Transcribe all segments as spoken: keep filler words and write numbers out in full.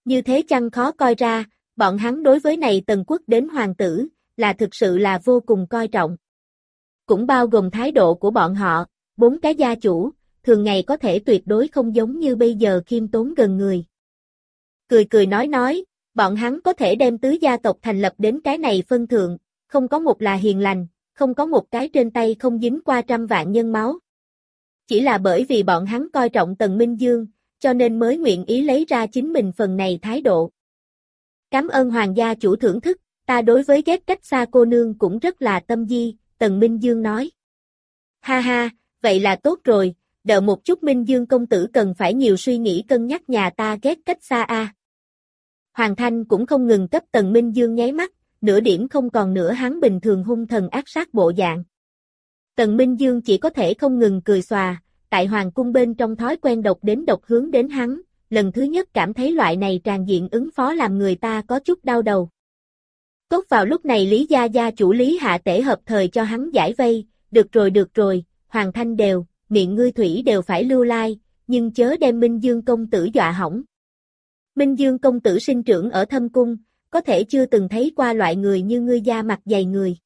Như thế chăng khó coi ra, bọn hắn đối với này Tần quốc đến hoàng tử, là thực sự là vô cùng coi trọng. Cũng bao gồm thái độ của bọn họ, bốn cái gia chủ, thường ngày có thể tuyệt đối không giống như bây giờ khiêm tốn gần người. Cười cười nói nói, bọn hắn có thể đem tứ gia tộc thành lập đến cái này phân thượng, không có một là hiền lành, không có một cái trên tay không dính qua trăm vạn nhân máu. Chỉ là bởi vì bọn hắn coi trọng Tần Minh Dương, cho nên mới nguyện ý lấy ra chính mình phần này thái độ. Cảm ơn hoàng gia chủ thưởng thức, ta đối với ghét cách xa cô nương cũng rất là tâm di, Tần Minh Dương nói. Ha ha, vậy là tốt rồi, đợi một chút Minh Dương công tử cần phải nhiều suy nghĩ cân nhắc nhà ta ghét cách xa a. Hoàng Thanh cũng không ngừng cấp Tần Minh Dương nháy mắt, nửa điểm không còn nữa hắn bình thường hung thần ác sát bộ dạng. Tần Minh Dương chỉ có thể không ngừng cười xòa, tại hoàng cung bên trong thói quen độc đến độc hướng đến hắn, lần thứ nhất cảm thấy loại này tràn diện ứng phó làm người ta có chút đau đầu. Tốt vào lúc này Lý gia gia chủ Lý Hạ Tể hợp thời cho hắn giải vây, được rồi được rồi, Hoàng Thanh đều, miệng ngươi thủy đều phải lưu lai, nhưng chớ đem Minh Dương công tử dọa hỏng. Minh Dương công tử sinh trưởng ở thâm cung, có thể chưa từng thấy qua loại người như ngươi da mặt dày người.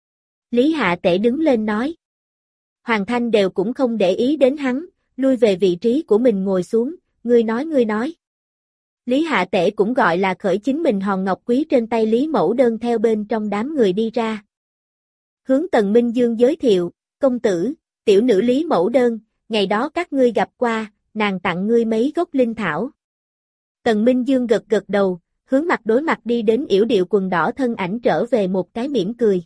Lý Hạ Tể đứng lên nói. Hoàng Thanh đều cũng không để ý đến hắn, lui về vị trí của mình ngồi xuống, ngươi nói ngươi nói. Lý Hạ Tể cũng gọi là khởi chính mình hòn ngọc quý trên tay Lý Mẫu Đơn theo bên trong đám người đi ra. Hướng Tần Minh Dương giới thiệu, công tử, tiểu nữ Lý Mẫu Đơn, ngày đó các ngươi gặp qua, nàng tặng ngươi mấy gốc linh thảo. Tần Minh Dương gật gật đầu, hướng mặt đối mặt đi đến yểu điệu quần đỏ thân ảnh trở về một cái mỉm cười.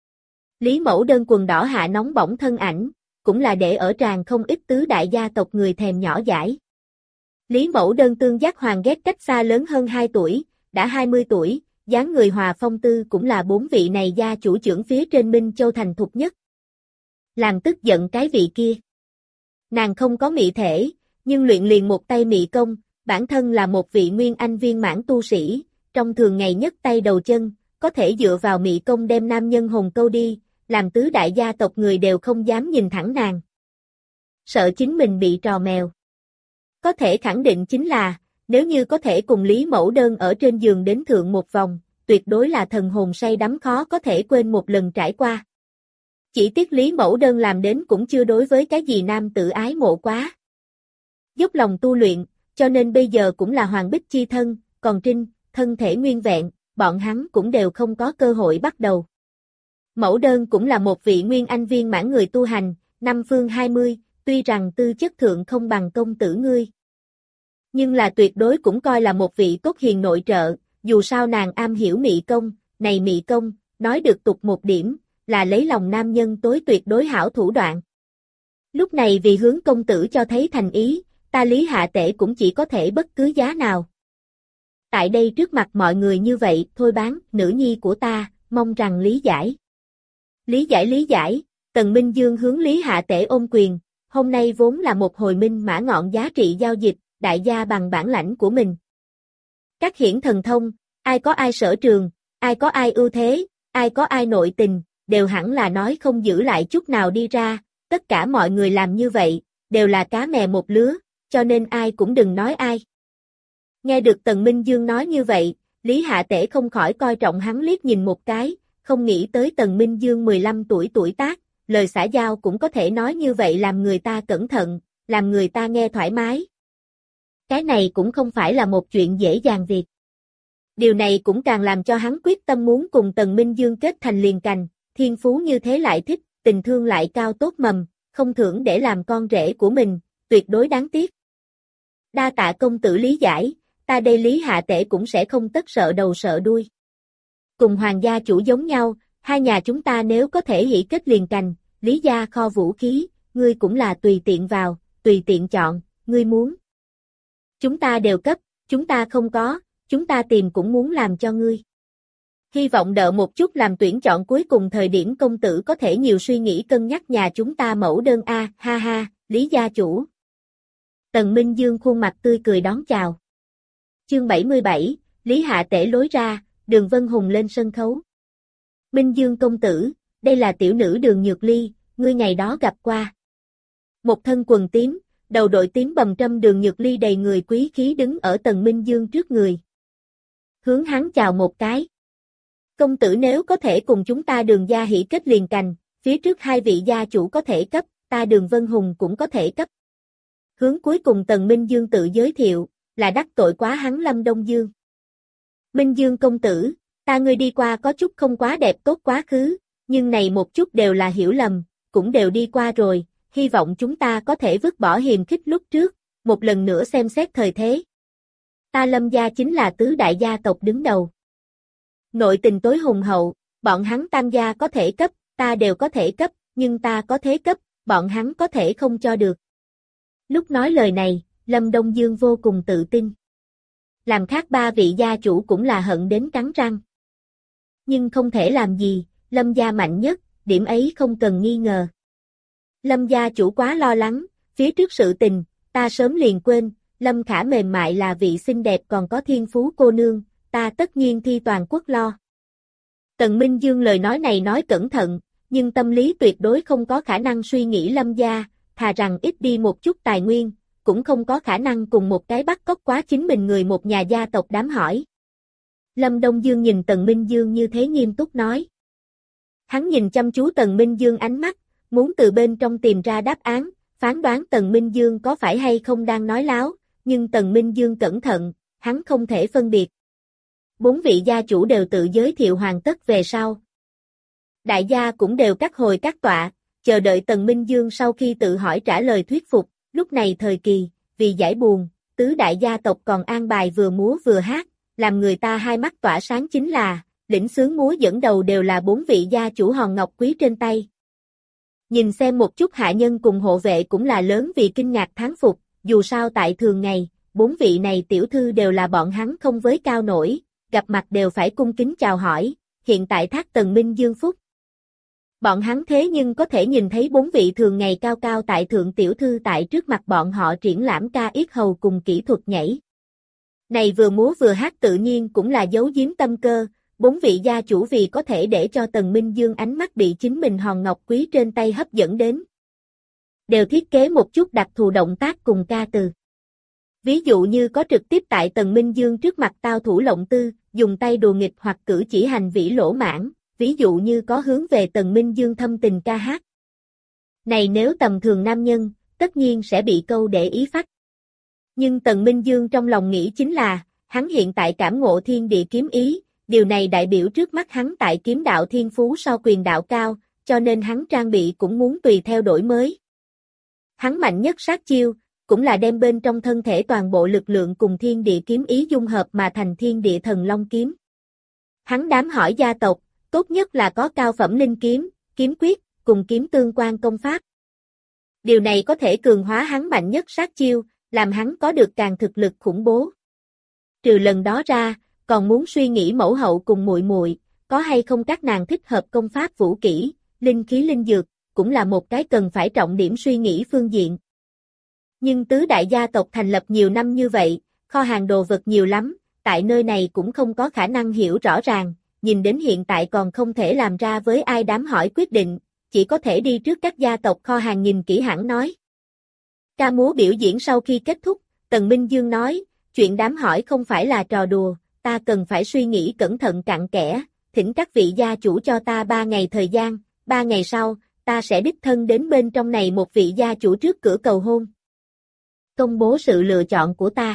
Lý Mẫu Đơn quần đỏ hạ nóng bỏng thân ảnh, cũng là để ở tràng không ít tứ đại gia tộc người thèm nhỏ dãi. Lý Mẫu Đơn tương giác hoàng ghét cách xa lớn hơn hai tuổi, đã hai mươi tuổi, dáng người hòa phong tư cũng là bốn vị này gia chủ trưởng phía trên Minh Châu thành thục nhất. Làm tức giận cái vị kia. Nàng không có mị thể, nhưng luyện liền một tay mị công, bản thân là một vị nguyên anh viên mãn tu sĩ, trong thường ngày nhất tay đầu chân, có thể dựa vào mị công đem nam nhân hồn câu đi, làm tứ đại gia tộc người đều không dám nhìn thẳng nàng. Sợ chính mình bị trò mèo. Có thể khẳng định chính là, nếu như có thể cùng Lý Mẫu Đơn ở trên giường đến thượng một vòng, tuyệt đối là thần hồn say đắm khó có thể quên một lần trải qua. Chỉ tiếc Lý Mẫu Đơn làm đến cũng chưa đối với cái gì nam tự ái mộ quá. Dốc lòng tu luyện, cho nên bây giờ cũng là hoàng bích chi thân, còn Trinh, thân thể nguyên vẹn, bọn hắn cũng đều không có cơ hội bắt đầu. Mẫu Đơn cũng là một vị nguyên anh viên mãn người tu hành, năm phương hai mươi, tuy rằng tư chất thượng không bằng công tử ngươi. Nhưng là tuyệt đối cũng coi là một vị tốt hiền nội trợ, dù sao nàng am hiểu mị công, này mị công, nói được tục một điểm, là lấy lòng nam nhân tối tuyệt đối hảo thủ đoạn. Lúc này vì hướng công tử cho thấy thành ý, ta Lý Hạ Tể cũng chỉ có thể bất cứ giá nào. Tại đây trước mặt mọi người như vậy, thôi bán, nữ nhi của ta, mong rằng lý giải. Lý giải lý giải, Tần Minh Dương hướng Lý Hạ Tể ôm quyền, hôm nay vốn là một hồi minh mã ngọn giá trị giao dịch, đại gia bằng bản lãnh của mình. Các hiển thần thông, ai có ai sở trường, ai có ai ưu thế, ai có ai nội tình, đều hẳn là nói không giữ lại chút nào đi ra, tất cả mọi người làm như vậy, đều là cá mè một lứa, cho nên ai cũng đừng nói ai. Nghe được Tần Minh Dương nói như vậy, Lý Hạ Tể không khỏi coi trọng hắn liếc nhìn một cái, không nghĩ tới Tần Minh Dương mười lăm tuổi tuổi tác, lời xã giao cũng có thể nói như vậy làm người ta cẩn thận, làm người ta nghe thoải mái. Cái này cũng không phải là một chuyện dễ dàng việc. Điều này cũng càng làm cho hắn quyết tâm muốn cùng Tần Minh Dương kết thành liền cành, thiên phú như thế lại thích, tình thương lại cao tốt mầm, không thưởng để làm con rể của mình, tuyệt đối đáng tiếc. Đa tạ công tử lý giải, ta đây Lý Hạ Tể cũng sẽ không tất sợ đầu sợ đuôi. Cùng hoàng gia chủ giống nhau, hai nhà chúng ta nếu có thể hỷ kết liền cành, Lý gia kho vũ khí, ngươi cũng là tùy tiện vào, tùy tiện chọn, ngươi muốn. Chúng ta đều cấp, chúng ta không có, chúng ta tìm cũng muốn làm cho ngươi. Hy vọng đợi một chút làm tuyển chọn cuối cùng thời điểm công tử có thể nhiều suy nghĩ cân nhắc nhà chúng ta mẫu đơn a, ha ha, Lý gia chủ. Tần Minh Dương khuôn mặt tươi cười đón chào. Chương bảy mươi bảy, Lý Hạ Tể lối ra, Đường Vân Hùng lên sân khấu. Minh Dương công tử, đây là tiểu nữ Đường Nhược Ly, ngươi ngày đó gặp qua. Một thân quần tím, đầu đội tím bầm trâm Đường Nhược Ly đầy người quý khí đứng ở Tần Minh Dương trước người. Hướng hắn chào một cái. Công tử nếu có thể cùng chúng ta Đường gia hỷ kết liền cành, phía trước hai vị gia chủ có thể cấp, ta Đường Vân Hùng cũng có thể cấp. Hướng cuối cùng Tần Minh Dương tự giới thiệu, là đắc tội quá hắn Lâm Đông Dương. Minh Dương công tử, ta ngươi đi qua có chút không quá đẹp tốt quá khứ, nhưng này một chút đều là hiểu lầm, cũng đều đi qua rồi, hy vọng chúng ta có thể vứt bỏ hiềm khích lúc trước, một lần nữa xem xét thời thế. Ta Lâm gia chính là tứ đại gia tộc đứng đầu. Nội tình tối hùng hậu, bọn hắn tam gia có thể cấp, ta đều có thể cấp, nhưng ta có thế cấp, bọn hắn có thể không cho được. Lúc nói lời này, Lâm Đông Dương vô cùng tự tin. Làm khác ba vị gia chủ cũng là hận đến cắn răng. Nhưng không thể làm gì, Lâm gia mạnh nhất, điểm ấy không cần nghi ngờ. Lâm gia chủ quá lo lắng, phía trước sự tình, ta sớm liền quên, Lâm Khả mềm mại là vị xinh đẹp còn có thiên phú cô nương, ta tất nhiên thi toàn quốc lo. Tần Minh Dương lời nói này nói cẩn thận, nhưng tâm lý tuyệt đối không có khả năng suy nghĩ Lâm gia, thà rằng ít đi một chút tài nguyên, cũng không có khả năng cùng một cái bắt cóc quá chính mình người một nhà gia tộc đám hỏi. Lâm Đông Dương nhìn Tần Minh Dương như thế nghiêm túc nói. Hắn nhìn chăm chú Tần Minh Dương ánh mắt, muốn từ bên trong tìm ra đáp án, phán đoán Tần Minh Dương có phải hay không đang nói láo, nhưng Tần Minh Dương cẩn thận, hắn không thể phân biệt. Bốn vị gia chủ đều tự giới thiệu hoàn tất về sau. Đại gia cũng đều cắt hồi cắt tọa, chờ đợi Tần Minh Dương sau khi tự hỏi trả lời thuyết phục, lúc này thời kỳ, vì giải buồn, tứ đại gia tộc còn an bài vừa múa vừa hát, làm người ta hai mắt tỏa sáng chính là, lĩnh xướng múa dẫn đầu đều là bốn vị gia chủ hòn ngọc quý trên tay. Nhìn xem một chút hạ nhân cùng hộ vệ cũng là lớn vì kinh ngạc thán phục, dù sao tại thường ngày, bốn vị này tiểu thư đều là bọn hắn không với cao nổi, gặp mặt đều phải cung kính chào hỏi, hiện tại thác Tần Minh Dương phúc. Bọn hắn thế nhưng có thể nhìn thấy bốn vị thường ngày cao cao tại thượng tiểu thư tại trước mặt bọn họ triển lãm ca yết hầu cùng kỹ thuật nhảy. Này vừa múa vừa hát tự nhiên cũng là giấu giếm tâm cơ, bốn vị gia chủ vì có thể để cho Tần Minh Dương ánh mắt bị chính mình hòn ngọc quý trên tay hấp dẫn đến. Đều thiết kế một chút đặc thù động tác cùng ca từ. Ví dụ như có trực tiếp tại Tần Minh Dương trước mặt tao thủ lộng tư, dùng tay đùa nghịch hoặc cử chỉ hành vĩ lỗ mãn, ví dụ như có hướng về Tần Minh Dương thâm tình ca hát. Này nếu tầm thường nam nhân, tất nhiên sẽ bị câu để ý phách. Nhưng Tần Minh Dương trong lòng nghĩ chính là, hắn hiện tại cảm ngộ thiên địa kiếm ý, điều này đại biểu trước mắt hắn tại kiếm đạo thiên phú so quyền đạo cao, cho nên hắn trang bị cũng muốn tùy theo đổi mới. Hắn mạnh nhất sát chiêu, cũng là đem bên trong thân thể toàn bộ lực lượng cùng thiên địa kiếm ý dung hợp mà thành thiên địa thần long kiếm. Hắn đám hỏi gia tộc, tốt nhất là có cao phẩm linh kiếm, kiếm quyết, cùng kiếm tương quan công pháp. Điều này có thể cường hóa hắn mạnh nhất sát chiêu, làm hắn có được càng thực lực khủng bố. Trừ lần đó ra, còn muốn suy nghĩ mẫu hậu cùng muội muội, có hay không các nàng thích hợp công pháp vũ kỹ, linh khí linh dược, cũng là một cái cần phải trọng điểm suy nghĩ phương diện. Nhưng tứ đại gia tộc thành lập nhiều năm như vậy, kho hàng đồ vật nhiều lắm, tại nơi này cũng không có khả năng hiểu rõ ràng, nhìn đến hiện tại còn không thể làm ra với ai đám hỏi quyết định, chỉ có thể đi trước các gia tộc kho hàng nhìn kỹ hẳn nói. Ca múa biểu diễn sau khi kết thúc, Tần Minh Dương nói, chuyện đám hỏi không phải là trò đùa, ta cần phải suy nghĩ cẩn thận cặn kẽ, thỉnh các vị gia chủ cho ta ba ngày thời gian, ba ngày sau, ta sẽ đích thân đến bên trong này một vị gia chủ trước cửa cầu hôn. Công bố sự lựa chọn của ta.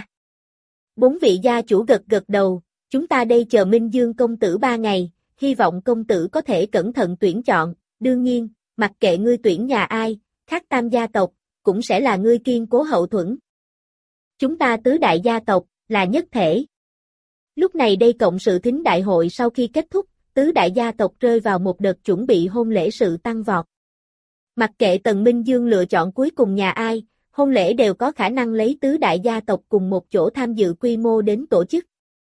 Bốn vị gia chủ gật gật đầu, chúng ta đây chờ Minh Dương công tử ba ngày, hy vọng công tử có thể cẩn thận tuyển chọn, đương nhiên, mặc kệ ngươi tuyển nhà ai, khác tam gia tộc, cũng sẽ là ngươi kiên cố hậu thuẫn. Chúng ta tứ đại gia tộc, là nhất thể. Lúc này đây cộng sự thính đại hội sau khi kết thúc, tứ đại gia tộc rơi vào một đợt chuẩn bị hôn lễ sự tăng vọt. Mặc kệ Tần Minh Dương lựa chọn cuối cùng nhà ai, hôn lễ đều có khả năng lấy tứ đại gia tộc cùng một chỗ tham dự quy mô đến tổ chức.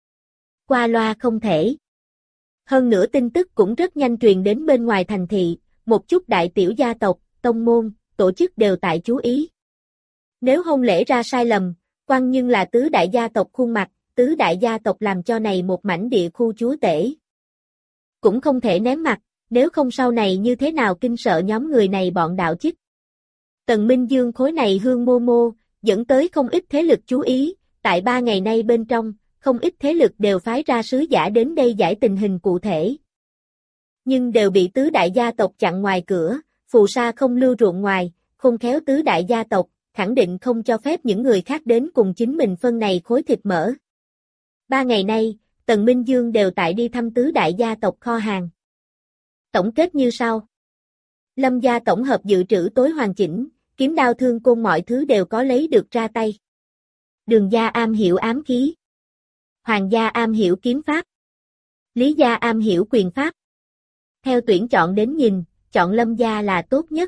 Qua loa không thể. Hơn nữa tin tức cũng rất nhanh truyền đến bên ngoài thành thị, một chút đại tiểu gia tộc, tông môn, tổ chức đều tại chú ý. Nếu hôn lễ ra sai lầm, quan nhưng là tứ đại gia tộc khuôn mặt, tứ đại gia tộc làm cho này một mảnh địa khu chúa tể. Cũng không thể ném mặt, nếu không sau này như thế nào kinh sợ nhóm người này bọn đạo chích. Tần Minh Dương khối này hương mô mô, dẫn tới không ít thế lực chú ý, tại ba ngày nay bên trong, không ít thế lực đều phái ra sứ giả đến đây giải tình hình cụ thể. Nhưng đều bị tứ đại gia tộc chặn ngoài cửa, phù sa không lưu ruộng ngoài, khôn khéo tứ đại gia tộc, khẳng định không cho phép những người khác đến cùng chính mình phân này khối thịt mỡ. Ba ngày nay, Tần Minh Dương đều tại đi thăm tứ đại gia tộc kho hàng. Tổng kết như sau. Lâm gia tổng hợp dự trữ tối hoàn chỉnh, kiếm đao thương côn mọi thứ đều có lấy được ra tay. Đường gia am hiểu ám khí. Hoàng gia am hiểu kiếm pháp. Lý gia am hiểu quyền pháp. Theo tuyển chọn đến nhìn, chọn Lâm gia là tốt nhất.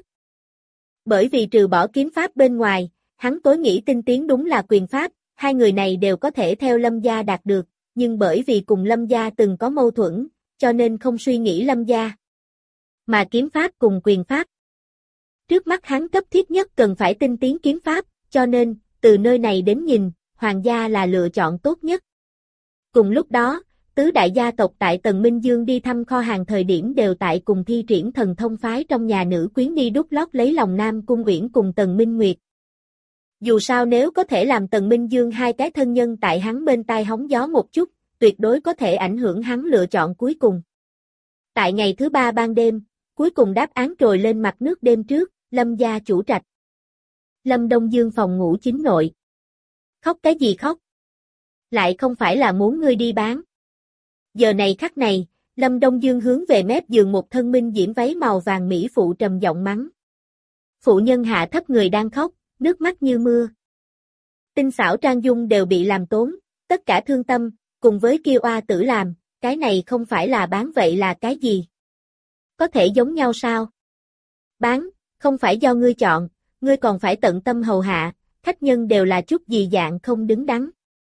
Bởi vì trừ bỏ kiếm pháp bên ngoài, hắn tối nghĩ tinh tiến đúng là quyền pháp, hai người này đều có thể theo Lâm gia đạt được, nhưng bởi vì cùng Lâm gia từng có mâu thuẫn, cho nên không suy nghĩ Lâm gia. Mà kiếm pháp cùng quyền pháp. Trước mắt hắn cấp thiết nhất cần phải tinh tiến kiếm pháp, cho nên, từ nơi này đến nhìn, Hoàng gia là lựa chọn tốt nhất. Cùng lúc đó, tứ đại gia tộc tại Tần Minh Dương đi thăm kho hàng thời điểm đều tại cùng thi triển thần thông phái trong nhà nữ quyến đi đút lót lấy lòng Nam Cung Uyển cùng Tần Minh Nguyệt. Dù sao nếu có thể làm Tần Minh Dương hai cái thân nhân tại hắn bên tai hóng gió một chút, tuyệt đối có thể ảnh hưởng hắn lựa chọn cuối cùng. Tại ngày thứ ba ban đêm, cuối cùng đáp án trồi lên mặt nước đêm trước, Lâm gia chủ trạch. Lâm Đông Dương phòng ngủ chính nội. Khóc cái gì khóc? Lại không phải là muốn ngươi đi bán. Giờ này khắc này, Lâm Đông Dương hướng về mép giường một thân minh diễm váy màu vàng mỹ phụ trầm giọng mắng. Phụ nhân hạ thấp người đang khóc, nước mắt như mưa. Tinh xảo trang dung đều bị làm tốn, tất cả thương tâm, cùng với kiêu oa tử làm, cái này không phải là bán vậy là cái gì? Có thể giống nhau sao? Bán, không phải do ngươi chọn, ngươi còn phải tận tâm hầu hạ, khách nhân đều là chút gì dạng không đứng đắn.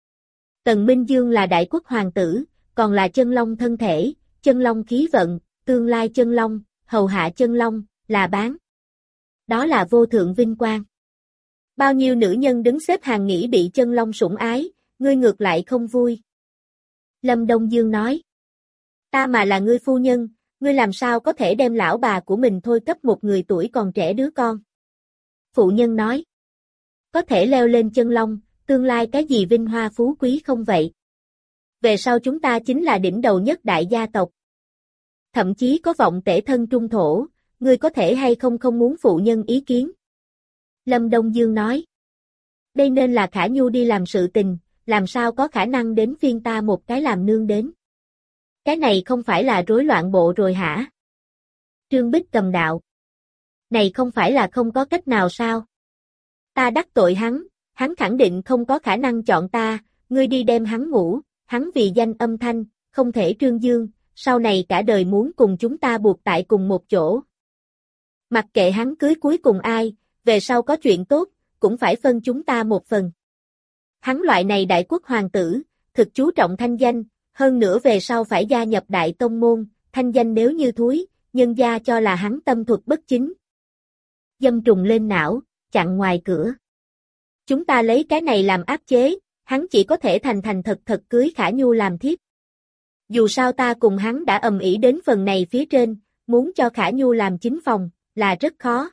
Tần Minh Dương là đại quốc hoàng tử, còn là chân long thân thể, chân long khí vận, tương lai chân long, hầu hạ chân long, là bán. Đó là vô thượng vinh quang. Bao nhiêu nữ nhân đứng xếp hàng nghĩ bị chân long sủng ái, ngươi ngược lại không vui. Lâm Đông Dương nói. Ta mà là ngươi phu nhân, ngươi làm sao có thể đem lão bà của mình thôi cấp một người tuổi còn trẻ đứa con. Phụ nhân nói. Có thể leo lên chân long, tương lai cái gì vinh hoa phú quý không vậy? Về sau chúng ta chính là đỉnh đầu nhất đại gia tộc. Thậm chí có vọng tể thân trung thổ, ngươi có thể hay không không muốn phụ nhân ý kiến. Lâm Đông Dương nói. Đây nên là Khả Nhu đi làm sự tình, làm sao có khả năng đến phiên ta một cái làm nương đến. Cái này không phải là rối loạn bộ rồi hả? Trương Bích cầm đạo. Này không phải là không có cách nào sao? Ta đắc tội hắn, hắn khẳng định không có khả năng chọn ta, ngươi đi đem hắn ngủ, hắn vì danh âm thanh, không thể trương dương, sau này cả đời muốn cùng chúng ta buộc tại cùng một chỗ. Mặc kệ hắn cưới cuối cùng ai, về sau có chuyện tốt, cũng phải phân chúng ta một phần. Hắn loại này đại quốc hoàng tử, thực chú trọng thanh danh, hơn nữa về sau phải gia nhập đại tông môn, thanh danh nếu như thúi, nhân gia cho là hắn tâm thuật bất chính. Dâm trùng lên não, chặn ngoài cửa. Chúng ta lấy cái này làm áp chế, hắn chỉ có thể thành thành thật thật cưới Khả Nhu làm thiếp. Dù sao ta cùng hắn đã ầm ĩ đến phần này phía trên, muốn cho Khả Nhu làm chính phòng, là rất khó.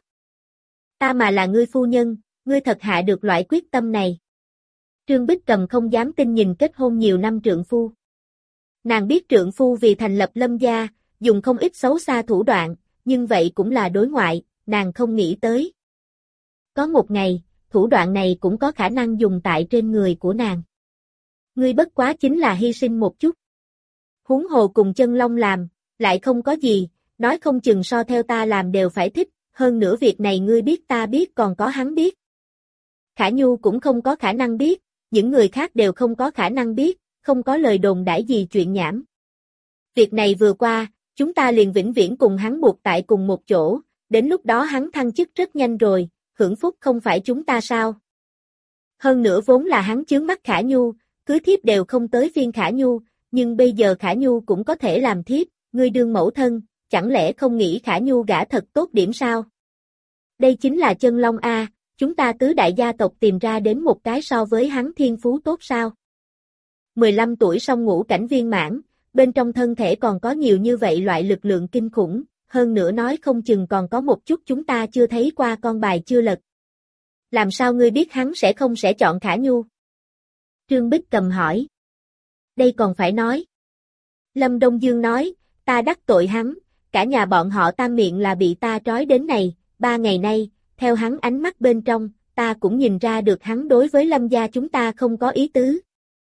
Ta mà là ngươi phu nhân, ngươi thật hạ được loại quyết tâm này. Trương Bích Cầm không dám tin nhìn kết hôn nhiều năm trượng phu. Nàng biết trượng phu vì thành lập Lâm gia, dùng không ít xấu xa thủ đoạn, nhưng vậy cũng là đối ngoại, nàng không nghĩ tới. Có một ngày, thủ đoạn này cũng có khả năng dùng tại trên người của nàng. Ngươi bất quá chính là hy sinh một chút. Huống hồ cùng chân long làm, lại không có gì, nói không chừng so theo ta làm đều phải thích, hơn nữa việc này ngươi biết ta biết còn có hắn biết. Khả Nhu cũng không có khả năng biết, những người khác đều không có khả năng biết, không có lời đồn đãi gì chuyện nhảm. Việc này vừa qua, chúng ta liền vĩnh viễn cùng hắn buộc tại cùng một chỗ, đến lúc đó hắn thăng chức rất nhanh rồi, hưởng phúc không phải chúng ta sao? Hơn nữa vốn là hắn chướng mắt Khả Nhu, cưới thiếp đều không tới phiên Khả Nhu, nhưng bây giờ Khả Nhu cũng có thể làm thiếp, ngươi đương mẫu thân, chẳng lẽ không nghĩ Khả Nhu gả thật tốt điểm sao? Đây chính là chân long A, chúng ta tứ đại gia tộc tìm ra đến một cái so với hắn thiên phú tốt sao? mười lăm tuổi xong ngũ cảnh viên mãn, bên trong thân thể còn có nhiều như vậy loại lực lượng kinh khủng, hơn nữa nói không chừng còn có một chút chúng ta chưa thấy qua con bài chưa lật. Làm sao ngươi biết hắn sẽ không sẽ chọn Khả Nhu? Trương Bích Cầm hỏi. Đây còn phải nói. Lâm Đông Dương nói, ta đắc tội hắn, cả nhà bọn họ tam miệng là bị ta trói đến này, ba ngày nay, theo hắn ánh mắt bên trong, ta cũng nhìn ra được hắn đối với Lâm gia chúng ta không có ý tứ.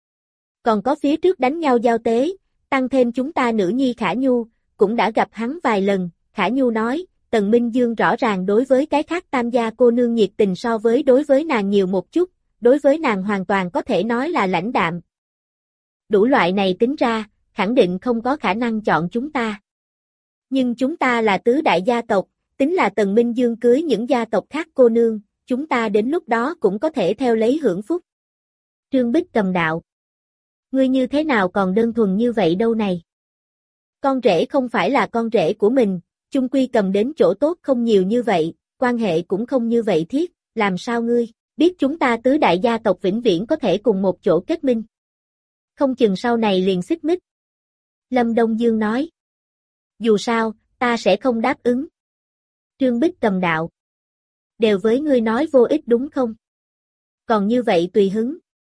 Còn có phía trước đánh nhau giao tế, tăng thêm chúng ta nữ nhi Khả Nhu, cũng đã gặp hắn vài lần, Khả Nhu nói, Tần Minh Dương rõ ràng đối với cái khác tam gia cô nương nhiệt tình so với đối với nàng nhiều một chút, đối với nàng hoàn toàn có thể nói là lãnh đạm. Đủ loại này tính ra, khẳng định không có khả năng chọn chúng ta. Nhưng chúng ta là tứ đại gia tộc, tính là Tần Minh Dương cưới những gia tộc khác cô nương, chúng ta đến lúc đó cũng có thể theo lấy hưởng phúc. Trương Bích Cầm đạo. Ngươi như thế nào còn đơn thuần như vậy đâu này? Con rể không phải là con rể của mình, chung quy cầm đến chỗ tốt không nhiều như vậy, quan hệ cũng không như vậy thiết, làm sao ngươi biết chúng ta tứ đại gia tộc vĩnh viễn có thể cùng một chỗ kết minh? Không chừng sau này liền xích mích. Lâm Đông Dương nói. Dù sao, ta sẽ không đáp ứng. Trương Bích Cầm đạo. Đều với ngươi nói vô ích đúng không? Còn như vậy tùy hứng.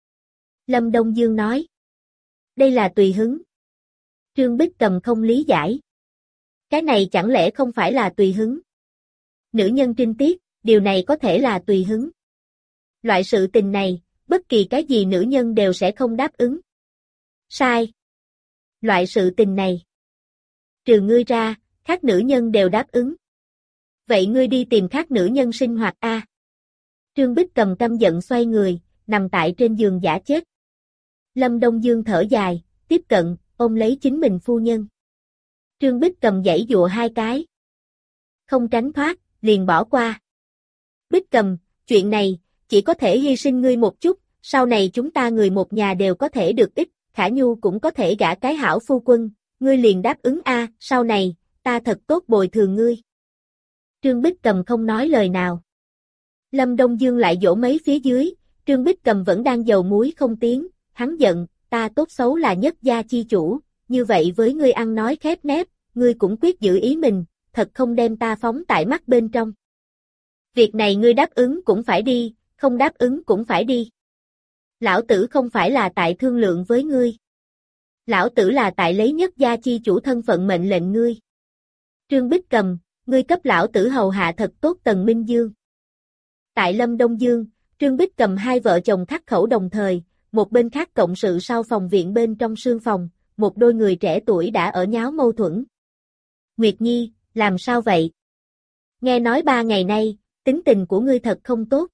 Lâm Đông Dương nói. Đây là tùy hứng. Trương Bích Cầm không lý giải. Cái này chẳng lẽ không phải là tùy hứng? Nữ nhân trinh tiết, điều này có thể là tùy hứng. Loại sự tình này, bất kỳ cái gì nữ nhân đều sẽ không đáp ứng. Sai. Loại sự tình này. Trừ ngươi ra, khác nữ nhân đều đáp ứng. Vậy ngươi đi tìm khác nữ nhân sinh hoạt a. À? Trương Bích Cầm căm giận xoay người, nằm tại trên giường giả chết. Lâm Đông Dương thở dài, tiếp cận, ôm lấy chính mình phu nhân. Trương Bích Cầm giãy dụa hai cái. Không tránh thoát, liền bỏ qua. Bích Cầm, chuyện này, chỉ có thể hy sinh ngươi một chút, sau này chúng ta người một nhà đều có thể được ích, Khả Nhu cũng có thể gả cái hảo phu quân, ngươi liền đáp ứng a, à, sau này, ta thật tốt bồi thường ngươi. Trương Bích Cầm không nói lời nào. Lâm Đông Dương lại dỗ mấy phía dưới, Trương Bích Cầm vẫn đang dầu muối không tiếng, hắn giận, ta tốt xấu là nhất gia chi chủ, như vậy với ngươi ăn nói khép nép, ngươi cũng quyết giữ ý mình, thật không đem ta phóng tại mắt bên trong. Việc này ngươi đáp ứng cũng phải đi, không đáp ứng cũng phải đi. Lão tử không phải là tại thương lượng với ngươi. Lão tử là tại lấy nhất gia chi chủ thân phận mệnh lệnh ngươi. Trương Bích Cầm, ngươi cấp lão tử hầu hạ thật tốt Tần Minh Dương. Tại Lâm Đông Dương, Trương Bích Cầm hai vợ chồng thắt khẩu đồng thời, một bên khác cộng sự sau phòng viện bên trong sương phòng, một đôi người trẻ tuổi đã ở nháo mâu thuẫn. Nguyệt Nhi, làm sao vậy? Nghe nói ba ngày nay, tính tình của ngươi thật không tốt.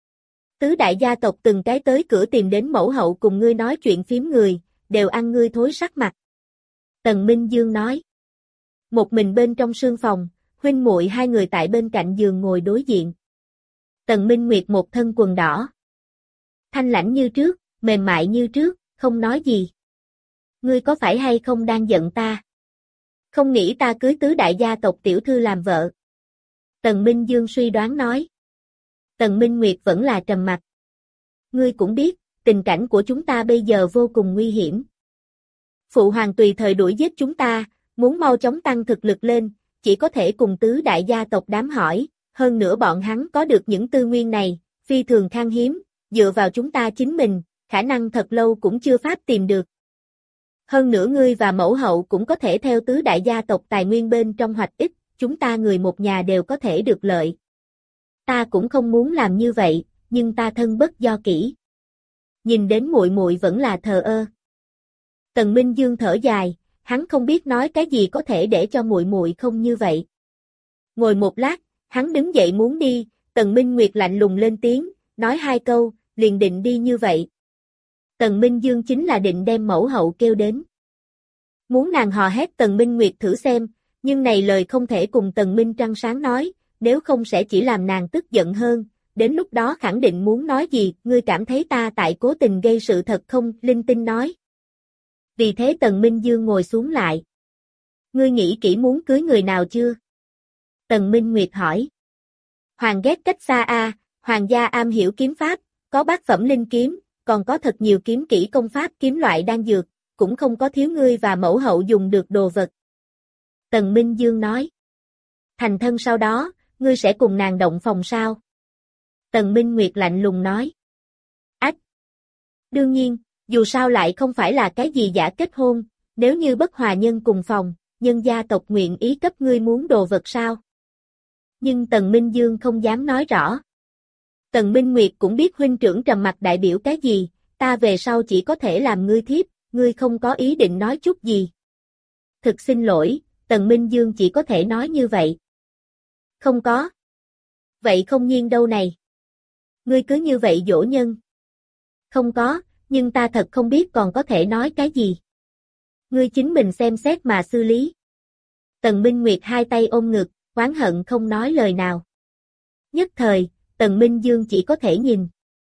Tứ đại gia tộc từng cái tới cửa tìm đến mẫu hậu cùng ngươi nói chuyện phím người, đều ăn ngươi thối sắc mặt. Tần Minh Dương nói. Một mình bên trong sương phòng, huynh muội hai người tại bên cạnh giường ngồi đối diện. Tần Minh Nguyệt một thân quần đỏ. Thanh lãnh như trước, mềm mại như trước, không nói gì. Ngươi có phải hay không đang giận ta? Không nghĩ ta cưới tứ đại gia tộc tiểu thư làm vợ. Tần Minh Dương suy đoán nói. Tần Minh Nguyệt vẫn là trầm mặc. Ngươi cũng biết, tình cảnh của chúng ta bây giờ vô cùng nguy hiểm. Phụ hoàng tùy thời đuổi giết chúng ta, muốn mau chóng tăng thực lực lên, chỉ có thể cùng tứ đại gia tộc đám hỏi, hơn nữa bọn hắn có được những tư nguyên này, phi thường khan hiếm, dựa vào chúng ta chính mình, khả năng thật lâu cũng chưa pháp tìm được. Hơn nữa ngươi và mẫu hậu cũng có thể theo tứ đại gia tộc tài nguyên bên trong hoạch ích, chúng ta người một nhà đều có thể được lợi. Ta cũng không muốn làm như vậy, nhưng ta thân bất do kỹ. Nhìn đến muội muội vẫn là thờ ơ. Tần Minh Dương thở dài, hắn không biết nói cái gì có thể để cho muội muội không như vậy. Ngồi một lát, hắn đứng dậy muốn đi, Tần Minh Nguyệt lạnh lùng lên tiếng, nói hai câu, liền định đi như vậy. Tần Minh Dương chính là định đem mẫu hậu kêu đến. Muốn nàng hò hét Tần Minh Nguyệt thử xem, nhưng này lời không thể cùng Tần Minh Trăng sáng nói, nếu không sẽ chỉ làm nàng tức giận hơn, đến lúc đó khẳng định muốn nói gì, ngươi cảm thấy ta tại cố tình gây sự thật không, linh tinh nói. Vì thế Tần Minh Dương ngồi xuống lại. Ngươi nghĩ kỹ muốn cưới người nào chưa? Tần Minh Nguyệt hỏi. Hoàng ghét cách xa a, hoàng gia am hiểu kiếm pháp, có bát phẩm linh kiếm, còn có thật nhiều kiếm kỹ công pháp kiếm loại đan dược, cũng không có thiếu ngươi và mẫu hậu dùng được đồ vật. Tần Minh Dương nói. Thành thân sau đó, ngươi sẽ cùng nàng động phòng sao? Tần Minh Nguyệt lạnh lùng nói. Ách! Đương nhiên, dù sao lại không phải là cái gì giả kết hôn, nếu như bất hòa nhân cùng phòng, nhân gia tộc nguyện ý cấp ngươi muốn đồ vật sao? Nhưng Tần Minh Dương không dám nói rõ. Tần Minh Nguyệt cũng biết huynh trưởng trầm mặc đại biểu cái gì, ta về sau chỉ có thể làm ngươi thiếp, ngươi không có ý định nói chút gì. Thực xin lỗi, Tần Minh Dương chỉ có thể nói như vậy. Không có. Vậy không nhiên đâu này. Ngươi cứ như vậy dỗ nhân. Không có, nhưng ta thật không biết còn có thể nói cái gì. Ngươi chính mình xem xét mà xử lý. Tần Minh Nguyệt hai tay ôm ngực, oán hận không nói lời nào. Nhất thời, Tần Minh Dương chỉ có thể nhìn.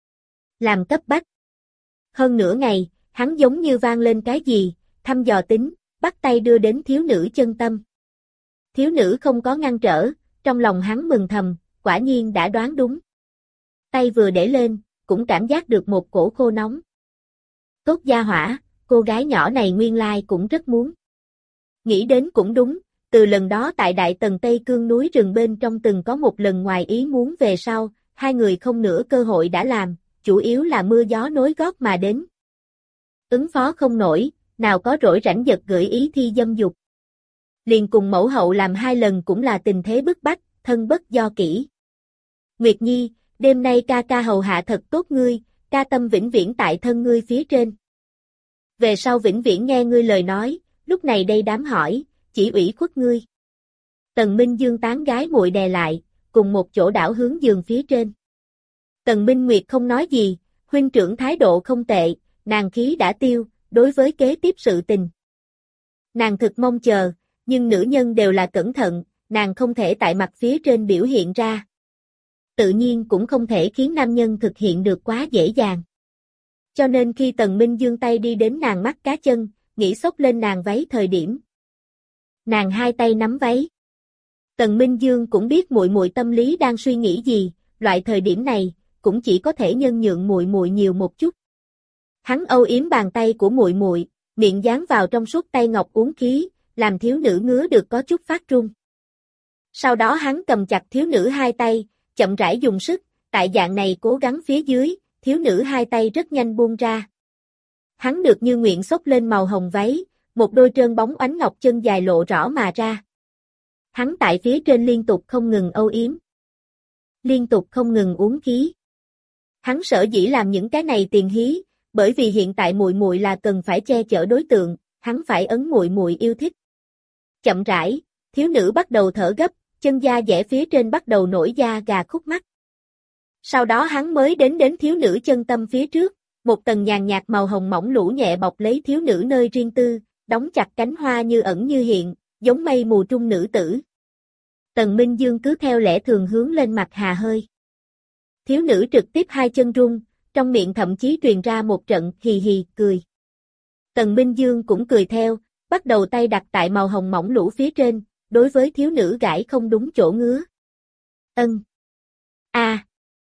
Làm cấp bách. Hơn nửa ngày, hắn giống như vang lên cái gì, thăm dò tính, bắt tay đưa đến thiếu nữ chân tâm. Thiếu nữ không có ngăn trở, trong lòng hắn mừng thầm, quả nhiên đã đoán đúng. Tay vừa để lên, cũng cảm giác được một cổ khô nóng. Tốt gia hỏa, cô gái nhỏ này nguyên lai cũng rất muốn. Nghĩ đến cũng đúng, từ lần đó tại Đại Tần Tây Cương núi rừng bên trong từng có một lần ngoài ý muốn về sau, hai người không nửa cơ hội đã làm, chủ yếu là mưa gió nối gót mà đến. Ứng phó không nổi, nào có rỗi rảnh giật gửi ý thi dâm dục. Liền cùng mẫu hậu làm hai lần cũng là tình thế bức bách, thân bất do kỹ. Nguyệt Nhi, đêm nay ca ca hầu hạ thật tốt ngươi, ca tâm vĩnh viễn tại thân ngươi phía trên. Về sau vĩnh viễn nghe ngươi lời nói, lúc này đây đám hỏi, chỉ ủy khuất ngươi. Tần Minh Dương tán gái muội đè lại, cùng một chỗ đảo hướng giường phía trên. Tần Minh Nguyệt không nói gì, huynh trưởng thái độ không tệ, nàng khí đã tiêu, đối với kế tiếp sự tình. Nàng thực mong chờ, nhưng nữ nhân đều là cẩn thận, nàng không thể tại mặt phía trên biểu hiện ra. Tự nhiên cũng không thể khiến nam nhân thực hiện được quá dễ dàng. Cho nên khi Tần Minh Dương tay đi đến nàng mắt cá chân, nghĩ xốc lên nàng váy thời điểm. Nàng hai tay nắm váy. Tần Minh Dương cũng biết muội muội tâm lý đang suy nghĩ gì, loại thời điểm này, cũng chỉ có thể nhân nhượng muội muội nhiều một chút. Hắn âu yếm bàn tay của muội muội, miệng dán vào trong suốt tay ngọc uốn khí, làm thiếu nữ ngứa được có chút phát run. Sau đó hắn cầm chặt thiếu nữ hai tay, chậm rãi dùng sức, tại dạng này cố gắng phía dưới, thiếu nữ hai tay rất nhanh buông ra. Hắn được như nguyện xốc lên màu hồng váy, một đôi trơn bóng ánh ngọc chân dài lộ rõ mà ra. Hắn tại phía trên liên tục không ngừng âu yếm. Liên tục không ngừng uốn khí. Hắn sở dĩ làm những cái này tiền hí, bởi vì hiện tại muội muội là cần phải che chở đối tượng, hắn phải ấn muội muội yêu thích. Chậm rãi, thiếu nữ bắt đầu thở gấp, chân da dẻ phía trên bắt đầu nổi da gà khúc mắt. Sau đó hắn mới đến đến thiếu nữ chân tâm phía trước, một tầng nhàn nhạt màu hồng mỏng lũ nhẹ bọc lấy thiếu nữ nơi riêng tư, đóng chặt cánh hoa như ẩn như hiện, giống mây mù trung nữ tử. Tần Minh Dương cứ theo lẽ thường hướng lên mặt hà hơi. Thiếu nữ trực tiếp hai chân rung, trong miệng thậm chí truyền ra một trận hì hì cười. Tần Minh Dương cũng cười theo, bắt đầu tay đặt tại màu hồng mỏng lũ phía trên, đối với thiếu nữ gãi không đúng chỗ ngứa. Ân. A. À.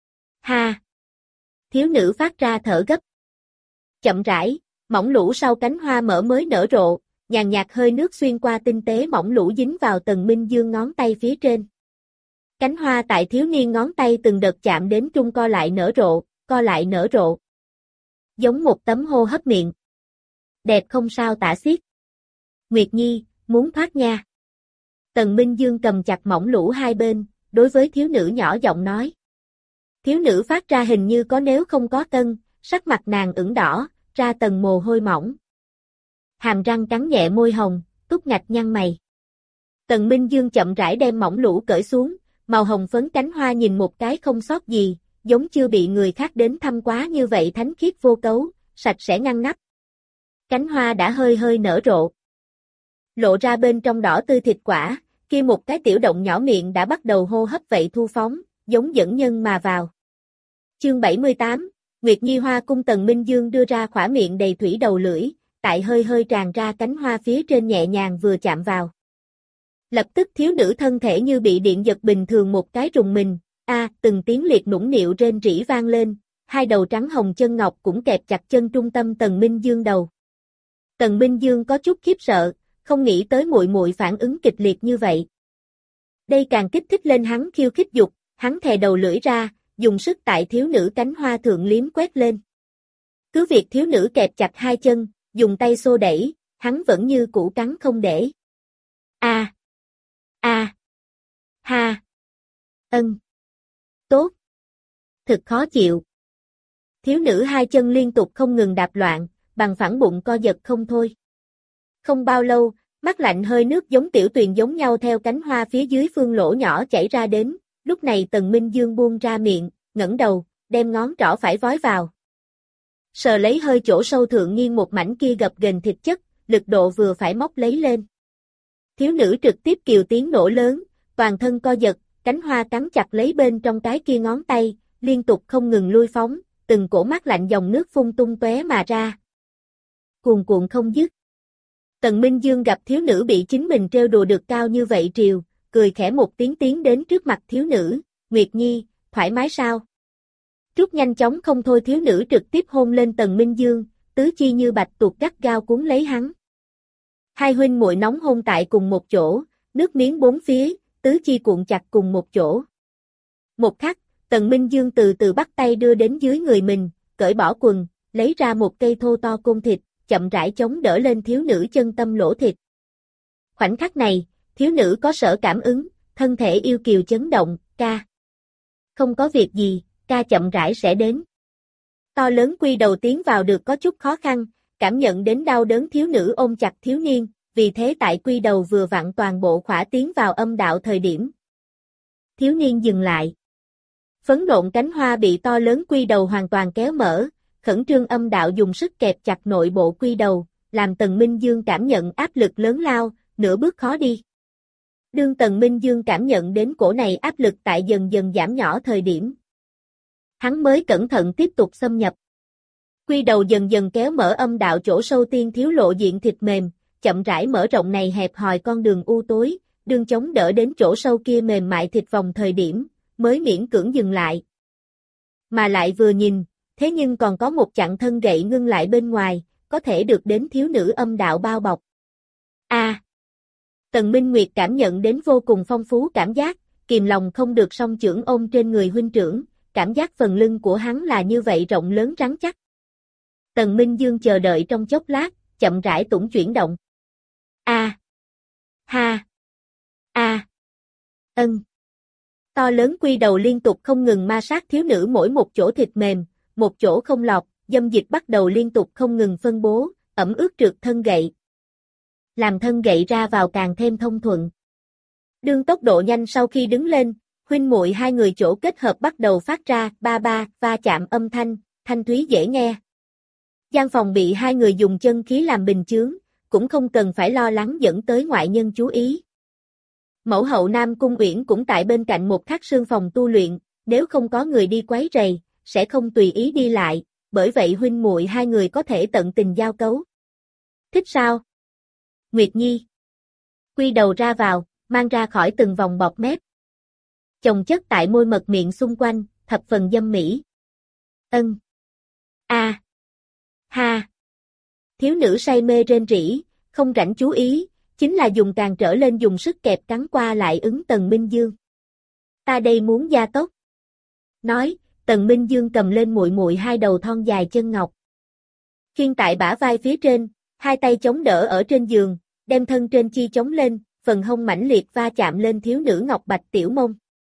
Ha. Thiếu nữ phát ra thở gấp. Chậm rãi, mỏng lũ sau cánh hoa mở mới nở rộ, nhàn nhạt hơi nước xuyên qua tinh tế mỏng lũ dính vào Tần Minh Dương ngón tay phía trên. Cánh hoa tại thiếu niên ngón tay từng đợt chạm đến trung co lại nở rộ, co lại nở rộ. Giống một tấm hô hấp miệng. Đẹp không sao tả xiết. Nguyệt Nhi, muốn thoát nha. Tần Minh Dương cầm chặt mỏng lũ hai bên, đối với thiếu nữ nhỏ giọng nói. Thiếu nữ phát ra hình như có nếu không có tân, sắc mặt nàng ửng đỏ, ra tầng mồ hôi mỏng. Hàm răng cắn nhẹ môi hồng, túc ngạch nhăn mày. Tần Minh Dương chậm rãi đem mỏng lũ cởi xuống, màu hồng phấn cánh hoa nhìn một cái không sót gì, giống chưa bị người khác đến thăm quá như vậy thánh khiết vô cấu, sạch sẽ ngăn nắp. Cánh hoa đã hơi hơi nở rộ. Lộ ra bên trong đỏ tươi thịt quả, kia một cái tiểu động nhỏ miệng đã bắt đầu hô hấp vậy thu phóng, giống dẫn nhân mà vào. Chương bảy mươi tám, Nguyệt Nhi Hoa cung. Tần Minh Dương đưa ra khỏa miệng đầy thủy đầu lưỡi, tại hơi hơi tràn ra cánh hoa phía trên nhẹ nhàng vừa chạm vào. Lập tức thiếu nữ thân thể như bị điện giật bình thường một cái rùng mình, a, à, từng tiếng liệt nũng nịu rên rỉ vang lên, hai đầu trắng hồng chân ngọc cũng kẹp chặt chân trung tâm Tần Minh Dương đầu. Tần Minh Dương có chút khiếp sợ, không nghĩ tới muội muội phản ứng kịch liệt như vậy. Đây càng kích thích lên hắn khiêu khích dục, hắn thè đầu lưỡi ra, dùng sức tại thiếu nữ cánh hoa thượng liếm quét lên. Cứ việc thiếu nữ kẹp chặt hai chân, dùng tay xô đẩy, hắn vẫn như cũ cắn không để. A. A. Ha. Ân. Tốt. Thực khó chịu. Thiếu nữ hai chân liên tục không ngừng đạp loạn, bằng phẳng bụng co giật không thôi. Không bao lâu, mắt lạnh hơi nước giống tiểu tuyền giống nhau theo cánh hoa phía dưới phương lỗ nhỏ chảy ra đến, lúc này Tần Minh Dương buông ra miệng, ngẩng đầu, đem ngón trỏ phải vói vào. Sờ lấy hơi chỗ sâu thượng nghiêng một mảnh kia gập ghềnh thịt chất, lực độ vừa phải móc lấy lên. Thiếu nữ trực tiếp kiều tiếng nổ lớn, toàn thân co giật, cánh hoa cắn chặt lấy bên trong cái kia ngón tay, liên tục không ngừng lui phóng, từng cổ mắt lạnh dòng nước phun tung tóe mà ra. Cuồn cuộn không dứt. Tần Minh Dương gặp thiếu nữ bị chính mình trêu đùa được cao như vậy triều, cười khẽ một tiếng tiến đến trước mặt thiếu nữ, Nguyệt Nhi, thoải mái sao? Trúc nhanh chóng không thôi thiếu nữ trực tiếp hôn lên Tần Minh Dương, tứ chi như bạch tuộc gắt gao cuốn lấy hắn. Hai huynh muội nóng hôn tại cùng một chỗ, nước miếng bốn phía, tứ chi cuộn chặt cùng một chỗ. Một khắc, Tần Minh Dương từ từ bắt tay đưa đến dưới người mình, cởi bỏ quần, lấy ra một cây thô to côn thịt, chậm rãi chống đỡ lên thiếu nữ chân tâm lỗ thịt. Khoảnh khắc này, thiếu nữ có sở cảm ứng, thân thể yêu kiều chấn động, ca. Không có việc gì, ca chậm rãi sẽ đến. To lớn quy đầu tiến vào được có chút khó khăn, cảm nhận đến đau đớn thiếu nữ ôm chặt thiếu niên, vì thế tại quy đầu vừa vặn toàn bộ khỏa tiến vào âm đạo thời điểm. Thiếu niên dừng lại. Phấn nộn cánh hoa bị to lớn quy đầu hoàn toàn kéo mở, khẩn trương âm đạo dùng sức kẹp chặt nội bộ quy đầu, làm Tần Minh Dương cảm nhận áp lực lớn lao, nửa bước khó đi. Đương Tần Minh Dương cảm nhận đến cổ này áp lực tại dần dần giảm nhỏ thời điểm. Hắn mới cẩn thận tiếp tục xâm nhập. Quy đầu dần dần kéo mở âm đạo chỗ sâu tiên thiếu lộ diện thịt mềm, chậm rãi mở rộng này hẹp hòi con đường u tối, đương chống đỡ đến chỗ sâu kia mềm mại thịt vòng thời điểm, mới miễn cưỡng dừng lại. Mà lại vừa nhìn, thế nhưng còn có một chặng thân gậy ngưng lại bên ngoài, có thể được đến thiếu nữ âm đạo bao bọc. A. À, Tần Minh Nguyệt cảm nhận đến vô cùng phong phú cảm giác, kìm lòng không được song chưởng ôm trên người huynh trưởng, cảm giác phần lưng của hắn là như vậy rộng lớn rắn chắc. Tần Minh Dương chờ đợi trong chốc lát, chậm rãi tủng chuyển động. A. À, ha. A. À, ân. To lớn quy đầu liên tục không ngừng ma sát thiếu nữ mỗi một chỗ thịt mềm, một chỗ không lọt, dâm dịch bắt đầu liên tục không ngừng phân bố, ẩm ướt trượt thân gậy. Làm thân gậy ra vào càng thêm thông thuận. Đương tốc độ nhanh sau khi đứng lên, huynh muội hai người chỗ kết hợp bắt đầu phát ra ba ba va chạm âm thanh, thanh thúy dễ nghe. Gian phòng bị hai người dùng chân khí làm bình chướng, cũng không cần phải lo lắng dẫn tới ngoại nhân chú ý. Mẫu hậu Nam Cung Uyển cũng tại bên cạnh một khắc sương phòng tu luyện, nếu không có người đi quấy rầy, sẽ không tùy ý đi lại, bởi vậy huynh muội hai người có thể tận tình giao cấu. Thích sao? Nguyệt Nhi. Quy đầu ra vào, mang ra khỏi từng vòng bọt mép. Chồng chất tại môi mật miệng xung quanh, thập phần dâm mỹ. Ân. A. À. Ha. Thiếu nữ say mê rên rỉ, không rảnh chú ý, chính là dùng càng trở lên dùng sức kẹp cắn qua lại ứng Tần Minh Dương. Ta đây muốn gia tốc. Nói, Tần Minh Dương cầm lên muội muội hai đầu thon dài chân ngọc. Khiêng tại bả vai phía trên, hai tay chống đỡ ở trên giường, đem thân trên chi chống lên, phần hông mãnh liệt va chạm lên thiếu nữ ngọc bạch tiểu mông.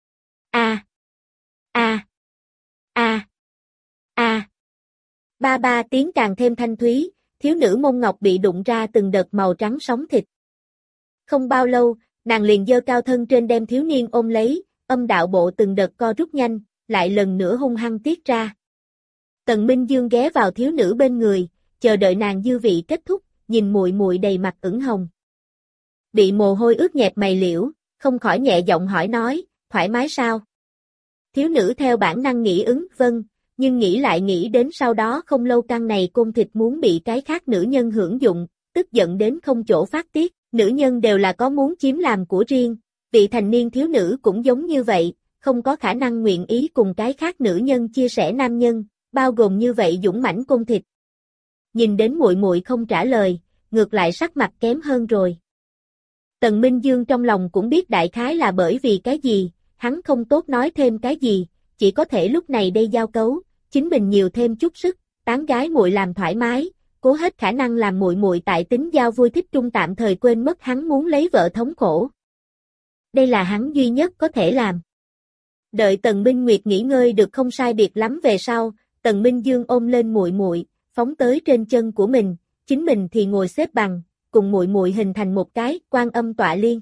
A. A. A. A. Ba ba tiếng càng thêm thanh thúy, thiếu nữ mông ngọc bị đụng ra từng đợt màu trắng sóng thịt. Không bao lâu, nàng liền giơ cao thân trên đem thiếu niên ôm lấy, âm đạo bộ từng đợt co rút nhanh, lại lần nữa hung hăng tiết ra. Tần Minh Dương ghé vào thiếu nữ bên người, chờ đợi nàng dư vị kết thúc, nhìn muội muội đầy mặt ửng hồng. Bị mồ hôi ướt nhẹp mày liễu, không khỏi nhẹ giọng hỏi nói, thoải mái sao? Thiếu nữ theo bản năng nghĩ ứng, vâng, nhưng nghĩ lại nghĩ đến sau đó không lâu căn này côn thịt muốn bị cái khác nữ nhân hưởng dụng, tức giận đến không chỗ phát tiết, nữ nhân đều là có muốn chiếm làm của riêng, vị thành niên thiếu nữ cũng giống như vậy, không có khả năng nguyện ý cùng cái khác nữ nhân chia sẻ nam nhân, bao gồm như vậy dũng mãnh côn thịt. Nhìn đến muội muội không trả lời, ngược lại sắc mặt kém hơn rồi. Tần Minh Dương trong lòng cũng biết đại khái là bởi vì cái gì, hắn không tốt nói thêm cái gì, chỉ có thể lúc này đây giao cấu, chính mình nhiều thêm chút sức, tán gái muội làm thoải mái, cố hết khả năng làm muội muội tại tính giao vui thích trung tạm thời quên mất hắn muốn lấy vợ thống khổ. Đây là hắn duy nhất có thể làm. Đợi Tần Minh Nguyệt nghỉ ngơi được không sai biệt lắm về sau, Tần Minh Dương ôm lên muội muội, phóng tới trên chân của mình, chính mình thì ngồi xếp bằng, cùng muội muội hình thành một cái Quan Âm tọa liên.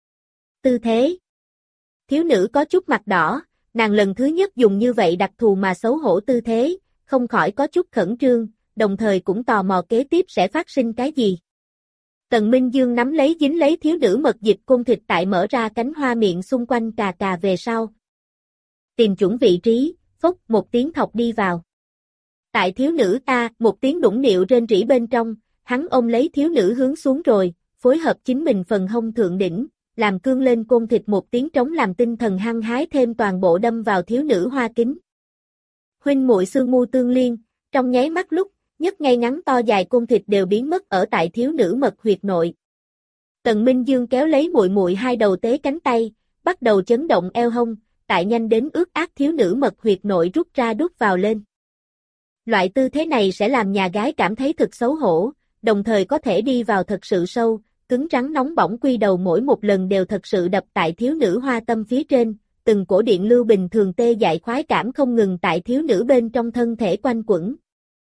Tư thế. Thiếu nữ có chút mặt đỏ, nàng lần thứ nhất dùng như vậy đặc thù mà xấu hổ tư thế, không khỏi có chút khẩn trương, đồng thời cũng tò mò kế tiếp sẽ phát sinh cái gì. Tần Minh Dương nắm lấy dính lấy thiếu nữ mật dịch côn thịt tại mở ra cánh hoa miệng xung quanh cà cà về sau. Tìm chuẩn vị trí, phốc một tiếng thọc đi vào. Tại thiếu nữ ta, một tiếng đũng điệu rên rỉ bên trong, hắn ôm lấy thiếu nữ hướng xuống rồi, phối hợp chính mình phần hông thượng đỉnh, làm cương lên côn thịt một tiếng trống làm tinh thần hăng hái thêm toàn bộ đâm vào thiếu nữ hoa kính. Huynh muội xương mu tương liên, trong nháy mắt lúc, nhất ngay ngắn to dài côn thịt đều biến mất ở tại thiếu nữ mật huyệt nội. Tần Minh Dương kéo lấy muội muội hai đầu tế cánh tay, bắt đầu chấn động eo hông, tại nhanh đến ướt át thiếu nữ mật huyệt nội rút ra đút vào lên. Loại tư thế này sẽ làm nhà gái cảm thấy thực xấu hổ, đồng thời có thể đi vào thật sự sâu, cứng rắn nóng bỏng quy đầu mỗi một lần đều thật sự đập tại thiếu nữ hoa tâm phía trên, từng cổ điện lưu bình thường tê dại khoái cảm không ngừng tại thiếu nữ bên trong thân thể quanh quẩn.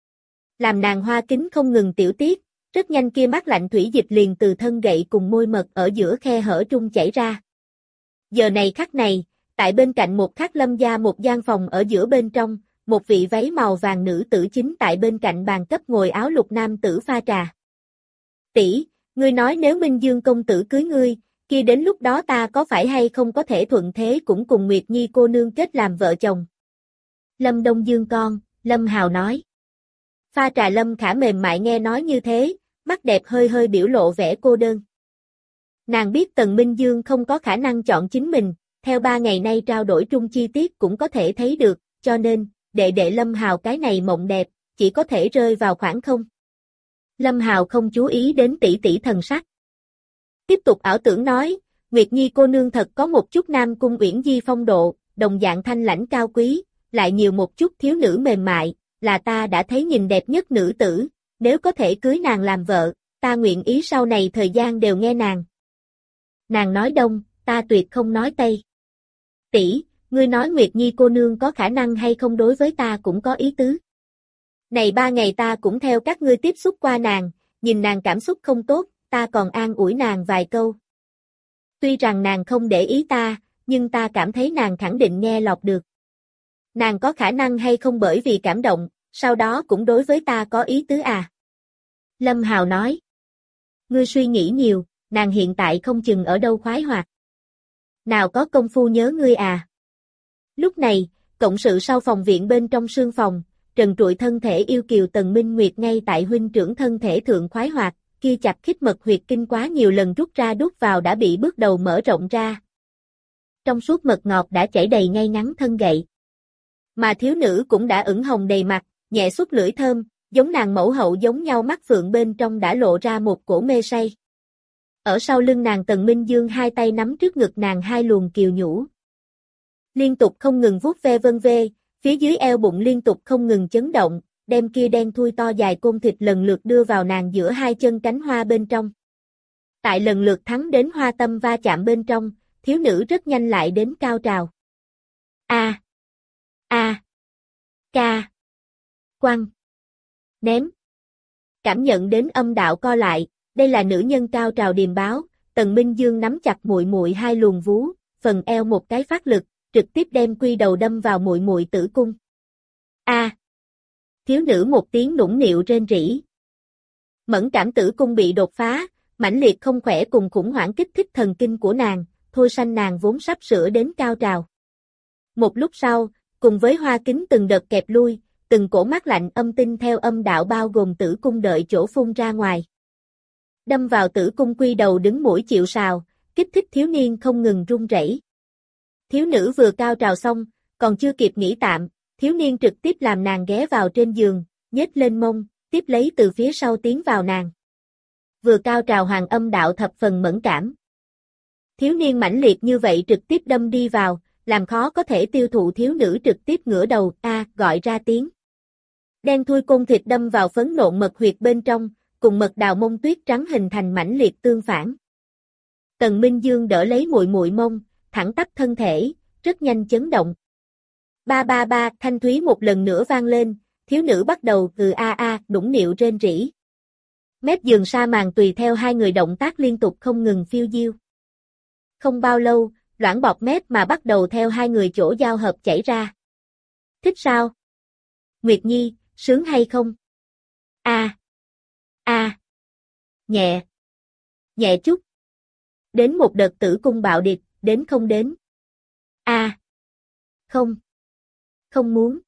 Làm nàng hoa kính không ngừng tiểu tiết, rất nhanh kia mát lạnh thủy dịch liền từ thân gậy cùng môi mật ở giữa khe hở trung chảy ra. Giờ này khắc này, tại bên cạnh một khắc Lâm gia một gian phòng ở giữa bên trong, một vị váy màu vàng nữ tử chính tại bên cạnh bàn cấp ngồi áo lục nam tử pha trà. Tỷ, ngươi nói nếu Minh Dương công tử cưới ngươi, kia đến lúc đó ta có phải hay không có thể thuận thế cũng cùng Nguyệt Nhi cô nương kết làm vợ chồng? Lâm Đông Dương con, Lâm Hào nói. Pha trà Lâm Khả mềm mại nghe nói như thế, mắt đẹp hơi hơi biểu lộ vẻ cô đơn. Nàng biết Tần Minh Dương không có khả năng chọn chính mình, theo ba ngày nay trao đổi trung chi tiết cũng có thể thấy được, cho nên, đệ đệ Lâm Hào cái này mộng đẹp, chỉ có thể rơi vào khoảng không. Lâm Hào không chú ý đến tỷ tỷ thần sắc. Tiếp tục ảo tưởng nói, Nguyệt Nhi cô nương thật có một chút Nam Cung Uyển Di phong độ, đồng dạng thanh lãnh cao quý, lại nhiều một chút thiếu nữ mềm mại, là ta đã thấy nhìn đẹp nhất nữ tử, nếu có thể cưới nàng làm vợ, ta nguyện ý sau này thời gian đều nghe nàng. Nàng nói đông, ta tuyệt không nói tây. Tỷ, ngươi nói Nguyệt Nhi cô nương có khả năng hay không đối với ta cũng có ý tứ. Này ba ngày ta cũng theo các ngươi tiếp xúc qua nàng, nhìn nàng cảm xúc không tốt, ta còn an ủi nàng vài câu. Tuy rằng nàng không để ý ta, nhưng ta cảm thấy nàng khẳng định nghe lọt được. Nàng có khả năng hay không bởi vì cảm động, sau đó cũng đối với ta có ý tứ à? Lâm Hào nói. Ngươi suy nghĩ nhiều, nàng hiện tại không chừng ở đâu khoái hoạt. Nào có công phu nhớ ngươi à? Lúc này, cộng sự sau phòng viện bên trong sương phòng, trần trụi thân thể yêu kiều Tần Minh Nguyệt ngay tại huynh trưởng thân thể thượng khoái hoạt, kia chặt khít mật huyệt kinh quá nhiều lần rút ra đút vào đã bị bước đầu mở rộng ra. Trong suốt mật ngọt đã chảy đầy ngay ngắn thân gậy. Mà thiếu nữ cũng đã ửng hồng đầy mặt, nhẹ xuất lưỡi thơm, giống nàng mẫu hậu giống nhau mắt phượng bên trong đã lộ ra một cổ mê say. Ở sau lưng nàng Tần Minh Dương hai tay nắm trước ngực nàng hai luồng kiều nhũ. Liên tục không ngừng vuốt ve vân vê, phía dưới eo bụng liên tục không ngừng chấn động, đem kia đen thui to dài côn thịt lần lượt đưa vào nàng giữa hai chân cánh hoa bên trong. Tại lần lượt thắng đến hoa tâm va chạm bên trong, thiếu nữ rất nhanh lại đến cao trào. A. A. Ca. Quăng. Ném. Cảm nhận đến âm đạo co lại, đây là nữ nhân cao trào điềm báo, Tần Minh Dương nắm chặt muội muội hai luồng vú, phần eo một cái phát lực, trực tiếp đem quy đầu đâm vào muội muội tử cung. A. Thiếu nữ một tiếng nũng nịu rên rỉ. Mẫn cảm tử cung bị đột phá, mãnh liệt không khỏe cùng khủng hoảng kích thích thần kinh của nàng, thôi sanh nàng vốn sắp sửa đến cao trào. Một lúc sau, cùng với hoa kính từng đợt kẹp lui, từng cổ mát lạnh âm tinh theo âm đạo bao gồm tử cung đợi chỗ phun ra ngoài. Đâm vào tử cung quy đầu đứng mũi chịu sào, kích thích thiếu niên không ngừng run rẩy. Thiếu nữ vừa cao trào xong, còn chưa kịp nghỉ tạm, thiếu niên trực tiếp làm nàng ghé vào trên giường, nhếch lên mông, tiếp lấy từ phía sau tiến vào nàng. Vừa cao trào hoàng âm đạo thập phần mẫn cảm. Thiếu niên mãnh liệt như vậy trực tiếp đâm đi vào, làm khó có thể tiêu thụ thiếu nữ trực tiếp ngửa đầu, a gọi ra tiếng. Đen thui côn thịt đâm vào phấn nộn mật huyệt bên trong, cùng mật đào mông tuyết trắng hình thành mãnh liệt tương phản. Tần Minh Dương đỡ lấy muội muội mông, thẳng tắp thân thể, rất nhanh chấn động. Ba ba ba, thanh thúy một lần nữa vang lên, thiếu nữ bắt đầu từ a a, đũng nịu rên rỉ. Mép giường sa màn tùy theo hai người động tác liên tục không ngừng phiêu diêu. Không bao lâu, loãng bọt mép mà bắt đầu theo hai người chỗ giao hợp chảy ra. Thích sao? Nguyệt Nhi, sướng hay không? A. A. Nhẹ. Nhẹ chút. Đến một đợt tử cung bạo điệt, đến không đến. A. Không. Không muốn.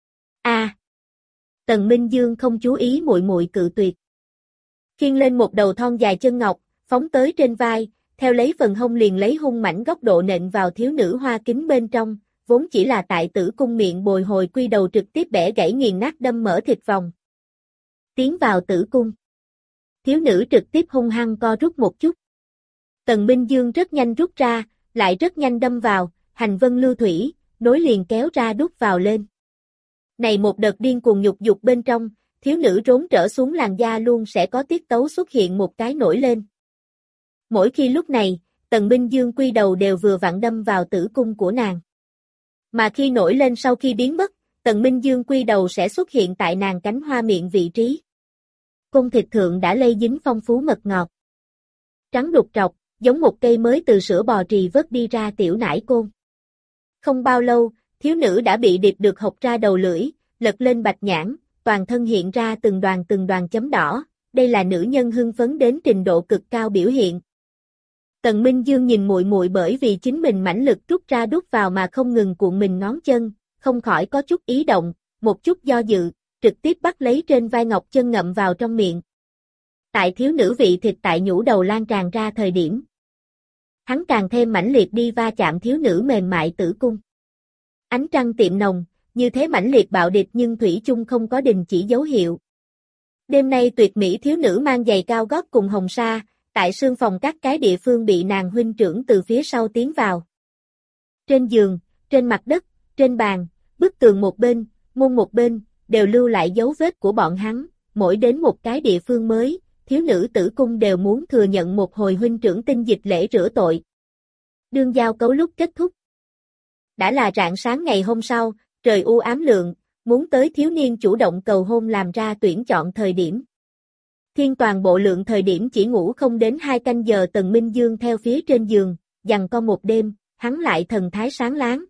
A. Tần Minh Dương không chú ý muội muội cự tuyệt. Khiêng lên một đầu thon dài chân ngọc, phóng tới trên vai, theo lấy phần hông liền lấy hung mãnh góc độ nện vào thiếu nữ hoa kính bên trong, vốn chỉ là tại tử cung miệng bồi hồi quy đầu trực tiếp bẻ gãy nghiền nát đâm mở thịt vòng. Tiến vào tử cung. Thiếu nữ trực tiếp hung hăng co rút một chút. Tần Minh Dương rất nhanh rút ra, lại rất nhanh đâm vào, hành vân lưu thủy, nối liền kéo ra đút vào lên. Này một đợt điên cuồng nhục dục bên trong, thiếu nữ rốn trở xuống làn da luôn sẽ có tiết tấu xuất hiện một cái nổi lên. Mỗi khi lúc này, Tần Minh Dương quy đầu đều vừa vặn đâm vào tử cung của nàng. Mà khi nổi lên sau khi biến mất, Tần Minh Dương quy đầu sẽ xuất hiện tại nàng cánh hoa miệng vị trí. Cung thịt thượng đã lây dính phong phú mật ngọt. Trắng đục trọc, giống một cây mới từ sữa bò trì vớt đi ra tiểu nải côn. Không bao lâu, thiếu nữ đã bị điệp được hộc ra đầu lưỡi, lật lên bạch nhãn, toàn thân hiện ra từng đoàn từng đoàn chấm đỏ, đây là nữ nhân hưng phấn đến trình độ cực cao biểu hiện. Tần Minh Dương nhìn muội muội bởi vì chính mình mãnh lực rút ra đút vào mà không ngừng cuộn mình ngón chân, không khỏi có chút ý động, một chút do dự, trực tiếp bắt lấy trên vai ngọc chân ngậm vào trong miệng. Tại thiếu nữ vị thịt tại nhũ đầu lan tràn ra thời điểm. Hắn càng thêm mãnh liệt đi va chạm thiếu nữ mềm mại tử cung. Ánh trăng tiệm nồng, như thế mãnh liệt bạo địch nhưng thủy chung không có đình chỉ dấu hiệu. Đêm nay tuyệt mỹ thiếu nữ mang giày cao gót cùng hồng sa, tại sương phòng các cái địa phương bị nàng huynh trưởng từ phía sau tiến vào. Trên giường, trên mặt đất, trên bàn, bức tường một bên, môn một bên, đều lưu lại dấu vết của bọn hắn, mỗi đến một cái địa phương mới, thiếu nữ tử cung đều muốn thừa nhận một hồi huynh trưởng tinh dịch lễ rửa tội. Đương giao cấu lúc kết thúc. Đã là rạng sáng ngày hôm sau, trời u ám lượng, muốn tới thiếu niên chủ động cầu hôn làm ra tuyển chọn thời điểm. Thiên toàn bộ lượng thời điểm chỉ ngủ không đến hai canh giờ Tần Minh Dương theo phía trên giường, giằng co một đêm, hắn lại thần thái sáng láng.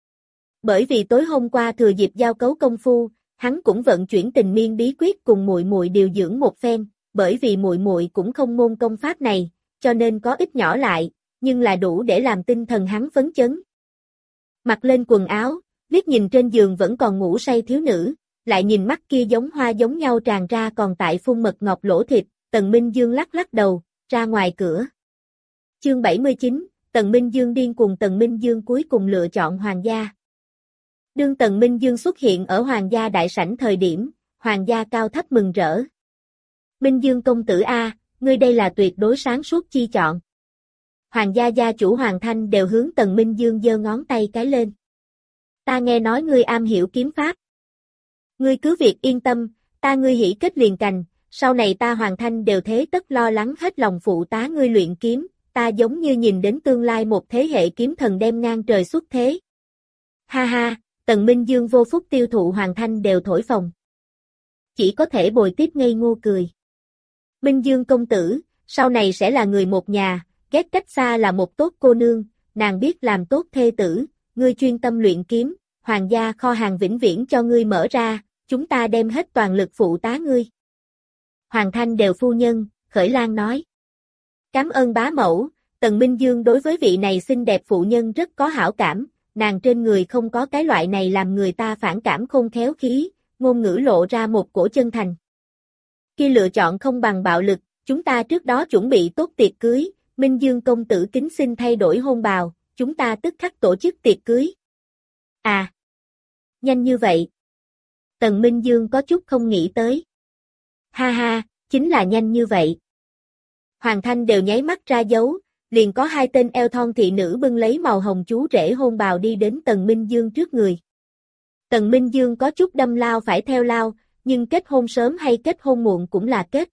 Bởi vì tối hôm qua thừa dịp giao cấu công phu, hắn cũng vận chuyển tình miên bí quyết cùng muội muội điều dưỡng một phen, bởi vì muội muội cũng không môn công pháp này, cho nên có ít nhỏ lại, nhưng là đủ để làm tinh thần hắn phấn chấn. Mặc lên quần áo, liếc nhìn trên giường vẫn còn ngủ say thiếu nữ, lại nhìn mắt kia giống hoa giống nhau tràn ra còn tại phun mật ngọt lỗ thịt, Tần Minh Dương lắc lắc đầu, ra ngoài cửa. Chương bảy mươi chín, Tần Minh Dương điên cuồng. Tần Minh Dương cuối cùng lựa chọn hoàng gia. Đương Tần Minh Dương xuất hiện ở hoàng gia đại sảnh thời điểm, hoàng gia cao thấp mừng rỡ. Minh Dương công tử A, ngươi đây là tuyệt đối sáng suốt chi chọn. Hoàng gia gia chủ Hoàng Thanh đều hướng Tần Minh Dương giơ ngón tay cái lên. Ta nghe nói ngươi am hiểu kiếm pháp. Ngươi cứ việc yên tâm, ta ngươi hỷ kết liền cành, sau này ta Hoàng Thanh đều thế tất lo lắng hết lòng phụ tá ngươi luyện kiếm, ta giống như nhìn đến tương lai một thế hệ kiếm thần đem ngang trời xuất thế. Ha ha, Tần Minh Dương vô phúc tiêu thụ Hoàng Thanh đều thổi phồng. Chỉ có thể bồi tiếp ngây ngô cười. Minh Dương công tử, sau này sẽ là người một nhà, ghét cách xa là một tốt cô nương, nàng biết làm tốt thê tử, ngươi chuyên tâm luyện kiếm, hoàng gia kho hàng vĩnh viễn cho ngươi mở ra, chúng ta đem hết toàn lực phụ tá ngươi. Hoàng Thanh đều phu nhân, Khởi Lan nói. Cảm ơn bá mẫu, Tần Minh Dương đối với vị này xinh đẹp phụ nhân rất có hảo cảm, nàng trên người không có cái loại này làm người ta phản cảm khôn khéo khí, ngôn ngữ lộ ra một cổ chân thành. Khi lựa chọn không bằng bạo lực, chúng ta trước đó chuẩn bị tốt tiệc cưới, Minh Dương công tử kính xin thay đổi hôn bào, chúng ta tức khắc tổ chức tiệc cưới. À, nhanh như vậy. Tần Minh Dương có chút không nghĩ tới. Ha ha, chính là nhanh như vậy. Hoàng Thanh đều nháy mắt ra dấu, liền có hai tên eo thon thị nữ bưng lấy màu hồng chú rể hôn bào đi đến Tần Minh Dương trước người. Tần Minh Dương có chút đâm lao phải theo lao, nhưng kết hôn sớm hay kết hôn muộn cũng là kết.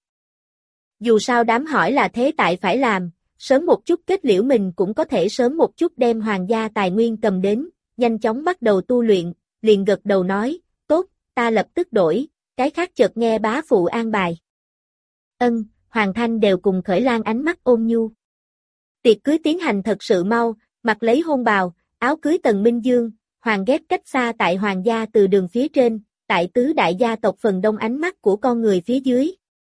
Dù sao đám hỏi là thế tại phải làm, sớm một chút kết liễu mình cũng có thể sớm một chút đem hoàng gia tài nguyên cầm đến, nhanh chóng bắt đầu tu luyện, liền gật đầu nói, tốt, ta lập tức đổi, cái khác chợt nghe bá phụ an bài. Ân, Hoàng Thanh đều cùng Khởi Lan ánh mắt ôn nhu. Tiệc cưới tiến hành thật sự mau, mặc lấy hôn bào, áo cưới Tần Minh Dương, Hoàng ghét cách xa tại Hoàng gia từ đường phía trên, tại tứ đại gia tộc phần đông ánh mắt của con người phía dưới.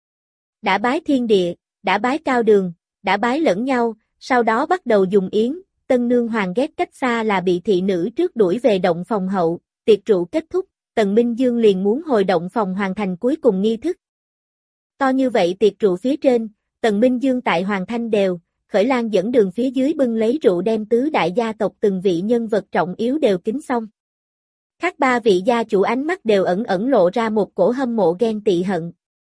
Đã bái thiên địa, đã bái cao đường, đã bái lẫn nhau, sau đó bắt đầu dùng yến, tân nương Hoàng ghét cách xa là bị thị nữ trước đuổi về động phòng hậu, tiệc rượu kết thúc, Tần Minh Dương liền muốn hồi động phòng hoàn thành cuối cùng nghi thức. To như vậy tiệc rượu phía trên, Tần Minh Dương tại Hoàng Thanh đều, Khởi Lan dẫn đường phía dưới bưng lấy rượu đem tứ đại gia tộc từng vị nhân vật trọng yếu đều kính xong. Khác ba vị gia chủ ánh mắt đều ẩn ẩn lộ ra một cổ hâm mộ ghen tị hận.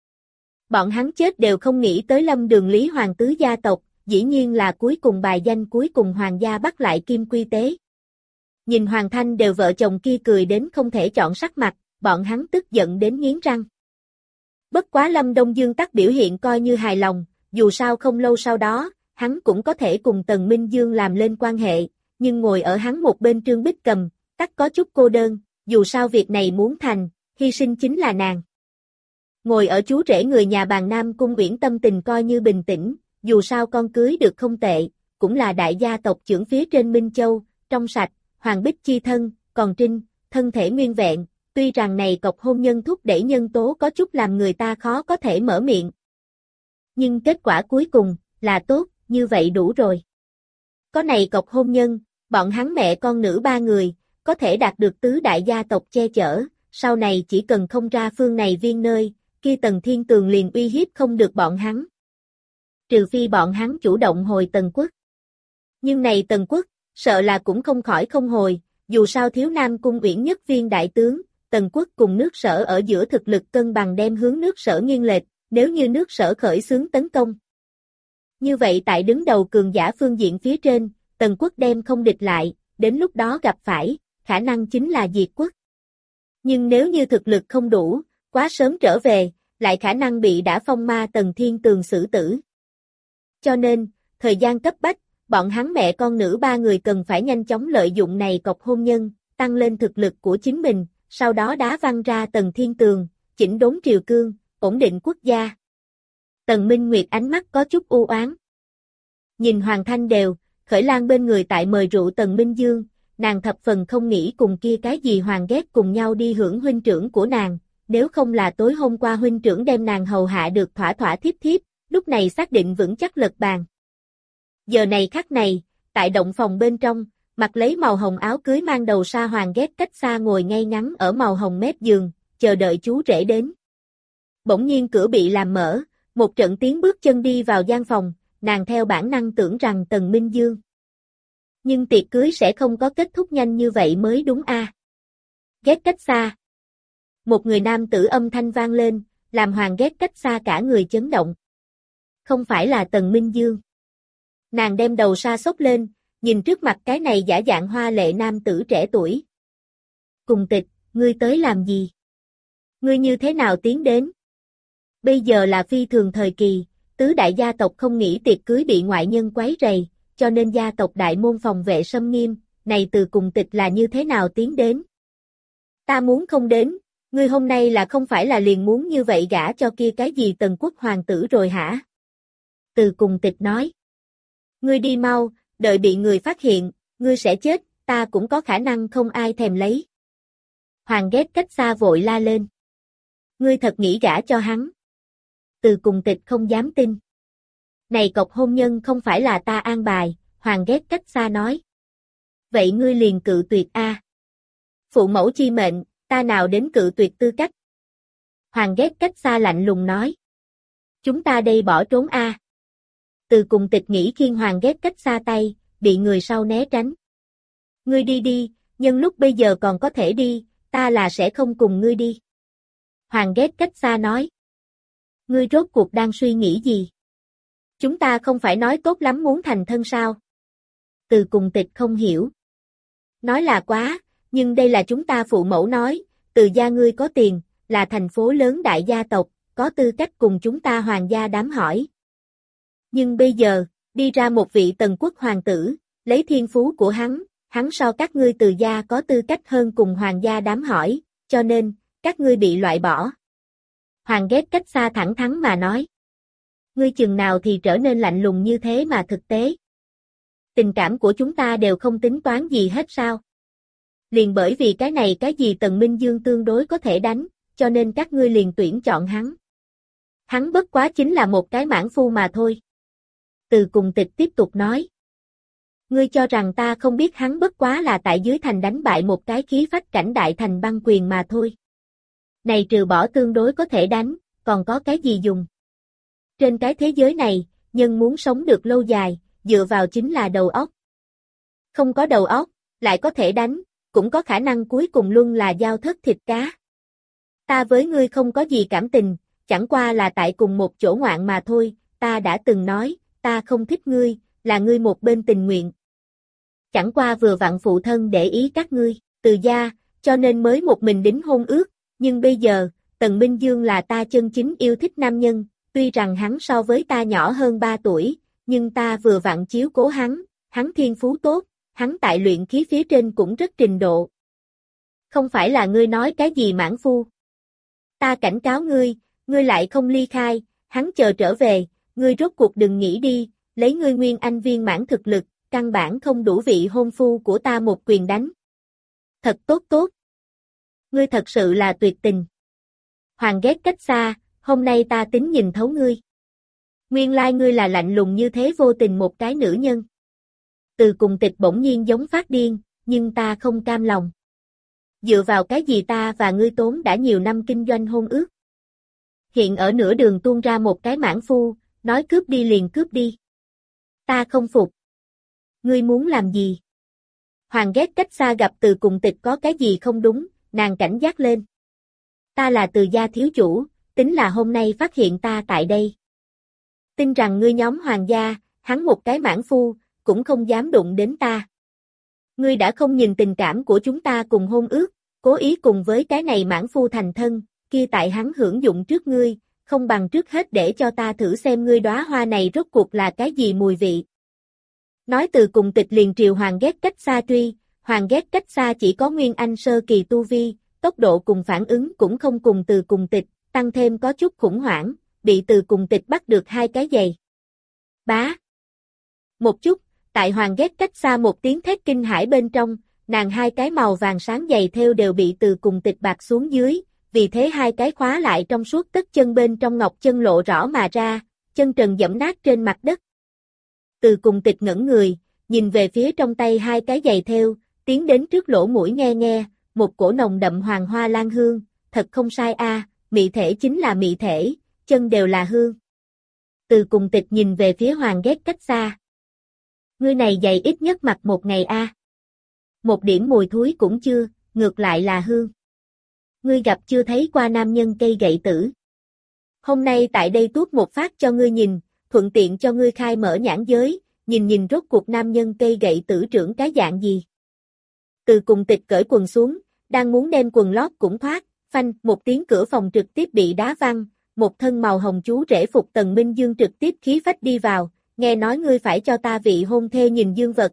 Bọn hắn chết đều không nghĩ tới lâm đường Lý Hoàng tứ gia tộc, dĩ nhiên là cuối cùng bài danh cuối cùng Hoàng gia bắt lại kim quy tế. Nhìn Hoàng Thanh đều vợ chồng kia cười đến không thể chọn sắc mặt, bọn hắn tức giận đến nghiến răng. Bất quá Lâm Đông Dương tắc biểu hiện coi như hài lòng, dù sao không lâu sau đó, hắn cũng có thể cùng Tần Minh Dương làm lên quan hệ, nhưng ngồi ở hắn một bên Trương Bích Cầm, tắc có chút cô đơn, dù sao việc này muốn thành, hy sinh chính là nàng. Ngồi ở chú rể người nhà bàn Nam Cung Uyển tâm tình coi như bình tĩnh, dù sao con cưới được không tệ, cũng là đại gia tộc trưởng phía trên Minh Châu, trong sạch, Hoàng Bích chi thân, còn Trinh, thân thể nguyên vẹn, tuy rằng này cọc hôn nhân thúc đẩy nhân tố có chút làm người ta khó có thể mở miệng. Nhưng kết quả cuối cùng, là tốt, như vậy đủ rồi. Có này cọc hôn nhân, bọn hắn mẹ con nữ ba người, có thể đạt được tứ đại gia tộc che chở, sau này chỉ cần không ra phương này viên nơi, kia Tần Thiên Tường liền uy hiếp không được bọn hắn. Trừ phi bọn hắn chủ động hồi Tần Quốc. Nhưng này Tần Quốc, sợ là cũng không khỏi không hồi, dù sao thiếu Nam Cung Uyển nhất viên đại tướng, Tần Quốc cùng nước Sở ở giữa thực lực cân bằng đem hướng nước Sở nghiêng lệch, nếu như nước Sở khởi xướng tấn công. Như vậy tại đứng đầu cường giả phương diện phía trên, Tần Quốc đem không địch lại, đến lúc đó gặp phải, khả năng chính là diệt quốc. Nhưng nếu như thực lực không đủ, quá sớm trở về, lại khả năng bị đã phong ma Tần Thiên Tường xử tử. Cho nên, thời gian cấp bách, bọn hắn mẹ con nữ ba người cần phải nhanh chóng lợi dụng này cọc hôn nhân, tăng lên thực lực của chính mình, sau đó đá văng ra Tần Thiên Tường, chỉnh đốn triều cương, ổn định quốc gia. Tần Minh Nguyệt ánh mắt có chút u oán. Nhìn Hoàng Thanh đều, Khởi Lan bên người tại mời rượu Tần Minh Dương, nàng thập phần không nghĩ cùng kia cái gì Hoàng ghét cùng nhau đi hưởng huynh trưởng của nàng, nếu không là tối hôm qua huynh trưởng đem nàng hầu hạ được thỏa thỏa thiếp thiếp, lúc này xác định vững chắc lật bàn. Giờ này khắc này, tại động phòng bên trong, mặc lấy màu hồng áo cưới mang đầu sa Hoàng ghét cách xa ngồi ngay ngắn ở màu hồng mép giường, chờ đợi chú rể đến. Bỗng nhiên cửa bị làm mở, một trận tiếng bước chân đi vào gian phòng, nàng theo bản năng tưởng rằng Tần Minh Dương. Nhưng tiệc cưới sẽ không có kết thúc nhanh như vậy mới đúng a. À. Ghét cách xa. Một người nam tử âm thanh vang lên, làm Hoàng ghét cách xa cả người chấn động. Không phải là Tần Minh Dương. Nàng đem đầu sa xốc lên, nhìn trước mặt cái này giả dạng hoa lệ nam tử trẻ tuổi. Cùng Tịch, ngươi tới làm gì? Ngươi như thế nào tiến đến? Bây giờ là phi thường thời kỳ, tứ đại gia tộc không nghĩ tiệc cưới bị ngoại nhân quấy rầy, cho nên gia tộc đại môn phòng vệ xâm nghiêm, này từ Cùng Tịch là như thế nào tiến đến? Ta muốn không đến, ngươi hôm nay là không phải là liền muốn như vậy gả cho kia cái gì Tần Quốc hoàng tử rồi hả? Từ Cùng Tịch nói. Ngươi đi mau, đợi bị người phát hiện, ngươi sẽ chết, ta cũng có khả năng không ai thèm lấy. Hoàng ghét cách xa vội la lên. Ngươi thật nghĩ gả cho hắn. Từ Cùng Tịch không dám tin. Này cọc hôn nhân không phải là ta an bài, Hoàng ghét cách xa nói. Vậy ngươi liền cự tuyệt a. À. Phụ mẫu chi mệnh, ta nào đến cự tuyệt tư cách. Hoàng ghét cách xa lạnh lùng nói. Chúng ta đây bỏ trốn a. À. Từ Cùng Tịch nghĩ khiêng Hoàng ghét cách xa tay, bị người sau né tránh. Ngươi đi đi, nhân lúc bây giờ còn có thể đi, ta là sẽ không cùng ngươi đi. Hoàng ghét cách xa nói. Ngươi rốt cuộc đang suy nghĩ gì? Chúng ta không phải nói tốt lắm muốn thành thân sao? Từ Cùng Tịch không hiểu. Nói là quá, nhưng đây là chúng ta phụ mẫu nói, Từ gia ngươi có tiền, là thành phố lớn đại gia tộc, có tư cách cùng chúng ta hoàng gia đám hỏi. Nhưng bây giờ, đi ra một vị tần quốc hoàng tử, lấy thiên phú của hắn, hắn so các ngươi Từ gia có tư cách hơn cùng hoàng gia đám hỏi, cho nên, các ngươi bị loại bỏ. Hoàng ghét cách xa thẳng thắn mà nói. Ngươi chừng nào thì trở nên lạnh lùng như thế mà thực tế. Tình cảm của chúng ta đều không tính toán gì hết sao? Liền bởi vì cái này cái gì Tần Minh Dương tương đối có thể đánh, cho nên các ngươi liền tuyển chọn hắn. Hắn bất quá chính là một cái mãn phu mà thôi. Từ Cùng Tịch tiếp tục nói. Ngươi cho rằng ta không biết hắn bất quá là tại dưới thành đánh bại một cái khí phách cảnh đại thành băng quyền mà thôi. Này trừ bỏ tương đối có thể đánh, còn có cái gì dùng? Trên cái thế giới này, nhân muốn sống được lâu dài, dựa vào chính là đầu óc. Không có đầu óc, lại có thể đánh, cũng có khả năng cuối cùng luôn là giao thất thịt cá. Ta với ngươi không có gì cảm tình, chẳng qua là tại cùng một chỗ ngoạn mà thôi, ta đã từng nói, ta không thích ngươi, là ngươi một bên tình nguyện. Chẳng qua vừa vặn phụ thân để ý các ngươi, Từ gia, cho nên mới một mình đính hôn ước, nhưng bây giờ, Tần Minh Dương là ta chân chính yêu thích nam nhân, tuy rằng hắn so với ta nhỏ hơn ba tuổi, nhưng ta vừa vặn chiếu cố hắn, hắn thiên phú tốt, hắn tại luyện khí phía trên cũng rất trình độ. Không phải là ngươi nói cái gì mãn phu. Ta cảnh cáo ngươi, ngươi lại không ly khai, hắn chờ trở về, ngươi rốt cuộc đừng nghĩ đi, lấy ngươi nguyên anh viên mãn thực lực, căn bản không đủ vị hôn phu của ta một quyền đánh. Thật tốt tốt. Ngươi thật sự là tuyệt tình. Hoàng ghét cách xa, hôm nay ta tính nhìn thấu ngươi. Nguyên lai ngươi là lạnh lùng như thế vô tình một cái nữ nhân. Từ Cùng Tịch bỗng nhiên giống phát điên, nhưng ta không cam lòng. Dựa vào cái gì ta và ngươi tốn đã nhiều năm kinh doanh hôn ước. Hiện ở nửa đường tuôn ra một cái mãn phu, nói cướp đi liền cướp đi. Ta không phục. Ngươi muốn làm gì? Hoàng ghét cách xa gặp Từ Cùng Tịch có cái gì không đúng, nàng cảnh giác lên. Ta là Từ gia thiếu chủ, tính là hôm nay phát hiện ta tại đây. Tin rằng ngươi nhóm hoàng gia, hắn một cái mãn phu, cũng không dám đụng đến ta. Ngươi đã không nhìn tình cảm của chúng ta cùng hôn ước, cố ý cùng với cái này mãn phu thành thân, kia tại hắn hưởng dụng trước ngươi, không bằng trước hết để cho ta thử xem ngươi đóa hoa này rốt cuộc là cái gì mùi vị. Nói Từ Cùng Tịch liền triều Hoàng ghét cách xa truy, Hoàng ghét cách xa chỉ có nguyên anh sơ kỳ tu vi, tốc độ cùng phản ứng cũng không cùng Từ Cùng Tịch, tăng thêm có chút khủng hoảng, bị Từ Cùng Tịch bắt được hai cái giày. Bá. Một chút, tại Hoàng ghét cách xa một tiếng thét kinh hãi bên trong, nàng hai cái màu vàng sáng giày thêu đều bị Từ Cùng Tịch bạc xuống dưới, vì thế hai cái khóa lại trong suốt tất chân bên trong ngọc chân lộ rõ mà ra, chân trần dẫm nát trên mặt đất. Từ Cùng Tịch ngẩng người, nhìn về phía trong tay hai cái giày thêu, tiến đến trước lỗ mũi nghe nghe, một cổ nồng đậm hoàng hoa lan hương, thật không sai a, à, mị thể chính là mị thể, chân đều là hương. Từ Cùng Tịch nhìn về phía Hoàng ghét cách xa. Ngươi này giày ít nhất mặc một ngày a. À. Một điểm mùi thúi cũng chưa, ngược lại là hương. Ngươi gặp chưa thấy qua nam nhân cây gậy tử. Hôm nay tại đây tuốt một phát cho ngươi nhìn, thuận tiện cho ngươi khai mở nhãn giới, nhìn nhìn rốt cuộc nam nhân cây gậy tử trưởng cái dạng gì. Từ Cùng Tịch cởi quần xuống, đang muốn đem quần lót cũng thoát, phanh, một tiếng cửa phòng trực tiếp bị đá văng, một thân màu hồng chú rể phục Tần Minh Dương trực tiếp khí phách đi vào, nghe nói ngươi phải cho ta vị hôn thê nhìn dương vật.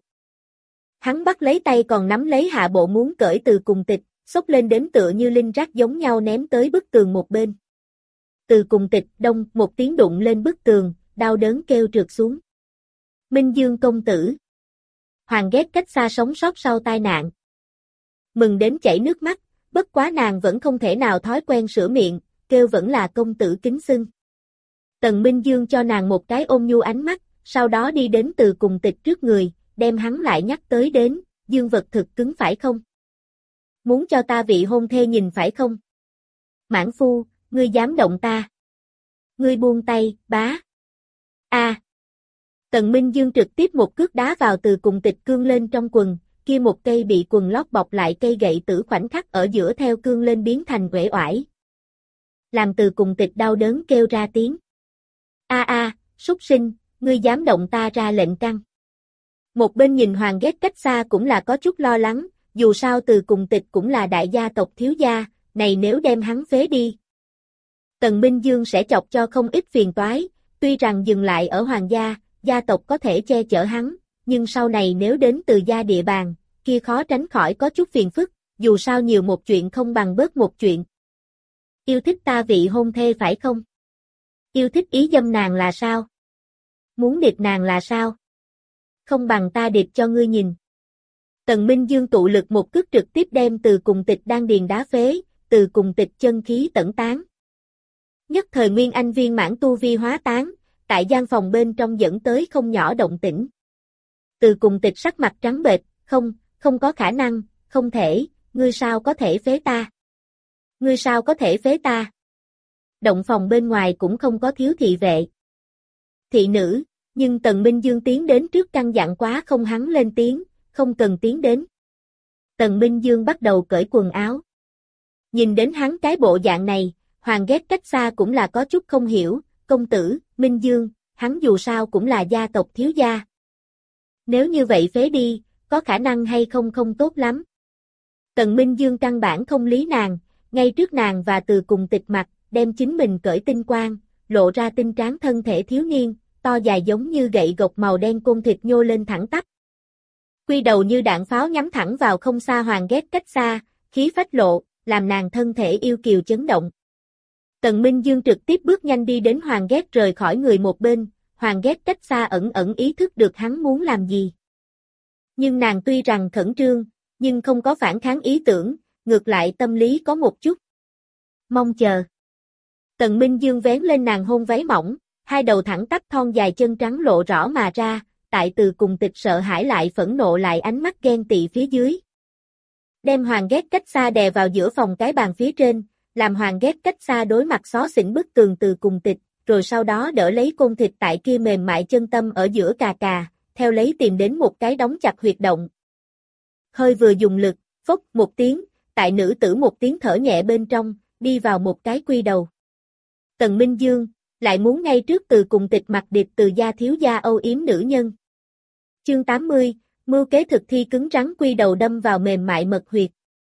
Hắn bắt lấy tay còn nắm lấy hạ bộ muốn cởi Từ Cùng Tịch, xốc lên đến tựa như linh rác giống nhau ném tới bức tường một bên. Từ Cùng Tịch đông một tiếng đụng lên bức tường, đau đớn kêu trượt xuống. Minh Dương công tử. Hoàng ghét cách xa sống sót sau tai nạn. Mừng đến chảy nước mắt, bất quá nàng vẫn không thể nào thói quen sửa miệng, kêu vẫn là công tử kính xưng. Tần Minh Dương cho nàng một cái ôn nhu ánh mắt, sau đó đi đến Từ Cùng Tịch trước người, đem hắn lại nhắc tới đến, dương vật thực cứng phải không? Muốn cho ta vị hôn thê nhìn phải không? Mãn phu, ngươi dám động ta. Ngươi buông tay, bá. A. À. Tần Minh Dương trực tiếp một cước đá vào Từ Cùng Tịch cương lên trong quần, kia một cây bị quần lót bọc lại cây gậy tử khoảnh khắc ở giữa theo cương lên biến thành uể oải. Làm Từ Cùng Tịch đau đớn kêu ra tiếng. A a, súc sinh, ngươi dám động ta ra lệnh căng. Một bên nhìn Hoàng ghét cách xa cũng là có chút lo lắng, dù sao Từ Cùng Tịch cũng là đại gia tộc thiếu gia, này nếu đem hắn phế đi. Tần Minh Dương sẽ chọc cho không ít phiền toái, tuy rằng dừng lại ở Hoàng gia, gia tộc có thể che chở hắn, nhưng sau này nếu đến Từ gia địa bàn, kia khó tránh khỏi có chút phiền phức, dù sao nhiều một chuyện không bằng bớt một chuyện. Yêu thích ta vị hôn thê phải không? Yêu thích ý dâm nàng là sao? Muốn điệp nàng là sao? Không bằng ta điệp cho ngươi nhìn. Tần Minh Dương tụ lực một cước trực tiếp đem Từ Cùng Tịch đang điền đá phế, Từ Cùng Tịch chân khí tẩn tán. Nhất thời Nguyên Anh viên mãn tu vi hóa tán, tại gian phòng bên trong dẫn tới không nhỏ động tĩnh. Từ Cùng Tịch sắc mặt trắng bệch, không, không có khả năng, không thể, ngươi sao có thể phế ta? Ngươi sao có thể phế ta? Động phòng bên ngoài cũng không có thiếu thị vệ. Thị nữ, nhưng Tần Minh Dương tiến đến trước căn dặn quá không hắn lên tiếng, không cần tiến đến. Tần Minh Dương bắt đầu cởi quần áo. Nhìn đến hắn cái bộ dạng này, Hoàng ghét cách xa cũng là có chút không hiểu, công tử, Minh Dương, hắn dù sao cũng là gia tộc thiếu gia. Nếu như vậy phế đi, có khả năng hay không không tốt lắm. Tần Minh Dương căn bản không lý nàng, ngay trước nàng và Từ Cùng Tịch mặt, đem chính mình cởi tinh quang, lộ ra tinh tráng thân thể thiếu niên, to dài giống như gậy gộc màu đen côn thịt nhô lên thẳng tắp. Quy đầu như đạn pháo nhắm thẳng vào không xa Hoàng ghét cách xa, khí phách lộ, làm nàng thân thể yêu kiều chấn động. Tần Minh Dương trực tiếp bước nhanh đi đến Hoàng ghét rời khỏi người một bên, Hoàng ghét cách xa ẩn ẩn ý thức được hắn muốn làm gì. Nhưng nàng tuy rằng khẩn trương, nhưng không có phản kháng ý tưởng, ngược lại tâm lý có một chút mong chờ. Tần Minh Dương vén lên nàng hôn váy mỏng, hai đầu thẳng tắp thon dài chân trắng lộ rõ mà ra, tại Từ Cùng Tịch sợ hãi lại phẫn nộ lại ánh mắt ghen tị phía dưới. Đem Hoàng ghét cách xa đè vào giữa phòng cái bàn phía trên, làm Hoàng ghét cách xa đối mặt xó xỉnh bức tường Từ Cùng Tịch, rồi sau đó đỡ lấy côn thịt tại kia mềm mại chân tâm ở giữa cà cà, theo lấy tìm đến một cái đóng chặt huyệt động. Hơi vừa dùng lực, phốc một tiếng, tại nữ tử một tiếng thở nhẹ bên trong, đi vào một cái quy đầu. Tần Minh Dương, lại muốn ngay trước Từ Cùng Tịch mặt điệp Từ gia thiếu gia âu yếm nữ nhân. Chương tám mươi, mưu kế thực thi cứng rắn quy đầu đâm vào mềm mại mật huyệt.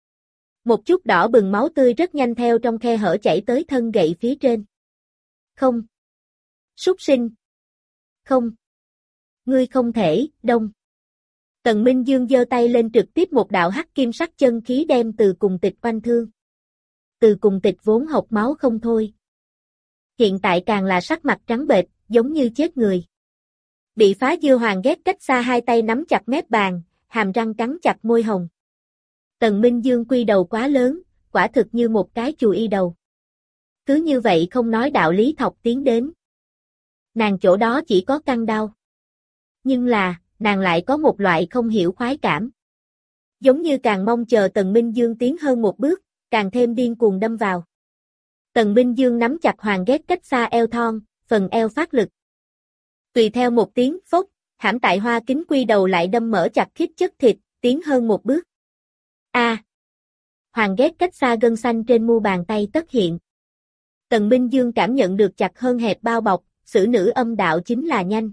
Một chút đỏ bừng máu tươi rất nhanh theo trong khe hở chảy tới thân gậy phía trên. Không. Súc sinh. Không. Ngươi không thể, đông. Tần Minh Dương giơ tay lên trực tiếp một đạo hắc kim sắc chân khí đem Từ Cùng Tịch oanh thương. Từ Cùng Tịch vốn hộc máu không thôi. Hiện tại càng là sắc mặt trắng bệch, giống như chết người. Bị phá dưa Hoàng ghét cách xa hai tay nắm chặt mép bàn, hàm răng cắn chặt môi hồng. Tần Minh Dương quy đầu quá lớn, quả thực như một cái chù y đầu. Cứ như vậy không nói đạo lý thọc tiến đến. Nàng chỗ đó chỉ có căng đau. Nhưng là, nàng lại có một loại không hiểu khoái cảm. Giống như càng mong chờ Tần Minh Dương tiến hơn một bước, càng thêm điên cuồng đâm vào. Tần Minh Dương nắm chặt Hoàng ghét cách xa eo thon, phần eo phát lực. Tùy theo một tiếng phốc, hãm tại hoa kính quy đầu lại đâm mở chặt khít chất thịt, tiến hơn một bước. A. À. Hoàng ghét cách xa gân xanh trên mu bàn tay tất hiện. Tần Minh Dương cảm nhận được chặt hơn hẹp bao bọc, xử nữ âm đạo chính là nhanh.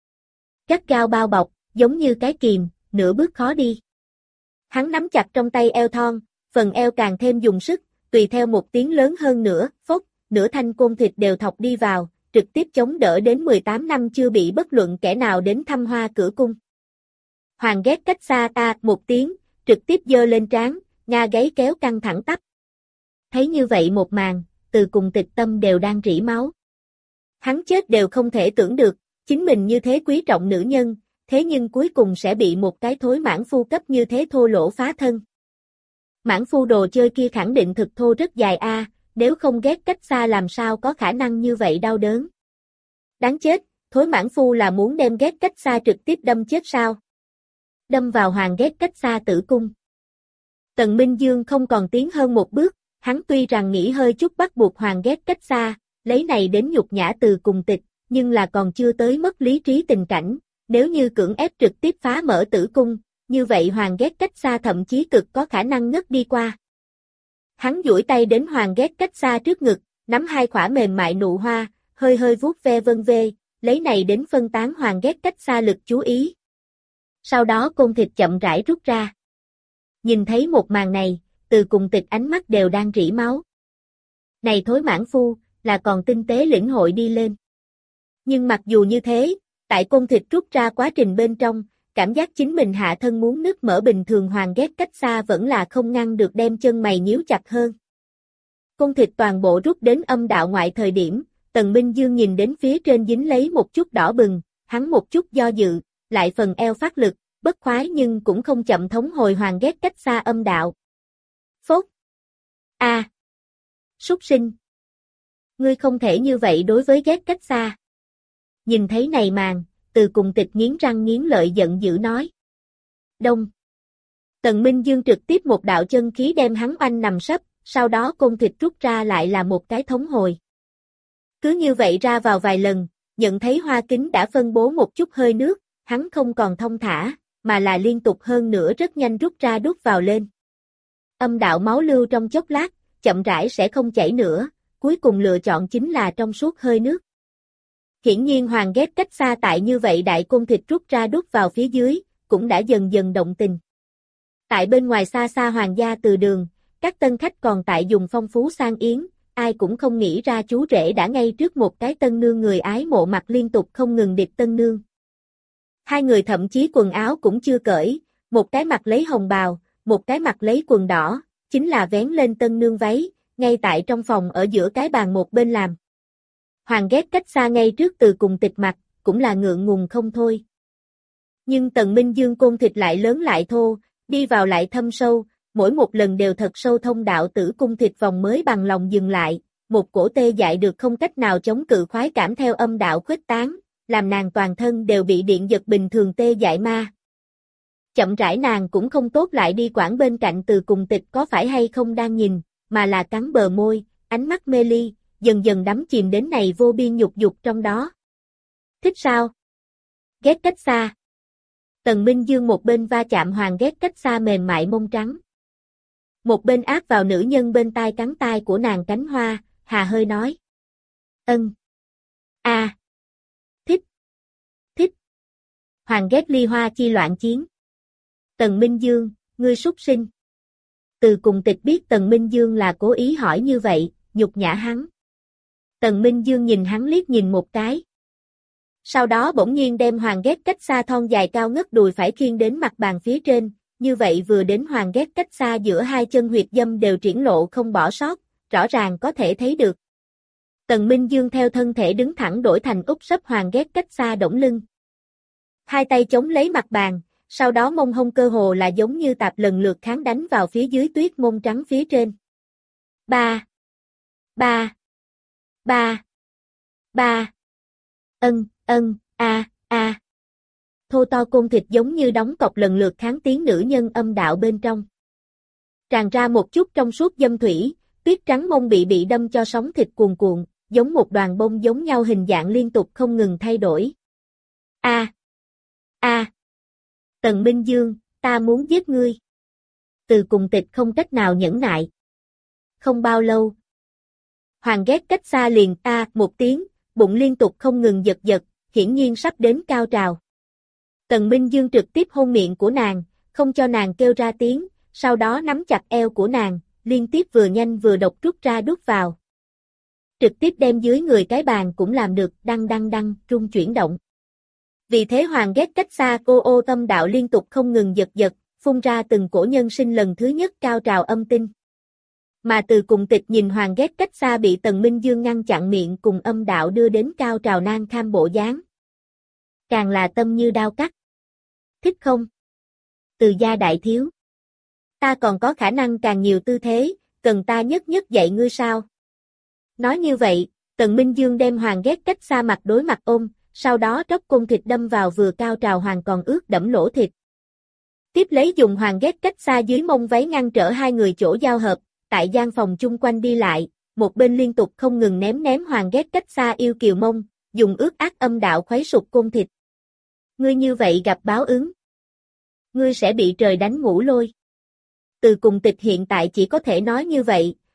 Gắt gao bao bọc, giống như cái kìm, nửa bước khó đi. Hắn nắm chặt trong tay eo thon, phần eo càng thêm dùng sức, tùy theo một tiếng lớn hơn nữa, phốc, nửa thanh côn thịt đều thọc đi vào, trực tiếp chống đỡ đến mười tám năm chưa bị bất luận kẻ nào đến thăm hoa cửa cung. Hoàng ghét cách xa ta một tiếng, trực tiếp giơ lên trán, nga gáy kéo căng thẳng tắp. Thấy như vậy một màn, Từ Cùng Tịch tâm đều đang rỉ máu. Hắn chết đều không thể tưởng được, chính mình như thế quý trọng nữ nhân, thế nhưng cuối cùng sẽ bị một cái thối mãn phu cấp như thế thô lỗ phá thân. Mãn phu đồ chơi kia khẳng định thực thô rất dài a, nếu không ghét cách xa làm sao có khả năng như vậy đau đớn. Đáng chết, thối mãn phu là muốn đem ghét cách xa trực tiếp đâm chết sao? Đâm vào Hoàng ghét cách xa tử cung. Tần Minh Dương không còn tiến hơn một bước, hắn tuy rằng nghĩ hơi chút bắt buộc Hoàng ghét cách xa, lấy này đến nhục nhã Từ Cùng Tịch, nhưng là còn chưa tới mất lý trí tình cảnh, nếu như cưỡng ép trực tiếp phá mở tử cung, như vậy Hoàng ghét cách xa thậm chí cực có khả năng ngất đi qua. Hắn duỗi tay đến Hoàng ghét cách xa trước ngực, nắm hai khỏa mềm mại nụ hoa, hơi hơi vuốt ve vân vê, lấy này đến phân tán Hoàng ghét cách xa lực chú ý. Sau đó côn thịt chậm rãi rút ra. Nhìn thấy một màn này, Từ cùng Tịch ánh mắt đều đang rỉ máu. Này thối mãng phu, là còn tinh tế lĩnh hội đi lên. Nhưng mặc dù như thế, tại côn thịt rút ra quá trình bên trong, cảm giác chính mình hạ thân muốn nứt mở bình thường Hoàng ghét cách xa vẫn là không ngăn được đem chân mày nhíu chặt hơn. Côn thịt toàn bộ rút đến âm đạo ngoại thời điểm, Tần Minh Dương nhìn đến phía trên dính lấy một chút đỏ bừng, hắn một chút do dự, lại phần eo phát lực, bất khoái nhưng cũng không chậm thống hồi Hoàng ghét cách xa âm đạo. Phốt! A! À. Súc sinh! Ngươi không thể như vậy đối với ghét cách xa. Nhìn thấy này màn, Từ cùng Tịch nghiến răng nghiến lợi giận dữ nói. Đông! Tần Minh Dương trực tiếp một đạo chân khí đem hắn oanh nằm sấp, sau đó côn thịt rút ra lại là một cái thống hồi. Cứ như vậy ra vào vài lần, nhận thấy hoa kính đã phân bố một chút hơi nước, hắn không còn thông thả, mà là liên tục hơn nữa rất nhanh rút ra đút vào lên. Âm đạo máu lưu trong chốc lát, chậm rãi sẽ không chảy nữa, cuối cùng lựa chọn chính là trong suốt hơi nước. Hiển nhiên Hoàng ghét cách xa tại như vậy đại côn thịt rút ra đút vào phía dưới, cũng đã dần dần động tình. Tại bên ngoài xa xa Hoàng gia Từ đường, các tân khách còn tại dùng phong phú sang yến, ai cũng không nghĩ ra chú rể đã ngay trước một cái tân nương người ái mộ mặt liên tục không ngừng điệp tân nương. Hai người thậm chí quần áo cũng chưa cởi, một cái mặc lấy hồng bào, một cái mặc lấy quần đỏ, chính là vén lên tân nương váy, ngay tại trong phòng ở giữa cái bàn một bên làm. Hoàng ghét cách xa ngay trước Từ cùng Tịch mặt, cũng là ngượng ngùng không thôi. Nhưng Tần Minh Dương côn thịt lại lớn lại thô, đi vào lại thâm sâu, mỗi một lần đều thật sâu thông đạo tử cung thịt vòng mới bằng lòng dừng lại, một cổ tê dại được không cách nào chống cự khoái cảm theo âm đạo khuếch tán, làm nàng toàn thân đều bị điện giật bình thường tê dại ma. Chậm rãi nàng cũng không tốt lại đi quản bên cạnh Từ cùng Tịch có phải hay không đang nhìn, mà là cắn bờ môi, ánh mắt mê ly, dần dần đắm chìm đến này vô biên nhục dục trong đó. Thích sao? Ghét cách xa. Tần Minh Dương một bên va chạm Hoàng ghét cách xa mềm mại mông trắng. Một bên áp vào nữ nhân bên tai cắn tai của nàng cánh hoa, hà hơi nói. Ân. A. À. Thích. Thích. Hoàng ghét ly hoa chi loạn chiến. Tần Minh Dương, ngươi súc sinh. Từ cùng Tịch biết Tần Minh Dương là cố ý hỏi như vậy, nhục nhã hắn. Tần Minh Dương nhìn hắn liếc nhìn một cái. Sau đó bỗng nhiên đem Hoàng ghét cách xa thon dài cao ngất đùi phải khiêng đến mặt bàn phía trên, như vậy vừa đến Hoàng ghét cách xa giữa hai chân huyệt dâm đều triển lộ không bỏ sót, rõ ràng có thể thấy được. Tần Minh Dương theo thân thể đứng thẳng đổi thành úp sấp Hoàng ghét cách xa đổng lưng. Hai tay chống lấy mặt bàn, sau đó mông hông cơ hồ là giống như tạp lần lượt kháng đánh vào phía dưới tuyết mông trắng phía trên. Ba. Ba. Ba. Ba. Ân, ân, a, a. Thô to côn thịt giống như đóng cọc lần lượt kháng tiếng nữ nhân âm đạo bên trong. Tràn ra một chút trong suốt dâm thủy, tuyết trắng mông bị bị đâm cho sóng thịt cuồn cuộn, giống một đoàn bông giống nhau hình dạng liên tục không ngừng thay đổi. A. A. Tần Minh Dương, ta muốn giết ngươi. Từ cùng Tịch không cách nào nhẫn nại. Không bao lâu. Hoàng ghét cách xa liền a một tiếng, bụng liên tục không ngừng giật giật, hiển nhiên sắp đến cao trào. Tần Minh Dương trực tiếp hôn miệng của nàng, không cho nàng kêu ra tiếng, sau đó nắm chặt eo của nàng, liên tiếp vừa nhanh vừa độc rút ra đút vào. Trực tiếp đem dưới người cái bàn cũng làm được đăng đăng đăng, rung chuyển động. Vì thế Hoàng ghét cách xa cô ô tâm đạo liên tục không ngừng giật giật, phun ra từng cổ nhân sinh lần thứ nhất cao trào âm tinh. Mà Từ cùng Tịch nhìn Hoàng ghét cách xa bị Tần Minh Dương ngăn chặn miệng cùng âm đạo đưa đến cao trào nan kham bộ dáng. Càng là tâm như đao cắt. Thích không? Từ gia đại thiếu. Ta còn có khả năng càng nhiều tư thế, cần ta nhất nhất dạy ngươi sao? Nói như vậy, Tần Minh Dương đem Hoàng ghét cách xa mặt đối mặt ôm, sau đó tróc côn thịt đâm vào vừa cao trào Hoàng còn ướt đẫm lỗ thịt. Tiếp lấy dùng Hoàng ghét cách xa dưới mông váy ngăn trở hai người chỗ giao hợp, tại gian phòng chung quanh đi lại, một bên liên tục không ngừng ném ném Hoàng ghét cách xa yêu kiều mông, dùng ướt át âm đạo khuấy sụp côn thịt. Ngươi như vậy gặp báo ứng. Ngươi sẽ bị trời đánh ngủ lôi. Từ cùng Tịch hiện tại chỉ có thể nói như vậy,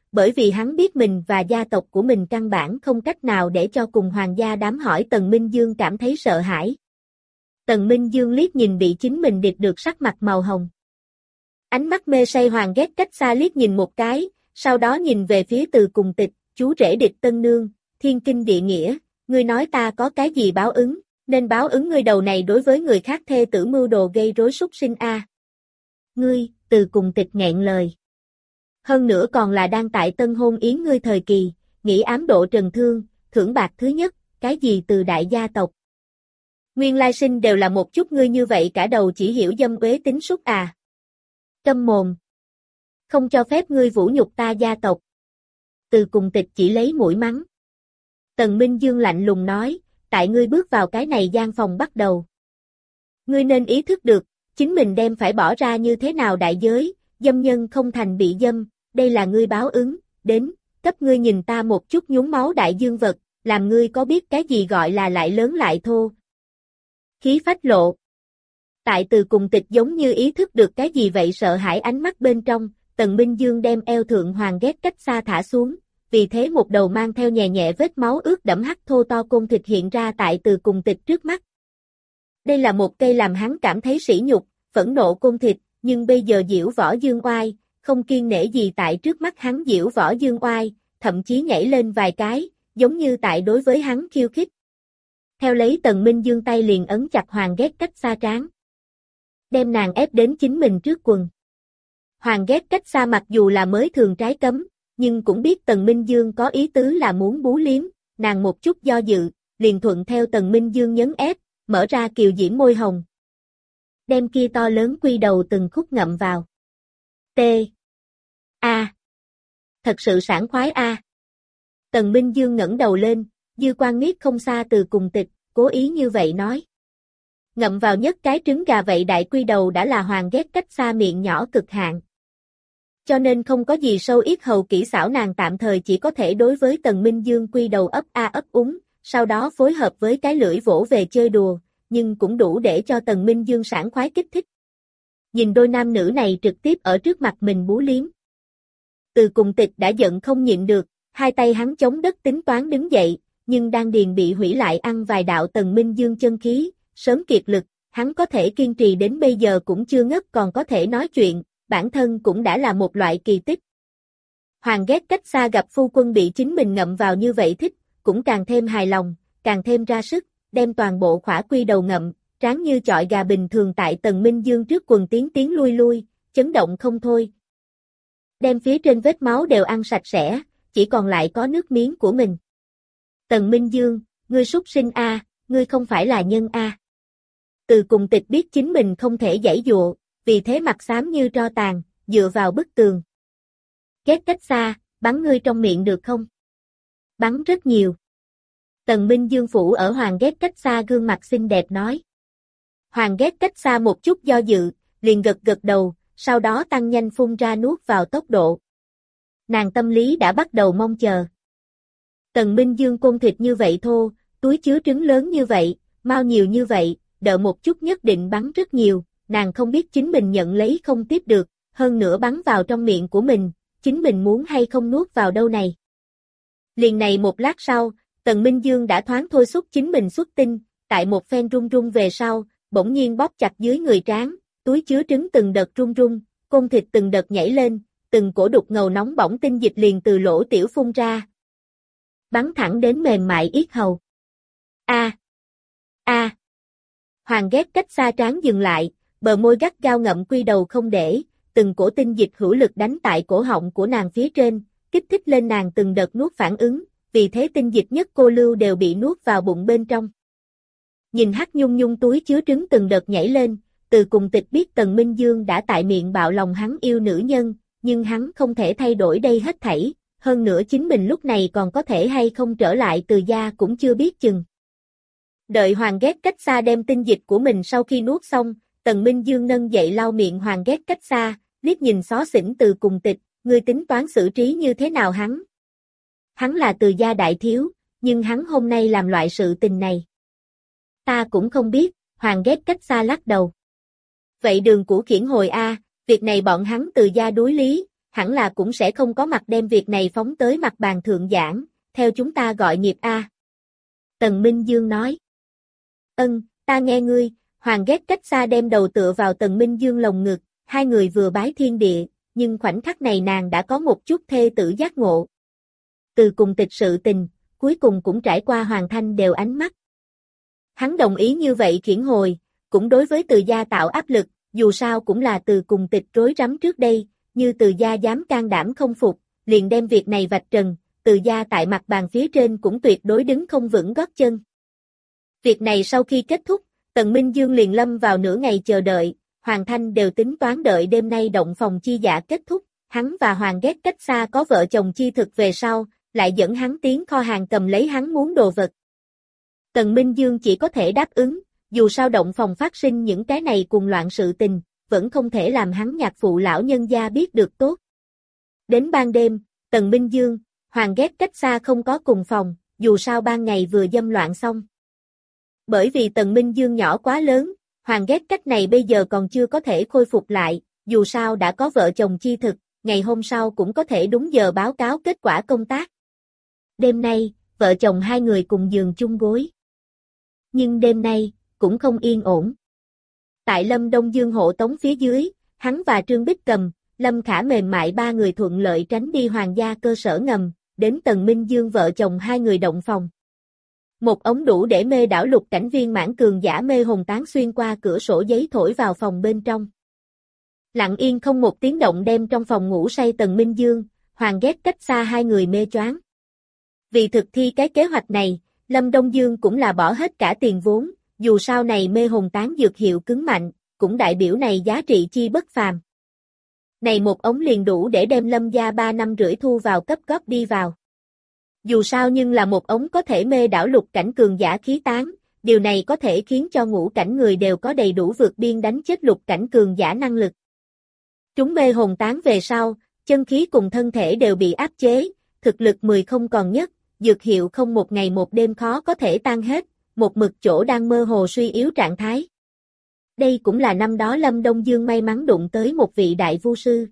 bởi vì hắn biết mình và gia tộc của mình căn bản không cách nào để cho cùng hoàng gia đám hỏi Tần Minh Dương cảm thấy sợ hãi. Tần Minh Dương liếc nhìn bị chính mình địch được sắc mặt màu hồng. Ánh mắt mê say Hoàng ghét cách xa liếc nhìn một cái, sau đó nhìn về phía Từ Cùng Tịch, chú rể địch Tân Nương, thiên kinh địa nghĩa, ngươi nói ta có cái gì báo ứng, nên báo ứng ngươi đầu này đối với người khác thê tử mưu đồ gây rối súc sinh a. Ngươi, Từ Cùng Tịch nghẹn lời. Hơn nữa còn là đang tại tân hôn yến ngươi thời kỳ, nghĩ ám độ trần thương, thưởng bạc thứ nhất, cái gì từ đại gia tộc. Nguyên lai sinh đều là một chút ngươi như vậy cả đầu chỉ hiểu dâm uế tính súc à. Câm mồm. Không cho phép ngươi vũ nhục ta gia tộc. Từ Cùng Tịch chỉ lấy mũi mắng. Tần Minh Dương lạnh lùng nói, tại ngươi bước vào cái này gian phòng bắt đầu. Ngươi nên ý thức được, chính mình đem phải bỏ ra như thế nào đại giới, dâm nhân không thành bị dâm, đây là ngươi báo ứng, đến, cấp ngươi nhìn ta một chút nhúng máu đại dương vật, làm ngươi có biết cái gì gọi là lại lớn lại thô. Khí phách lộ. Tại Từ Cùng Tịch giống như ý thức được cái gì vậy sợ hãi ánh mắt bên trong, Tần Minh Dương đem eo thượng hoàng ghét cách xa thả xuống, vì thế một đầu mang theo nhẹ nhẹ vết máu ướt đẫm hắc thô to côn thịt hiện ra tại Từ Cùng Tịch trước mắt. Đây là một cây làm hắn cảm thấy sỉ nhục, phẫn nộ côn thịt, nhưng bây giờ diễu võ dương oai, không kiêng nể gì tại trước mắt hắn diễu võ dương oai, thậm chí nhảy lên vài cái, giống như tại đối với hắn khiêu khích. Theo lấy Tần Minh Dương tay liền ấn chặt Hoàng ghét cách xa trán, đem nàng ép đến chính mình trước quần. Hoàng ghét cách xa mặc dù là mới thường trái cấm, nhưng cũng biết Tần Minh Dương có ý tứ là muốn bú liếm, nàng một chút do dự, liền thuận theo Tần Minh Dương nhấn ép, mở ra kiều diễm môi hồng. Đem kia to lớn quy đầu từng khúc ngậm vào. T. A. Thật sự sảng khoái a. Tần Minh Dương ngẩng đầu lên, dư quan miết không xa Từ Cùng Tịch, cố ý như vậy nói. Ngậm vào nhất cái trứng gà vậy đại quy đầu đã là Hoàng ghét cách xa miệng nhỏ cực hạn. Cho nên không có gì sâu yết hầu kỹ xảo nàng tạm thời chỉ có thể đối với Tần Minh Dương quy đầu ấp a ấp úng, sau đó phối hợp với cái lưỡi vỗ về chơi đùa, nhưng cũng đủ để cho Tần Minh Dương sảng khoái kích thích. Nhìn đôi nam nữ này trực tiếp ở trước mặt mình bú liếm. Từ Cùng Tịch đã giận không nhịn được, hai tay hắn chống đất tính toán đứng dậy, nhưng đang điền bị hủy lại ăn vài đạo Tần Minh Dương chân khí, sớm kiệt lực, hắn có thể kiên trì đến bây giờ cũng chưa ngất còn có thể nói chuyện, bản thân cũng đã là một loại kỳ tích. Hoàng ghét cách xa gặp phu quân bị chính mình ngậm vào như vậy thích, cũng càng thêm hài lòng, càng thêm ra sức, đem toàn bộ khỏa quy đầu ngậm, tráng như chọi gà bình thường tại Tần Minh Dương trước quần tiến tiến lui lui, chấn động không thôi. Đem phía trên vết máu đều ăn sạch sẽ, chỉ còn lại có nước miếng của mình. Tần Minh Dương, ngươi súc sinh a, ngươi không phải là nhân a. Từ Cùng Tịch biết chính mình không thể giãy dụa, vì thế mặt xám như tro tàn, dựa vào bức tường. Ghét cách xa, bắn ngươi trong miệng được không? Bắn rất nhiều. Tần Minh Dương phủ ở Hoàng ghét cách xa gương mặt xinh đẹp nói. Hoàng ghét cách xa một chút do dự, liền gật gật đầu, sau đó tăng nhanh phun ra nuốt vào tốc độ. Nàng tâm lý đã bắt đầu mong chờ. Tần Minh Dương côn thịt như vậy thô, túi chứa trứng lớn như vậy, mau nhiều như vậy, đợi một chút nhất định bắn rất nhiều, nàng không biết chính mình nhận lấy không tiếp được, hơn nữa bắn vào trong miệng của mình, chính mình muốn hay không nuốt vào đâu này. Liền này một lát sau, Tần Minh Dương đã thoáng thôi xúc chính mình xuất tinh, tại một phen run run về sau, bỗng nhiên bóp chặt dưới người trán, túi chứa trứng từng đợt run run, côn thịt từng đợt nhảy lên, từng cổ đục ngầu nóng bỏng tinh dịch liền từ lỗ tiểu phun ra. Bắn thẳng đến mềm mại yết hầu. A. A. Hoàng ghét cách xa trán dừng lại, bờ môi gắt gao ngậm quy đầu không để, từng cổ tinh dịch hữu lực đánh tại cổ họng của nàng phía trên, kích thích lên nàng từng đợt nuốt phản ứng, vì thế tinh dịch nhất cô lưu đều bị nuốt vào bụng bên trong. Nhìn hắc nhung nhung túi chứa trứng từng đợt nhảy lên, Từ Cùng Tịch biết Tần Minh Dương đã tại miệng bạo lòng hắn yêu nữ nhân, nhưng hắn không thể thay đổi đây hết thảy, hơn nữa chính mình lúc này còn có thể hay không trở lại Từ gia cũng chưa biết chừng. Đợi Hoàng ghét cách xa đem tinh dịch của mình sau khi nuốt xong, Tần Minh Dương nâng dậy lau miệng Hoàng ghét cách xa, liếc nhìn xó xỉnh Từ Cùng Tịch, ngươi tính toán xử trí như thế nào hắn? Hắn là Từ gia đại thiếu, nhưng hắn hôm nay làm loại sự tình này. Ta cũng không biết, Hoàng ghét cách xa lắc đầu. Vậy đường của khiển hồi A, việc này bọn hắn Từ gia đối lý, hẳn là cũng sẽ không có mặt đem việc này phóng tới mặt bàn thượng giảng, theo chúng ta gọi nghiệp A. Tần Minh Dương nói. Ân, ta nghe ngươi, Hoàng ghét cách xa đem đầu tựa vào Tần Minh Dương lồng ngực, hai người vừa bái thiên địa, nhưng khoảnh khắc này nàng đã có một chút thê tử giác ngộ. Từ cùng tịch sự tình, cuối cùng cũng trải qua Hoàng Thanh đều ánh mắt. Hắn đồng ý như vậy khiển hồi, cũng đối với Từ gia tạo áp lực, dù sao cũng là Từ cùng tịch rối rắm trước đây, như Từ gia dám can đảm không phục, liền đem việc này vạch trần, Từ gia tại mặt bàn phía trên cũng tuyệt đối đứng không vững gót chân. Việc này sau khi kết thúc, Tần Minh Dương liền lâm vào nửa ngày chờ đợi, Hoàng Thanh đều tính toán đợi đêm nay động phòng chi dạ kết thúc, hắn và Hoàng ghét cách xa có vợ chồng chi thực về sau, lại dẫn hắn tiến kho hàng cầm lấy hắn muốn đồ vật. Tần Minh Dương chỉ có thể đáp ứng, dù sao động phòng phát sinh những cái này cùng loạn sự tình, vẫn không thể làm hắn nhạc phụ lão nhân gia biết được tốt. Đến ban đêm, Tần Minh Dương, Hoàng ghét cách xa không có cùng phòng, dù sao ban ngày vừa dâm loạn xong. Bởi vì Tần Minh Dương nhỏ quá lớn, Hoàng ghét cách này bây giờ còn chưa có thể khôi phục lại, dù sao đã có vợ chồng chi thực, ngày hôm sau cũng có thể đúng giờ báo cáo kết quả công tác. Đêm nay, vợ chồng hai người cùng giường chung gối. Nhưng đêm nay, cũng không yên ổn. Tại Lâm Đông Dương hộ tống phía dưới, hắn và Trương Bích Cầm, Lâm Khả mềm mại ba người thuận lợi tránh đi hoàng gia cơ sở ngầm, đến Tần Minh Dương vợ chồng hai người động phòng. Một ống đủ để mê đảo lục cảnh viên mãn cường giả mê hồn tán xuyên qua cửa sổ giấy thổi vào phòng bên trong. Lặng yên không một tiếng động đem trong phòng ngủ say Tần Minh Dương, Hoàng ghét cách xa hai người mê choáng. Vì thực thi cái kế hoạch này, Lâm Đông Dương cũng là bỏ hết cả tiền vốn, dù sau này mê hồn tán dược hiệu cứng mạnh, cũng đại biểu này giá trị chi bất phàm. Này một ống liền đủ để đem Lâm gia ba năm rưỡi thu vào cấp góp đi vào. Dù sao nhưng là một ống có thể mê đảo lục cảnh cường giả khí tán, điều này có thể khiến cho ngũ cảnh người đều có đầy đủ vượt biên đánh chết lục cảnh cường giả năng lực. Chúng mê hồn tán về sau, chân khí cùng thân thể đều bị áp chế, thực lực mười không còn nhất, dược hiệu không một ngày một đêm khó có thể tan hết, một mực chỗ đang mơ hồ suy yếu trạng thái. Đây cũng là năm đó Lâm Đông Dương may mắn đụng tới một vị đại vu sư.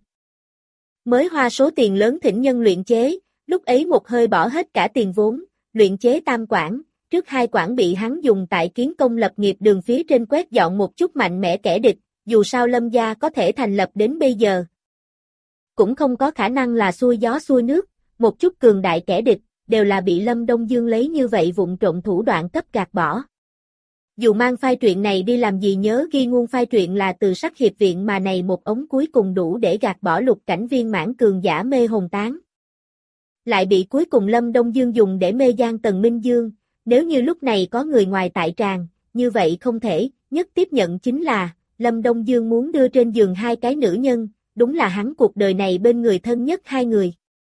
Mới hoa số tiền lớn thỉnh nhân luyện chế, lúc ấy một hơi bỏ hết cả tiền vốn, luyện chế tam quản, trước hai quản bị hắn dùng tại kiến công lập nghiệp đường phía trên quét dọn một chút mạnh mẽ kẻ địch, dù sao Lâm gia có thể thành lập đến bây giờ. Cũng không có khả năng là xuôi gió xuôi nước, một chút cường đại kẻ địch, đều là bị Lâm Đông Dương lấy như vậy vụng trộm thủ đoạn cấp gạt bỏ. Dù mang phai truyện này đi làm gì nhớ ghi nguồn phai truyện là từ sắc hiệp viện mà này một ống cuối cùng đủ để gạt bỏ lục cảnh viên mãn cường giả mê hồn tán. Lại bị cuối cùng Lâm Đông Dương dùng để mê gian Tần Minh Dương, nếu như lúc này có người ngoài tại tràng, như vậy không thể, nhất tiếp nhận chính là, Lâm Đông Dương muốn đưa trên giường hai cái nữ nhân, đúng là hắn cuộc đời này bên người thân nhất hai người.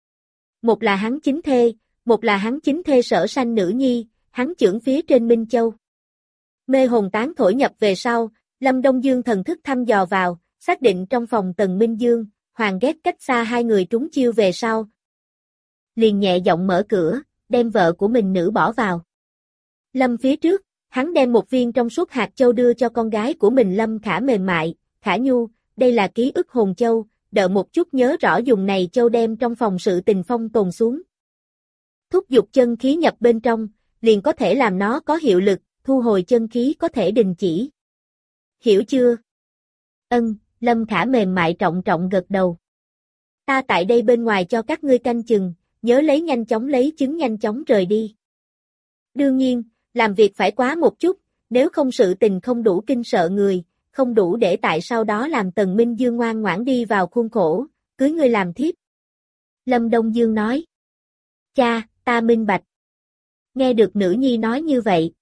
Một là hắn chính thê, một là hắn chính thê Sở Sanh nữ nhi, hắn trưởng phía trên Minh Châu. Mê hồn tán thổi nhập về sau, Lâm Đông Dương thần thức thăm dò vào, xác định trong phòng Tần Minh Dương, Hoàng ghét cách xa hai người trúng chiêu về sau. Liền nhẹ giọng mở cửa, đem vợ của mình nữ bỏ vào. Lâm phía trước, hắn đem một viên trong suốt hạt châu đưa cho con gái của mình Lâm Khả mềm mại, Khả Nhu, đây là ký ức hồn châu, đợi một chút nhớ rõ dùng này châu đem trong phòng sự tình phong tồn xuống. Thúc giục chân khí nhập bên trong, liền có thể làm nó có hiệu lực, thu hồi chân khí có thể đình chỉ. Hiểu chưa? Ân, Lâm Khả mềm mại trọng trọng gật đầu. Ta tại đây bên ngoài cho các ngươi canh chừng, nhớ lấy nhanh chóng lấy chứng nhanh chóng rời đi. Đương nhiên, làm việc phải quá một chút, nếu không sự tình không đủ kinh sợ người, không đủ để tại sau đó làm Tần Minh Dương ngoan ngoãn đi vào khuôn khổ, cưới ngươi làm thiếp. Lâm Đông Dương nói. Cha, ta minh bạch. Nghe được nữ nhi nói như vậy.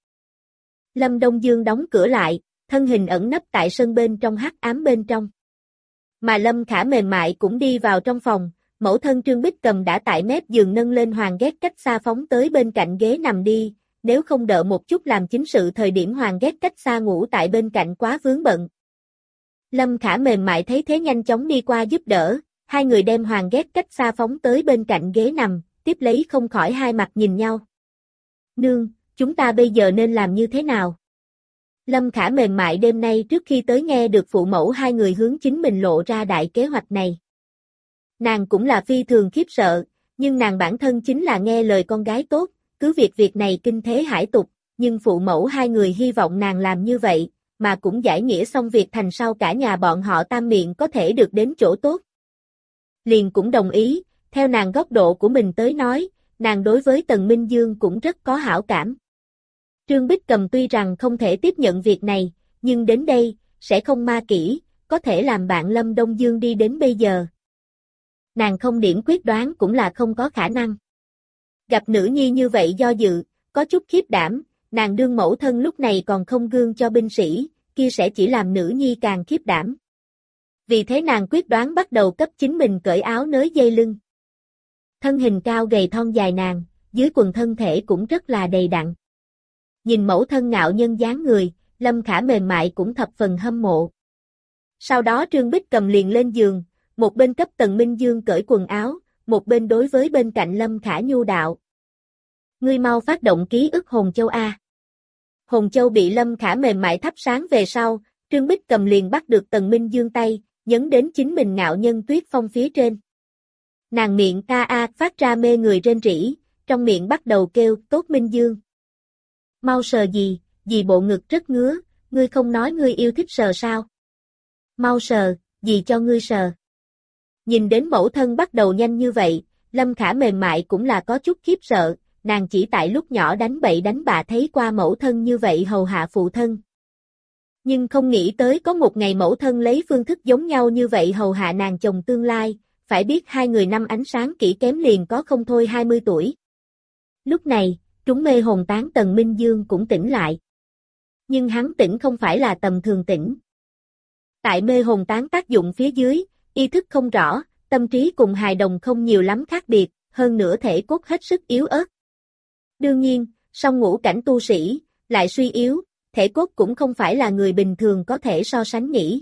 Lâm Đông Dương đóng cửa lại, thân hình ẩn nấp tại sân bên trong hắc ám bên trong. Mà Lâm Khả mềm mại cũng đi vào trong phòng, mẫu thân Trương Bích Cầm đã tại mép giường nâng lên Hoàng ghét cách xa phóng tới bên cạnh ghế nằm đi, nếu không đợi một chút làm chính sự thời điểm Hoàng ghét cách xa ngủ tại bên cạnh quá vướng bận. Lâm Khả mềm mại thấy thế nhanh chóng đi qua giúp đỡ, hai người đem Hoàng ghét cách xa phóng tới bên cạnh ghế nằm, tiếp lấy không khỏi hai mặt nhìn nhau. Nương, chúng ta bây giờ nên làm như thế nào? Lâm Khả mềm mại đêm nay trước khi tới nghe được phụ mẫu hai người hướng chính mình lộ ra đại kế hoạch này. Nàng cũng là phi thường khiếp sợ, nhưng nàng bản thân chính là nghe lời con gái tốt, cứ việc việc này kinh thế hải tục, nhưng phụ mẫu hai người hy vọng nàng làm như vậy, mà cũng giải nghĩa xong việc thành sau cả nhà bọn họ tam miệng có thể được đến chỗ tốt. Liền cũng đồng ý, theo nàng góc độ của mình tới nói, nàng đối với Tần Minh Dương cũng rất có hảo cảm. Trương Bích Cầm tuy rằng không thể tiếp nhận việc này, nhưng đến đây, sẽ không ma kỹ, có thể làm bạn Lâm Đông Dương đi đến bây giờ. Nàng không điểm quyết đoán cũng là không có khả năng. Gặp nữ nhi như vậy do dự, có chút khiếp đảm, nàng đương mẫu thân lúc này còn không gương cho binh sĩ, kia sẽ chỉ làm nữ nhi càng khiếp đảm. Vì thế nàng quyết đoán bắt đầu cấp chính mình cởi áo nới dây lưng. Thân hình cao gầy thon dài nàng, dưới quần thân thể cũng rất là đầy đặn. Nhìn mẫu thân ngạo nhân dáng người, Lâm Khả mềm mại cũng thập phần hâm mộ. Sau đó Trương Bích Cầm liền lên giường, một bên cấp Tần Minh Dương cởi quần áo, một bên đối với bên cạnh Lâm Khả nhu đạo. Ngươi mau phát động ký ức Hồn Châu A. Hồn Châu bị Lâm Khả mềm mại thắp sáng về sau, Trương Bích Cầm liền bắt được Tần Minh Dương tay, nhấn đến chính mình ngạo nhân tuyết phong phía trên. Nàng miệng a a phát ra mê người rên rỉ, trong miệng bắt đầu kêu tốt Minh Dương. Mau sờ gì, gì bộ ngực rất ngứa, ngươi không nói ngươi yêu thích sờ sao? Mau sờ, gì cho ngươi sờ. Nhìn đến mẫu thân bắt đầu nhanh như vậy, Lâm Khả mềm mại cũng là có chút khiếp sợ, nàng chỉ tại lúc nhỏ đánh bậy đánh bạ thấy qua mẫu thân như vậy hầu hạ phụ thân. Nhưng không nghĩ tới có một ngày mẫu thân lấy phương thức giống nhau như vậy hầu hạ nàng chồng tương lai, phải biết hai người năm ánh sáng kỹ kém liền có không thôi hai mươi tuổi. Lúc này, trúng mê hồn tán Tần Minh Dương cũng tỉnh lại. Nhưng hắn tỉnh không phải là tầm thường tỉnh. Tại mê hồn tán tác dụng phía dưới, ý thức không rõ, tâm trí cùng hài đồng không nhiều lắm khác biệt, hơn nữa thể cốt hết sức yếu ớt. Đương nhiên, song ngũ cảnh tu sĩ, lại suy yếu, thể cốt cũng không phải là người bình thường có thể so sánh nhỉ.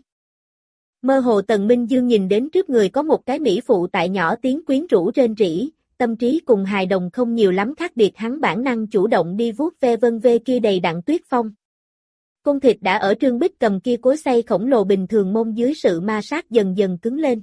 Mơ hồ Tần Minh Dương nhìn đến trước người có một cái mỹ phụ tại nhỏ tiếng quyến rũ rên rỉ, tâm trí cùng hài đồng không nhiều lắm khác biệt hắn bản năng chủ động đi vuốt ve vân ve kia đầy đặn tuyết phong. Cung thịt đã ở Trương Bích Cầm kia cối xay khổng lồ bình thường mông dưới sự ma sát dần dần cứng lên.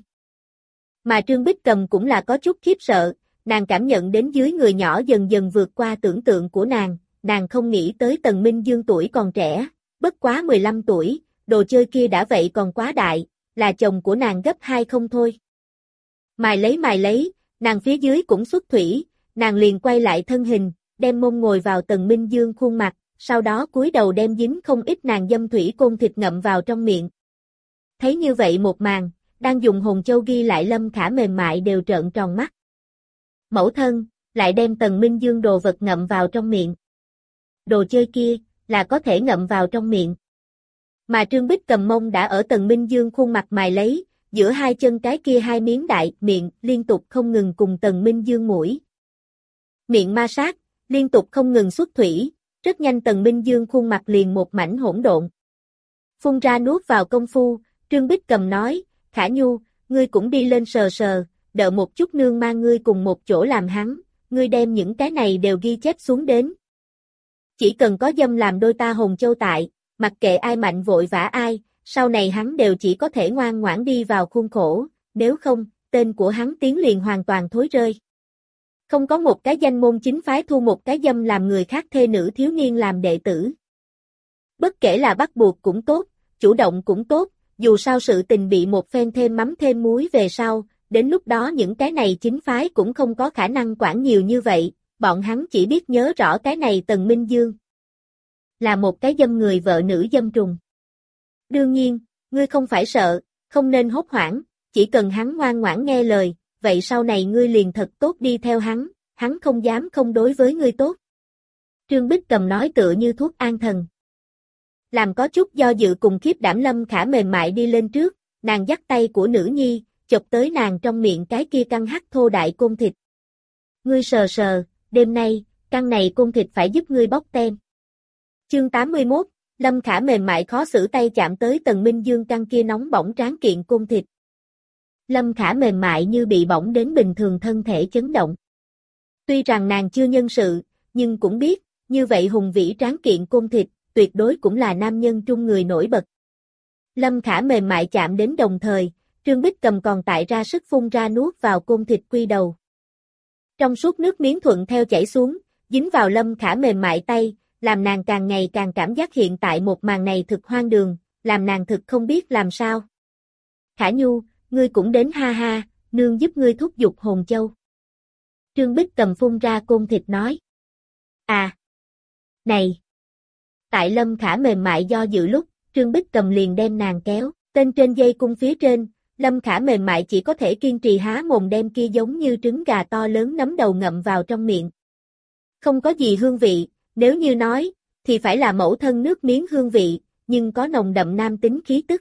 Mà Trương Bích Cầm cũng là có chút khiếp sợ, nàng cảm nhận đến dưới người nhỏ dần dần vượt qua tưởng tượng của nàng, nàng không nghĩ tới Tần Minh Dương tuổi còn trẻ, bất quá mười lăm tuổi, đồ chơi kia đã vậy còn quá đại, là chồng của nàng gấp hai không thôi. Mài lấy mài lấy, nàng phía dưới cũng xuất thủy, nàng liền quay lại thân hình, đem mông ngồi vào Tần Minh Dương khuôn mặt, sau đó cúi đầu đem dính không ít nàng dâm thủy côn thịt ngậm vào trong miệng. Thấy như vậy một màn, đang dùng hồn châu ghi lại Lâm Khả mềm mại đều trợn tròn mắt. Mẫu thân, lại đem Tần Minh Dương đồ vật ngậm vào trong miệng. Đồ chơi kia, là có thể ngậm vào trong miệng. Mà Trương Bích Cầm mông đã ở Tần Minh Dương khuôn mặt mài lấy, giữa hai chân cái kia hai miếng đại miệng liên tục không ngừng cùng Tần Minh Dương mũi. Miệng ma sát, liên tục không ngừng xuất thủy, rất nhanh Tần Minh Dương khuôn mặt liền một mảnh hỗn độn. Phun ra nuốt vào công phu, Trương Bích Cầm nói, Khả Nhu, ngươi cũng đi lên sờ sờ, đợi một chút nương mang ngươi cùng một chỗ làm hắn, ngươi đem những cái này đều ghi chép xuống đến. Chỉ cần có dâm làm đôi ta hồn châu tại, mặc kệ ai mạnh vội vã ai, sau này hắn đều chỉ có thể ngoan ngoãn đi vào khuôn khổ, nếu không, tên của hắn tiếng liền hoàn toàn thối rơi. Không có một cái danh môn chính phái thu một cái dâm làm người khác thê nữ thiếu niên làm đệ tử. Bất kể là bắt buộc cũng tốt, chủ động cũng tốt, dù sao sự tình bị một phen thêm mắm thêm muối về sau, đến lúc đó những cái này chính phái cũng không có khả năng quản nhiều như vậy, bọn hắn chỉ biết nhớ rõ cái này Tần Minh Dương. Là một cái dâm người vợ nữ dâm trùng. Đương nhiên, ngươi không phải sợ, không nên hốt hoảng, chỉ cần hắn ngoan ngoãn nghe lời, vậy sau này ngươi liền thật tốt đi theo hắn, hắn không dám không đối với ngươi tốt. Trương Bích Cầm nói tựa như thuốc an thần. Làm có chút do dự cùng khiếp đảm Lâm Khả mềm mại đi lên trước, nàng dắt tay của nữ nhi, chụp tới nàng trong miệng cái kia căng hắc thô đại côn thịt. Ngươi sờ sờ, đêm nay, căn này côn thịt phải giúp ngươi bóc tem. Chương tám mươi mốt, Lâm Khả mềm mại khó xử tay chạm tới Tần Minh Dương căn kia nóng bỏng tráng kiện côn thịt. Lâm Khả mềm mại như bị bỏng đến bình thường thân thể chấn động. Tuy rằng nàng chưa nhân sự, nhưng cũng biết, như vậy hùng vĩ tráng kiện côn thịt, tuyệt đối cũng là nam nhân trung người nổi bật. Lâm Khả mềm mại chạm đến đồng thời, Trương Bích Cầm còn tại ra sức phun ra nuốt vào côn thịt quy đầu. Trong suốt nước miếng thuận theo chảy xuống, dính vào Lâm Khả mềm mại tay, làm nàng càng ngày càng cảm giác hiện tại một màn này thực hoang đường, làm nàng thực không biết làm sao. Khả Nhu, ngươi cũng đến ha ha, nương giúp ngươi thúc giục hồn châu. Trương Bích Cầm phun ra côn thịt nói. À! Này! Tại Lâm Khả mềm mại do dự lúc, Trương Bích Cầm liền đem nàng kéo, tên trên dây cung phía trên, Lâm Khả mềm mại chỉ có thể kiên trì há mồm đem kia giống như trứng gà to lớn nấm đầu ngậm vào trong miệng. Không có gì hương vị, nếu như nói, thì phải là mẫu thân nước miếng hương vị, nhưng có nồng đậm nam tính khí tức.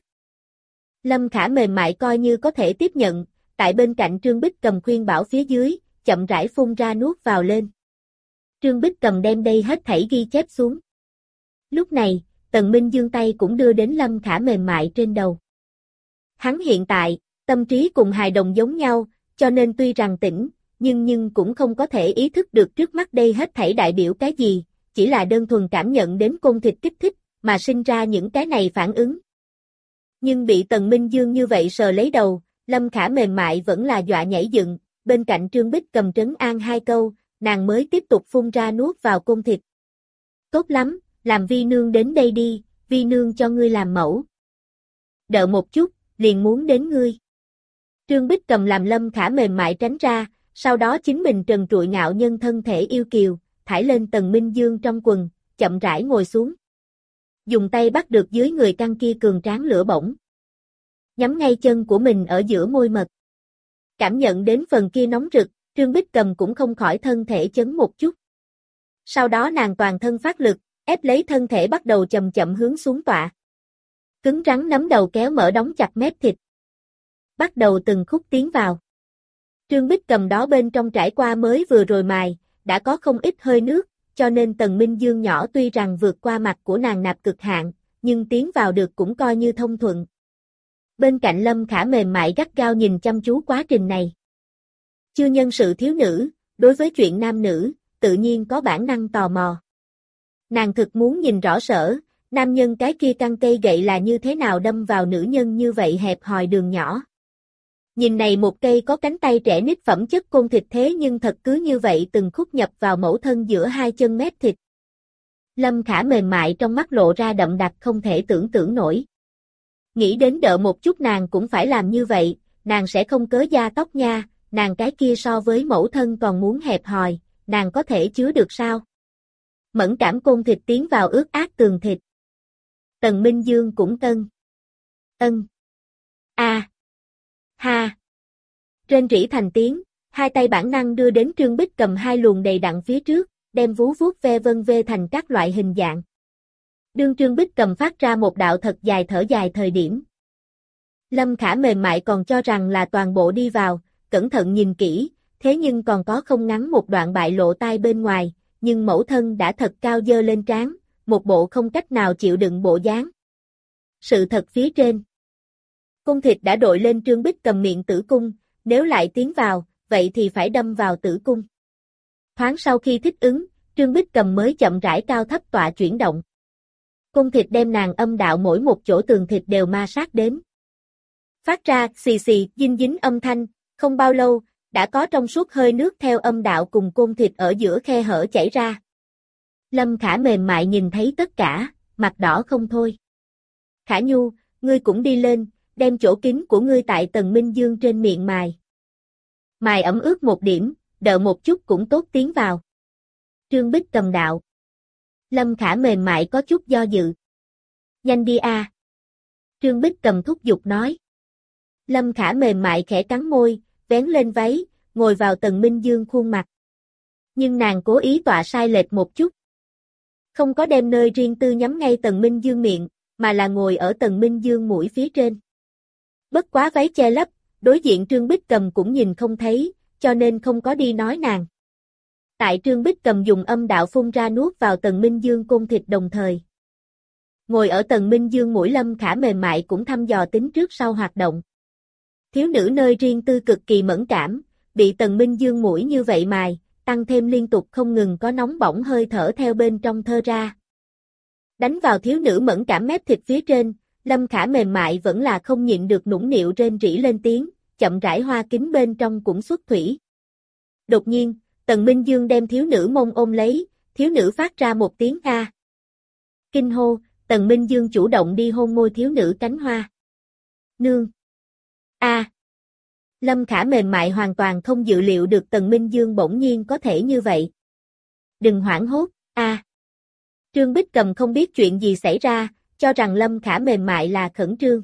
Lâm Khả mềm mại coi như có thể tiếp nhận, tại bên cạnh Trương Bích Cầm khuyên bảo phía dưới, chậm rãi phun ra nuốt vào lên. Trương Bích Cầm đem đây hết thảy ghi chép xuống. Lúc này, Tần Minh Dương tay cũng đưa đến Lâm Khả mềm mại trên đầu. Hắn hiện tại, tâm trí cùng hài đồng giống nhau, cho nên tuy rằng tỉnh, nhưng nhưng cũng không có thể ý thức được trước mắt đây hết thảy đại biểu cái gì, chỉ là đơn thuần cảm nhận đến côn thịt kích thích, mà sinh ra những cái này phản ứng. Nhưng bị Tần Minh Dương như vậy sờ lấy đầu, Lâm Khả mềm mại vẫn là dọa nhảy dựng, bên cạnh Trương Bích Cầm trấn an hai câu, nàng mới tiếp tục phun ra nuốt vào côn thịt. Tốt lắm, làm vi nương đến đây đi, vi nương cho ngươi làm mẫu. Đợi một chút, liền muốn đến ngươi. Trương Bích Cầm làm Lâm Khả mềm mại tránh ra, sau đó chính mình trần trụi ngạo nhân thân thể yêu kiều, thải lên Tần Minh Dương trong quần, chậm rãi ngồi xuống. Dùng tay bắt được dưới người căng kia cường tráng lửa bỏng. Nhắm ngay chân của mình ở giữa môi mật. Cảm nhận đến phần kia nóng rực, Trương Bích Cầm cũng không khỏi thân thể chấn một chút. Sau đó nàng toàn thân phát lực, ép lấy thân thể bắt đầu chậm chậm hướng xuống tọa. Cứng rắn nắm đầu kéo mở đóng chặt mép thịt. Bắt đầu từng khúc tiến vào. Trương Bích Cầm đó bên trong trải qua mới vừa rồi mài, đã có không ít hơi nước, cho nên Tần Minh Dương nhỏ tuy rằng vượt qua mặt của nàng nạp cực hạn, nhưng tiến vào được cũng coi như thông thuận. Bên cạnh Lâm Khả mềm mại gắt gao nhìn chăm chú quá trình này. Chưa nhân sự thiếu nữ, đối với chuyện nam nữ, tự nhiên có bản năng tò mò. Nàng thực muốn nhìn rõ sở, nam nhân cái kia căng cây gậy là như thế nào đâm vào nữ nhân như vậy hẹp hòi đường nhỏ. Nhìn này một cây có cánh tay trẻ nít phẩm chất côn thịt thế nhưng thật cứ như vậy từng khúc nhập vào mẫu thân giữa hai chân mép thịt. Lâm Khả mềm mại trong mắt lộ ra đậm đặc không thể tưởng tượng nổi. Nghĩ đến đợi một chút nàng cũng phải làm như vậy, nàng sẽ không cớ da tóc nha, nàng cái kia so với mẫu thân còn muốn hẹp hòi, nàng có thể chứa được sao? Mẫn cảm côn thịt tiến vào ướt át tường thịt. Tần Minh Dương cũng tân. Ân. A. À. Ha. Rên rỉ thành tiếng, hai tay bản năng đưa đến Trương Bích Cầm hai luồng đầy đặn phía trước, đem vú vuốt ve vân vê thành các loại hình dạng. Đương Trương Bích Cầm phát ra một đạo thật dài thở dài thời điểm. Lâm Khả mềm mại còn cho rằng là toàn bộ đi vào, cẩn thận nhìn kỹ, thế nhưng còn có không ngắn một đoạn bại lộ tai bên ngoài, nhưng mẫu thân đã thật cao dơ lên trán, một bộ không cách nào chịu đựng bộ dáng. Sự thật phía trên. Cung thịt đã đội lên Trương Bích Cầm miệng tử cung, nếu lại tiến vào, vậy thì phải đâm vào tử cung. Thoáng sau khi thích ứng, Trương Bích Cầm mới chậm rãi cao thấp tọa chuyển động. Cung thịt đem nàng âm đạo mỗi một chỗ tường thịt đều ma sát đến. Phát ra xì xì, dinh dính âm thanh, không bao lâu, đã có trong suốt hơi nước theo âm đạo cùng côn thịt ở giữa khe hở chảy ra. Lâm Khả mềm mại nhìn thấy tất cả, mặt đỏ không thôi. Khả Nhu, ngươi cũng đi lên, đem chỗ kín của ngươi tại Tần Minh Dương trên miệng mài. Mài ẩm ướt một điểm, đợi một chút cũng tốt tiến vào. Trương Bích Cầm đạo. Lâm Khả mềm mại có chút do dự. Nhanh đi a. Trương Bích Cầm thúc giục nói. Lâm Khả mềm mại khẽ cắn môi, vén lên váy, ngồi vào Tần Minh Dương khuôn mặt. Nhưng nàng cố ý tọa sai lệch một chút. Không có đem nơi riêng tư nhắm ngay Tần Minh Dương miệng, mà là ngồi ở Tần Minh Dương mũi phía trên. Bất quá váy che lấp, đối diện Trương Bích Cầm cũng nhìn không thấy, cho nên không có đi nói nàng. Tại Trương Bích Cầm dùng âm đạo phun ra nuốt vào Tần Minh Dương côn thịt đồng thời. Ngồi ở Tần Minh Dương mũi Lâm Khả mềm mại cũng thăm dò tính trước sau hoạt động. Thiếu nữ nơi riêng tư cực kỳ mẫn cảm, bị Tần Minh Dương mũi như vậy mài, tăng thêm liên tục không ngừng có nóng bỏng hơi thở theo bên trong thơ ra. Đánh vào thiếu nữ mẫn cảm mép thịt phía trên, Lâm Khả mềm mại vẫn là không nhịn được nũng nịu rên rỉ lên tiếng, chậm rãi hoa kính bên trong cũng xuất thủy. Đột nhiên, Tần Minh Dương đem thiếu nữ mông ôm lấy, thiếu nữ phát ra một tiếng a. Kinh hô, Tần Minh Dương chủ động đi hôn môi thiếu nữ cánh hoa. Nương! A! Lâm Khả mềm mại hoàn toàn không dự liệu được Tần Minh Dương bỗng nhiên có thể như vậy. Đừng hoảng hốt, a! Trương Bích Cầm không biết chuyện gì xảy ra, cho rằng Lâm Khả mềm mại là khẩn trương.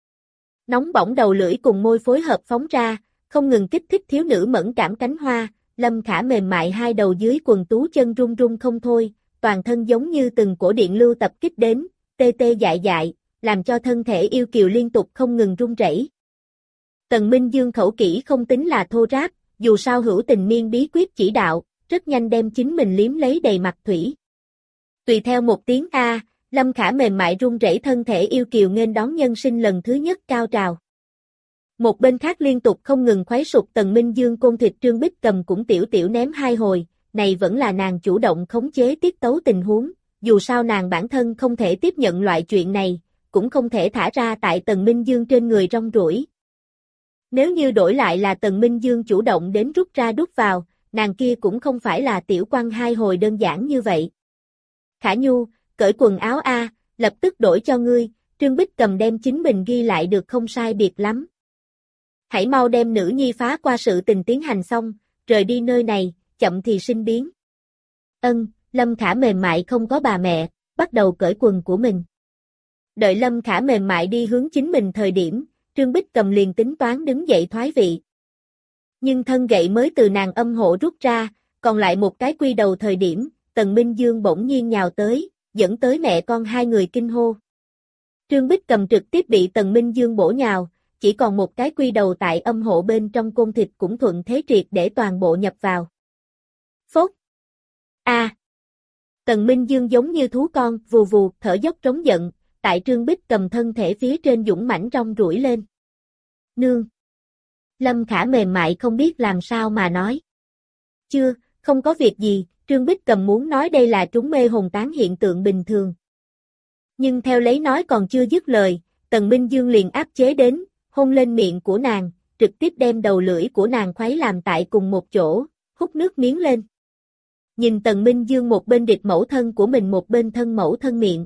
Nóng bỏng đầu lưỡi cùng môi phối hợp phóng ra, không ngừng kích thích thiếu nữ mẫn cảm cánh hoa, Lâm Khả mềm mại hai đầu dưới quần tú chân run run không thôi, toàn thân giống như từng cổ điện lưu tập kích đến, tê tê dại dại, làm cho thân thể yêu kiều liên tục không ngừng run rẩy. Tần Minh Dương khẩu kỹ không tính là thô ráp, dù sao hữu tình miên bí quyết chỉ đạo, rất nhanh đem chính mình liếm lấy đầy mặt thủy. Tùy theo một tiếng a, Lâm Khả mềm mại run rẩy thân thể yêu kiều nghênh đón nhân sinh lần thứ nhất cao trào. Một bên khác liên tục không ngừng khoái sụp Tần Minh Dương côn thịt Trương Bích Cầm cũng tiểu tiểu ném hai hồi, này vẫn là nàng chủ động khống chế tiết tấu tình huống, dù sao nàng bản thân không thể tiếp nhận loại chuyện này, cũng không thể thả ra tại Tần Minh Dương trên người rong ruổi. Nếu như đổi lại là Tần Minh Dương chủ động đến rút ra đút vào, nàng kia cũng không phải là tiểu quăng hai hồi đơn giản như vậy. Khả Nhu, cởi quần áo a, lập tức đổi cho ngươi, Trương Bích Cầm đem chính mình ghi lại được không sai biệt lắm. Hãy mau đem nữ nhi phá qua sự tình tiến hành xong, rời đi nơi này, chậm thì sinh biến. Ân, Lâm Khả mềm mại không có bà mẹ, bắt đầu cởi quần của mình. Đợi Lâm Khả mềm mại đi hướng chính mình thời điểm, Trương Bích Cầm liền tính toán đứng dậy thoái vị. Nhưng thân gậy mới từ nàng âm hộ rút ra, còn lại một cái quy đầu thời điểm, Tần Minh Dương bỗng nhiên nhào tới, dẫn tới mẹ con hai người kinh hô. Trương Bích Cầm trực tiếp bị Tần Minh Dương bổ nhào, chỉ còn một cái quy đầu tại âm hộ bên trong côn thịt cũng thuận thế triệt để toàn bộ nhập vào. Phốt! A! À. Tần Minh Dương giống như thú con, vù vù, thở dốc trống giận, tại Trương Bích Cầm thân thể phía trên dũng mãnh rong ruổi lên. Nương! Lâm Khả mềm mại không biết làm sao mà nói. Chưa, không có việc gì, Trương Bích Cầm muốn nói đây là trúng mê hồn tán hiện tượng bình thường. Nhưng theo lấy nói còn chưa dứt lời, Tần Minh Dương liền áp chế đến, hôn lên miệng của nàng, trực tiếp đem đầu lưỡi của nàng khuấy làm tại cùng một chỗ, hút nước miếng lên. Nhìn Tần Minh Dương một bên địch mẫu thân của mình một bên thân mẫu thân miệng.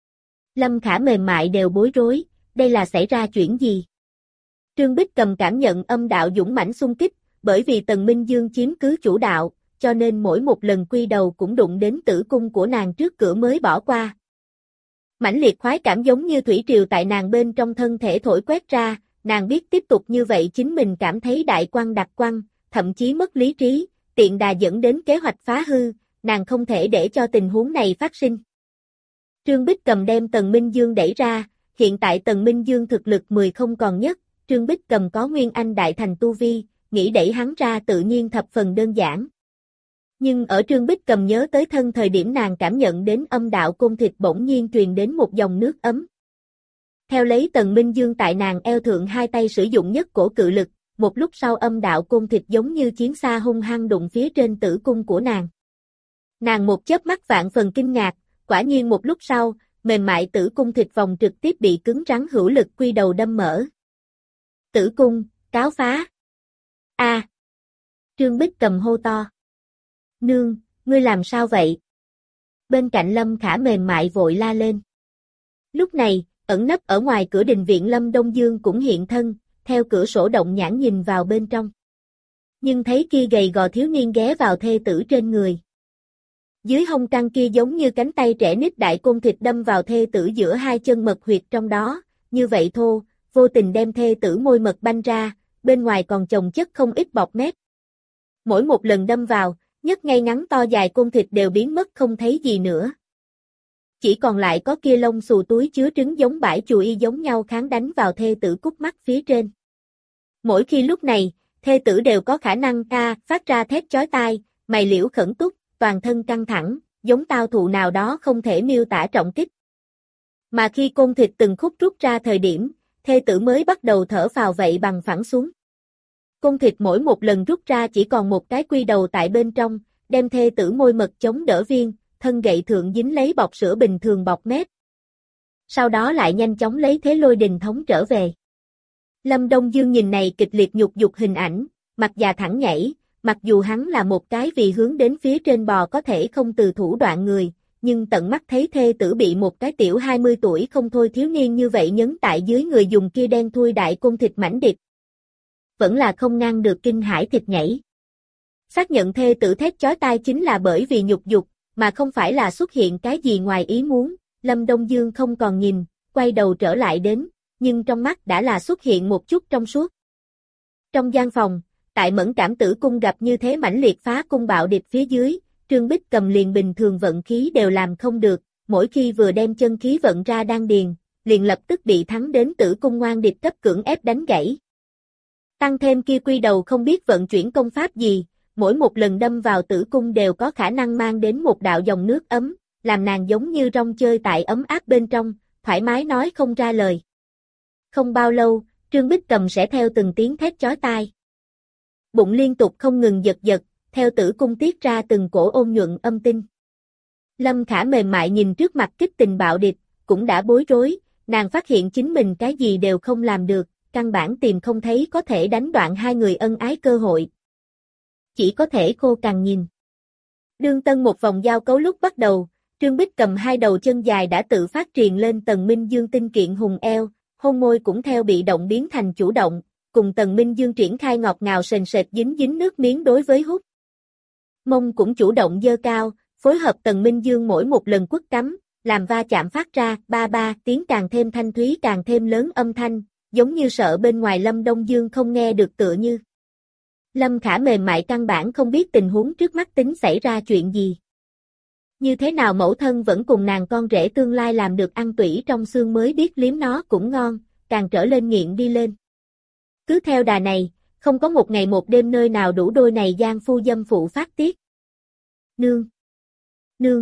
Lâm Khả mềm mại đều bối rối, đây là xảy ra chuyện gì? Trương Bích Cầm cảm nhận âm đạo dũng mãnh xung kích, bởi vì Tần Minh Dương chiếm cứ chủ đạo, cho nên mỗi một lần quy đầu cũng đụng đến tử cung của nàng trước cửa mới bỏ qua. Mãnh liệt khoái cảm giống như thủy triều tại nàng bên trong thân thể thổi quét ra, nàng biết tiếp tục như vậy chính mình cảm thấy đại quăng đặc quăng, thậm chí mất lý trí, tiện đà dẫn đến kế hoạch phá hư, nàng không thể để cho tình huống này phát sinh. Trương Bích Cầm đem Tần Minh Dương đẩy ra, hiện tại Tần Minh Dương thực lực mười không còn nhất, Trương Bích Cầm có Nguyên Anh đại thành tu vi, nghĩ đẩy hắn ra tự nhiên thập phần đơn giản. Nhưng ở Trương Bích Cầm nhớ tới thân thời điểm nàng cảm nhận đến âm đạo côn thịt bỗng nhiên truyền đến một dòng nước ấm. Theo lấy Tần Minh Dương tại nàng eo thượng hai tay sử dụng nhất cổ cự lực, một lúc sau âm đạo côn thịt giống như chiến xa hung hăng đụng phía trên tử cung của nàng. Nàng một chớp mắt vạn phần kinh ngạc, quả nhiên một lúc sau, mềm mại tử cung thịt vòng trực tiếp bị cứng rắn hữu lực quy đầu đâm mở. Tử cung, cáo phá. A! À. Trương Bích Cầm hô to. Nương, ngươi làm sao vậy? Bên cạnh Lâm Khả mềm mại vội la lên. Lúc này, ẩn nấp ở ngoài cửa đình viện Lâm Đông Dương cũng hiện thân, theo cửa sổ động nhãn nhìn vào bên trong. Nhưng thấy kia gầy gò thiếu niên ghé vào thê tử trên người. Dưới hông căng kia giống như cánh tay trẻ nít đại côn thịt đâm vào thê tử giữa hai chân mật huyệt trong đó, như vậy thô, vô tình đem thê tử môi mật banh ra, bên ngoài còn chồng chất không ít bọt mép. Mỗi một lần đâm vào, nhất ngay ngắn to dài côn thịt đều biến mất không thấy gì nữa. Chỉ còn lại có kia lông xù túi chứa trứng giống bãi chù y giống nhau kháng đánh vào thê tử cúc mắt phía trên. Mỗi khi lúc này, thê tử đều có khả năng ca phát ra thét chói tai, mày liễu khẩn túc, toàn thân căng thẳng, giống tao thụ nào đó không thể miêu tả trọng kích. Mà khi côn thịt từng khúc rút ra thời điểm, thê tử mới bắt đầu thở phào vậy bằng phẳng xuống. Côn thịt mỗi một lần rút ra chỉ còn một cái quy đầu tại bên trong, đem thê tử môi mật chống đỡ viên, thân gậy thượng dính lấy bọc sữa bình thường bọc mép. sau đó lại nhanh chóng lấy thế lôi đình thống trở về. Lâm Đông Dương nhìn này kịch liệt nhục dục hình ảnh, mặt già thẳng nhảy, mặc dù hắn là một cái vì hướng đến phía trên bò có thể không từ thủ đoạn người, nhưng tận mắt thấy thê tử bị một cái tiểu hai mươi tuổi không thôi thiếu niên như vậy nhấn tại dưới người dùng kia đen thui đại côn thịt mảnh địch. Vẫn là không ngăn được kinh hãi thịt nhảy. Xác nhận thê tử thét chói tai chính là bởi vì nhục dục, mà không phải là xuất hiện cái gì ngoài ý muốn, Lâm Đông Dương không còn nhìn, quay đầu trở lại đến, nhưng trong mắt đã là xuất hiện một chút trong suốt. Trong gian phòng, tại Mẫn Cảm Tử cung gặp như thế mãnh liệt phá cung bạo địch phía dưới, Trương Bích Cầm liền bình thường vận khí đều làm không được, mỗi khi vừa đem chân khí vận ra đan điền, liền lập tức bị thắng đến tử cung ngoan địch cấp cưỡng ép đánh gãy. Tăng thêm kia quy đầu không biết vận chuyển công pháp gì, mỗi một lần đâm vào tử cung đều có khả năng mang đến một đạo dòng nước ấm, làm nàng giống như rong chơi tại ấm áp bên trong, thoải mái nói không ra lời. Không bao lâu, Trương Bích Cầm sẽ theo từng tiếng thét chói tai. Bụng liên tục không ngừng giật giật, theo tử cung tiết ra từng cổ ôn nhuận âm tinh. Lâm Khả mềm mại nhìn trước mặt kích tình bạo địch, cũng đã bối rối, nàng phát hiện chính mình cái gì đều không làm được, căn bản tìm không thấy có thể đánh đoạn hai người ân ái cơ hội. Chỉ có thể khô cằn nhìn. Đương tân một vòng giao cấu lúc bắt đầu, Trương Bích Cầm hai đầu chân dài đã tự phát truyền lên Tần Minh Dương tinh kiện hùng eo, hôn môi cũng theo bị động biến thành chủ động, cùng Tần Minh Dương triển khai ngọt ngào sền sệt dính dính nước miếng đối với hút. Mông cũng chủ động dơ cao, phối hợp Tần Minh Dương mỗi một lần quất cắm, làm va chạm phát ra ba ba tiếng càng thêm thanh thúy càng thêm lớn âm thanh, giống như sợ bên ngoài Lâm Đông Dương không nghe được tựa như. Lâm Khả mềm mại căn bản không biết tình huống trước mắt tính xảy ra chuyện gì. Như thế nào mẫu thân vẫn cùng nàng con rể tương lai làm được ăn tủy trong xương mới biết liếm nó cũng ngon, càng trở lên nghiện đi lên. Cứ theo đà này, không có một ngày một đêm nơi nào đủ đôi này gian phu dâm phụ phát tiết. Nương! Nương!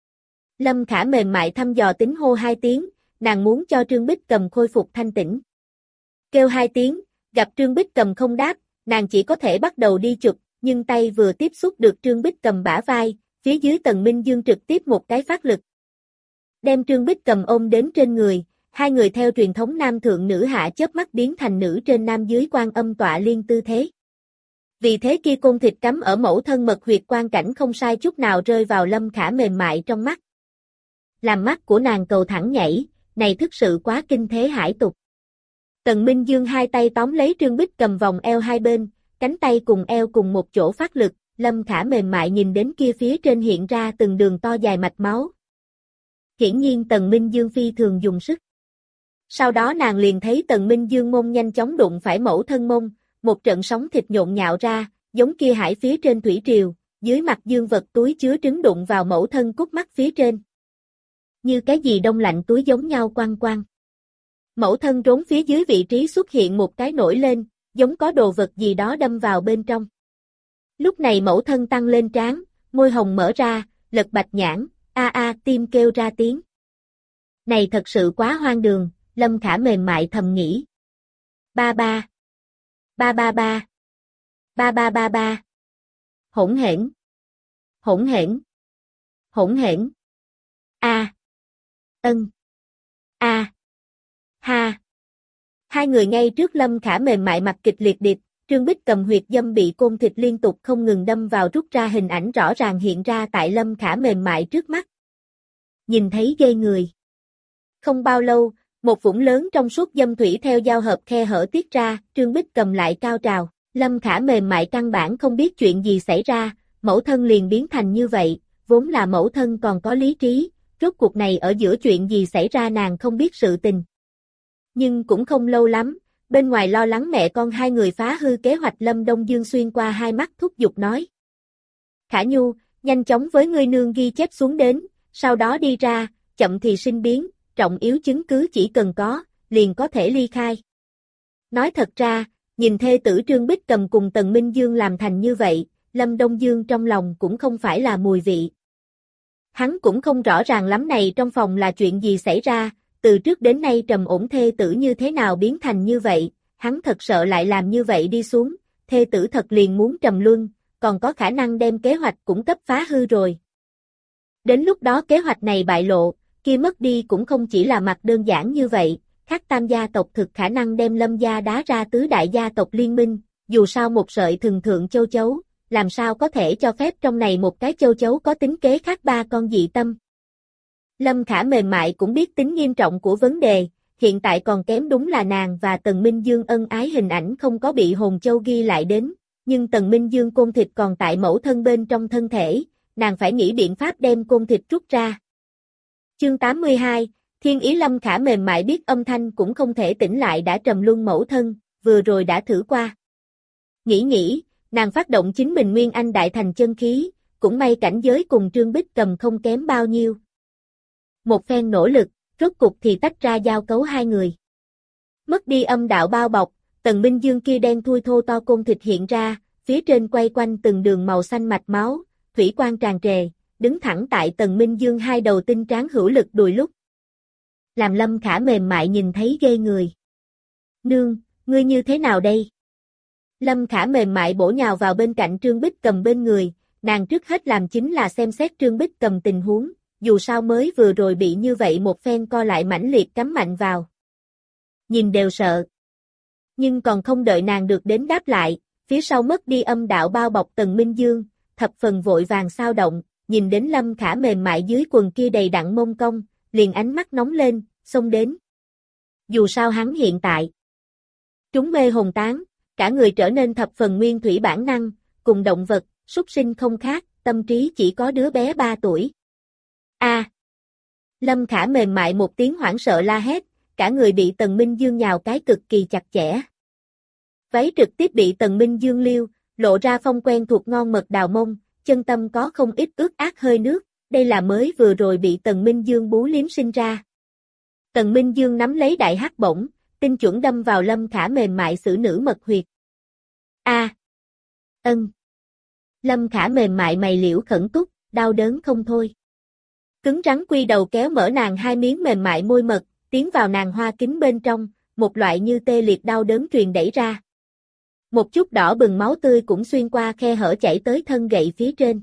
Lâm Khả mềm mại thăm dò tính hô hai tiếng, nàng muốn cho Trương Bích Cầm khôi phục thanh tĩnh. Kêu hai tiếng, gặp Trương Bích Cầm không đáp, nàng chỉ có thể bắt đầu đi chụp, nhưng tay vừa tiếp xúc được Trương Bích Cầm bả vai, phía dưới Tần Minh Dương trực tiếp một cái phát lực. Đem Trương Bích Cầm ôm đến trên người, hai người theo truyền thống nam thượng nữ hạ chớp mắt biến thành nữ trên nam dưới quan âm tọa liên tư thế. Vì thế kia côn thịt cắm ở mẫu thân mật huyệt quan cảnh không sai chút nào rơi vào Lâm Khả mềm mại trong mắt. Làm mắt của nàng cầu thẳng nhảy, này thực sự quá kinh thế hải tục. Tần Minh Dương hai tay tóm lấy Trương Bích Cầm vòng eo hai bên, cánh tay cùng eo cùng một chỗ phát lực, Lâm Khả mềm mại nhìn đến kia phía trên hiện ra từng đường to dài mạch máu. Hiển nhiên Tần Minh Dương phi thường dùng sức. Sau đó nàng liền thấy Tần Minh Dương mông nhanh chóng đụng phải mẫu thân mông, một trận sóng thịt nhộn nhạo ra, giống kia hải phía trên thủy triều, dưới mặt dương vật túi chứa trứng đụng vào mẫu thân cút mắt phía trên. Như cái gì đông lạnh túi giống nhau quăng quăng. Mẫu thân trốn phía dưới vị trí xuất hiện một cái nổi lên, giống có đồ vật gì đó đâm vào bên trong. Lúc này mẫu thân tăng lên trán, môi hồng mở ra, lật bạch nhãn, a a tim kêu ra tiếng. Này thật sự quá hoang đường, Lâm Khả mềm mại thầm nghĩ. Ba ba. Ba ba ba. Ba ba ba ba. Hỗn hển. Hỗn hển. Hỗn hển. A. Ân. A. Ha. Hai người ngay trước Lâm Khả mềm mại mặt kịch liệt điệp, Trương Bích Cầm huyệt dâm bị côn thịt liên tục không ngừng đâm vào rút ra hình ảnh rõ ràng hiện ra tại Lâm Khả mềm mại trước mắt. Nhìn thấy ghê người. Không bao lâu, một vũng lớn trong suốt dâm thủy theo giao hợp khe hở tiết ra, Trương Bích Cầm lại cao trào, Lâm Khả mềm mại căn bản không biết chuyện gì xảy ra, mẫu thân liền biến thành như vậy, vốn là mẫu thân còn có lý trí, rốt cuộc này ở giữa chuyện gì xảy ra nàng không biết sự tình. Nhưng cũng không lâu lắm, bên ngoài lo lắng mẹ con hai người phá hư kế hoạch Lâm Đông Dương xuyên qua hai mắt thúc giục nói. Khả Nhu, nhanh chóng với ngươi nương ghi chép xuống đến, sau đó đi ra, chậm thì sinh biến, trọng yếu chứng cứ chỉ cần có, liền có thể ly khai. Nói thật ra, nhìn thê tử Trương Bích Cầm cùng Tần Minh Dương làm thành như vậy, Lâm Đông Dương trong lòng cũng không phải là mùi vị. Hắn cũng không rõ ràng lắm này trong phòng là chuyện gì xảy ra, từ trước đến nay trầm ổn thê tử như thế nào biến thành như vậy, hắn thật sợ lại làm như vậy đi xuống, thê tử thật liền muốn trầm luân, còn có khả năng đem kế hoạch cũng cấp phá hư rồi. Đến lúc đó kế hoạch này bại lộ, kia mất đi cũng không chỉ là mặt đơn giản như vậy, Khắc Tam gia tộc thực khả năng đem Lâm gia đá ra tứ đại gia tộc liên minh, dù sao một sợi thần thượng châu chấu, làm sao có thể cho phép trong này một cái châu chấu có tính kế khác ba con dị tâm. Lâm Khả mềm mại cũng biết tính nghiêm trọng của vấn đề, hiện tại còn kém đúng là nàng và Tần Minh Dương ân ái hình ảnh không có bị hồn châu ghi lại đến, nhưng Tần Minh Dương côn thịt còn tại mẫu thân bên trong thân thể, nàng phải nghĩ biện pháp đem côn thịt rút ra. Chương tám mươi hai, Thiên Ý. Lâm Khả mềm mại biết âm thanh cũng không thể tỉnh lại đã trầm luân mẫu thân, vừa rồi đã thử qua. Nghĩ nghĩ, nàng phát động chính mình Nguyên Anh Đại Thành chân khí, cũng may cảnh giới cùng Trương Bích Cầm không kém bao nhiêu. Một phen nỗ lực, rốt cục thì tách ra giao cấu hai người. Mất đi âm đạo bao bọc, Tần Minh Dương kia đen thui thô to côn thịt hiện ra, phía trên quay quanh từng đường màu xanh mạch máu, thủy quang tràn trề, đứng thẳng tại Tần Minh Dương hai đầu tinh tráng hữu lực đùi lúc. Làm Lâm Khả mềm mại nhìn thấy ghê người. Nương, ngươi như thế nào đây? Lâm Khả mềm mại bổ nhào vào bên cạnh Trương Bích Cầm bên người, nàng trước hết làm chính là xem xét Trương Bích Cầm tình huống, dù sao mới vừa rồi bị như vậy một phen co lại mãnh liệt cắm mạnh vào. Nhìn đều sợ. Nhưng còn không đợi nàng được đến đáp lại, phía sau mất đi âm đạo bao bọc Tần Minh Dương, thập phần vội vàng sao động, nhìn đến Lâm Khả mềm mại dưới quần kia đầy đặn mông cong, liền ánh mắt nóng lên, xông đến. Dù sao hắn hiện tại trúng mê hồn tán, cả người trở nên thập phần nguyên thủy bản năng, cùng động vật, súc sinh không khác, tâm trí chỉ có đứa bé ba tuổi. A! À, Lâm Khả mềm mại một tiếng hoảng sợ la hét, cả người bị Tần Minh Dương nhào cái cực kỳ chặt chẽ. Váy trực tiếp bị Tần Minh Dương liêu, lộ ra phong quen thuộc ngon mật đào mông, chân tâm có không ít ướt át hơi nước, đây là mới vừa rồi bị Tần Minh Dương bú liếm sinh ra. Tần Minh Dương nắm lấy đại hắc bổng, tinh chuẩn đâm vào Lâm Khả mềm mại xử nữ mật huyệt. A! À, ân! Lâm Khả mềm mại mày liễu khẩn túc, đau đớn không thôi. Cứng rắn quy đầu kéo mở nàng hai miếng mềm mại môi mật, tiến vào nàng hoa kính bên trong, một loại như tê liệt đau đớn truyền đẩy ra. Một chút đỏ bừng máu tươi cũng xuyên qua khe hở chảy tới thân gậy phía trên.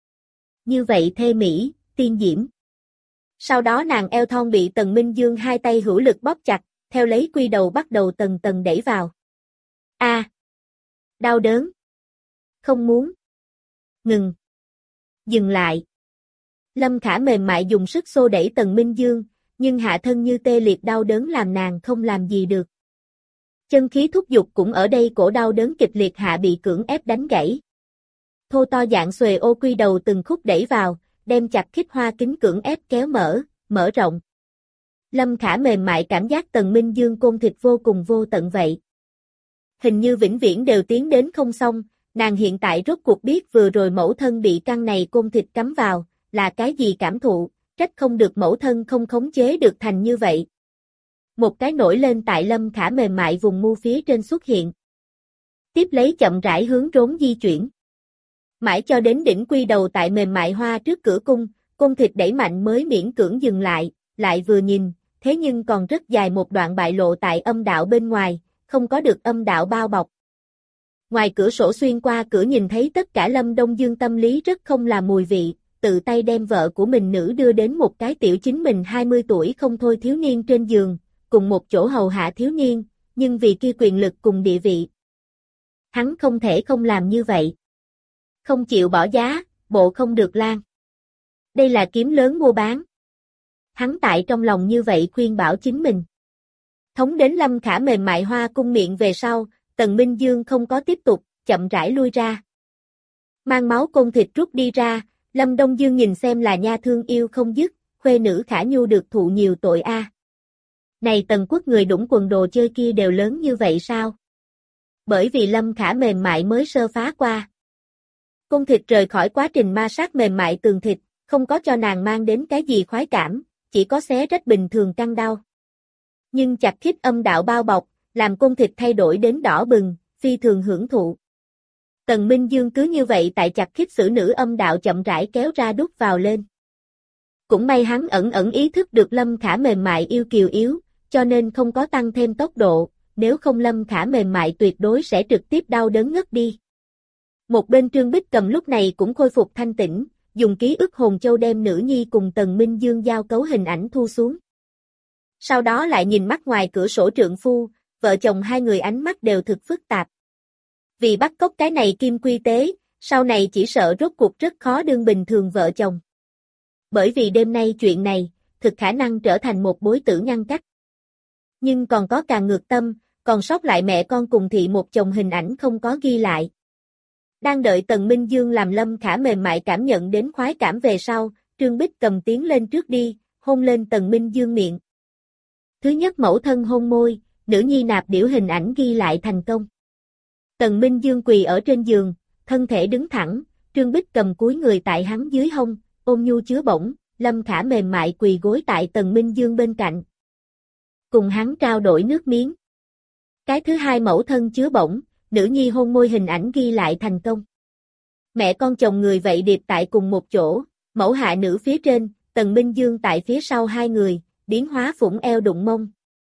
Như vậy thê mỹ, tiên diễm. Sau đó nàng eo thon bị Tần Minh Dương hai tay hữu lực bóp chặt, theo lấy quy đầu bắt đầu tầng tầng đẩy vào. A! À, đau đớn. Không muốn. Ngừng. Dừng lại. Lâm Khả mềm mại dùng sức xô đẩy Tần Minh Dương, nhưng hạ thân như tê liệt đau đớn làm nàng không làm gì được. Chân khí thúc dục cũng ở đây cổ đau đớn kịch liệt hạ bị cưỡng ép đánh gãy. Thô to dạng xuề ô quy đầu từng khúc đẩy vào, đem chặt khít hoa kính cưỡng ép kéo mở, mở rộng. Lâm Khả mềm mại cảm giác Tần Minh Dương côn thịt vô cùng vô tận vậy. Hình như vĩnh viễn đều tiến đến không xong, nàng hiện tại rốt cuộc biết vừa rồi mẫu thân bị căng này côn thịt cắm vào, là cái gì cảm thụ, trách không được mẫu thân không khống chế được thành như vậy. Một cái nổi lên tại Lâm Khả mềm mại vùng mu phía trên xuất hiện. Tiếp lấy chậm rãi hướng rốn di chuyển. Mãi cho đến đỉnh quy đầu tại mềm mại hoa trước cửa cung, côn thịt đẩy mạnh mới miễn cưỡng dừng lại, lại vừa nhìn, thế nhưng còn rất dài một đoạn bại lộ tại âm đạo bên ngoài, không có được âm đạo bao bọc. Ngoài cửa sổ xuyên qua cửa nhìn thấy tất cả Lâm Đông Dương tâm lý rất không là mùi vị, tự tay đem vợ của mình nữ đưa đến một cái tiểu chính mình hai mươi tuổi không thôi thiếu niên trên giường, cùng một chỗ hầu hạ thiếu niên, nhưng vì kia quyền lực cùng địa vị. Hắn không thể không làm như vậy. Không chịu bỏ giá, bộ không được lan. Đây là kiếm lớn mua bán. Hắn tại trong lòng như vậy khuyên bảo chính mình. Thống đến Lâm Khả mềm mại hoa cung miệng về sau, Tần Minh Dương không có tiếp tục, chậm rãi lui ra. Mang máu côn thịt rút đi ra, Lâm Đông Dương nhìn xem là nha thương yêu không dứt, khuê nữ Khả Nhu được thụ nhiều tội a. À. Này Tần Quốc người đũng quần đồ chơi kia đều lớn như vậy sao? Bởi vì Lâm Khả mềm mại mới sơ phá qua. Côn thịt rời khỏi quá trình ma sát mềm mại tường thịt, không có cho nàng mang đến cái gì khoái cảm, chỉ có xé rách bình thường căng đau. Nhưng chặt khít âm đạo bao bọc, làm côn thịt thay đổi đến đỏ bừng, phi thường hưởng thụ. Tần Minh Dương cứ như vậy tại chặt khít xử nữ âm đạo chậm rãi kéo ra đút vào lên. Cũng may hắn ẩn ẩn ý thức được Lâm Khả mềm mại yêu kiều yếu, cho nên không có tăng thêm tốc độ, nếu không Lâm Khả mềm mại tuyệt đối sẽ trực tiếp đau đớn ngất đi. Một bên Trương Bích Cầm lúc này cũng khôi phục thanh tĩnh, dùng ký ức hồn châu đem nữ nhi cùng Tần Minh Dương giao cấu hình ảnh thu xuống. Sau đó lại nhìn mắt ngoài cửa sổ trượng phu, vợ chồng hai người ánh mắt đều thực phức tạp. Vì bắt cóc cái này kim quy tế, sau này chỉ sợ rốt cuộc rất khó đương bình thường vợ chồng. Bởi vì đêm nay chuyện này, thực khả năng trở thành một bối tử ngăn cách. Nhưng còn có càng ngược tâm, còn sót lại mẹ con cùng thị một chồng hình ảnh không có ghi lại. Đang đợi Tần Minh Dương làm Lâm Khả mềm mại cảm nhận đến khoái cảm về sau, Trương Bích cầm tiến lên trước đi, hôn lên Tần Minh Dương miệng. Thứ nhất mẫu thân hôn môi, nữ nhi nạp điểu hình ảnh ghi lại thành công. Tần Minh Dương quỳ ở trên giường, thân thể đứng thẳng, Trương Bích cầm cúi người tại hắn dưới hông, ôm nhu chứa bổng, Lâm Khả mềm mại quỳ gối tại Tần Minh Dương bên cạnh. Cùng hắn trao đổi nước miếng. Cái thứ hai mẫu thân chứa bổng, nữ nhi hôn môi hình ảnh ghi lại thành công. Mẹ con chồng người vậy điệp tại cùng một chỗ, mẫu hạ nữ phía trên, Tần Minh Dương tại phía sau hai người, biến hóa phủng eo đụng mông.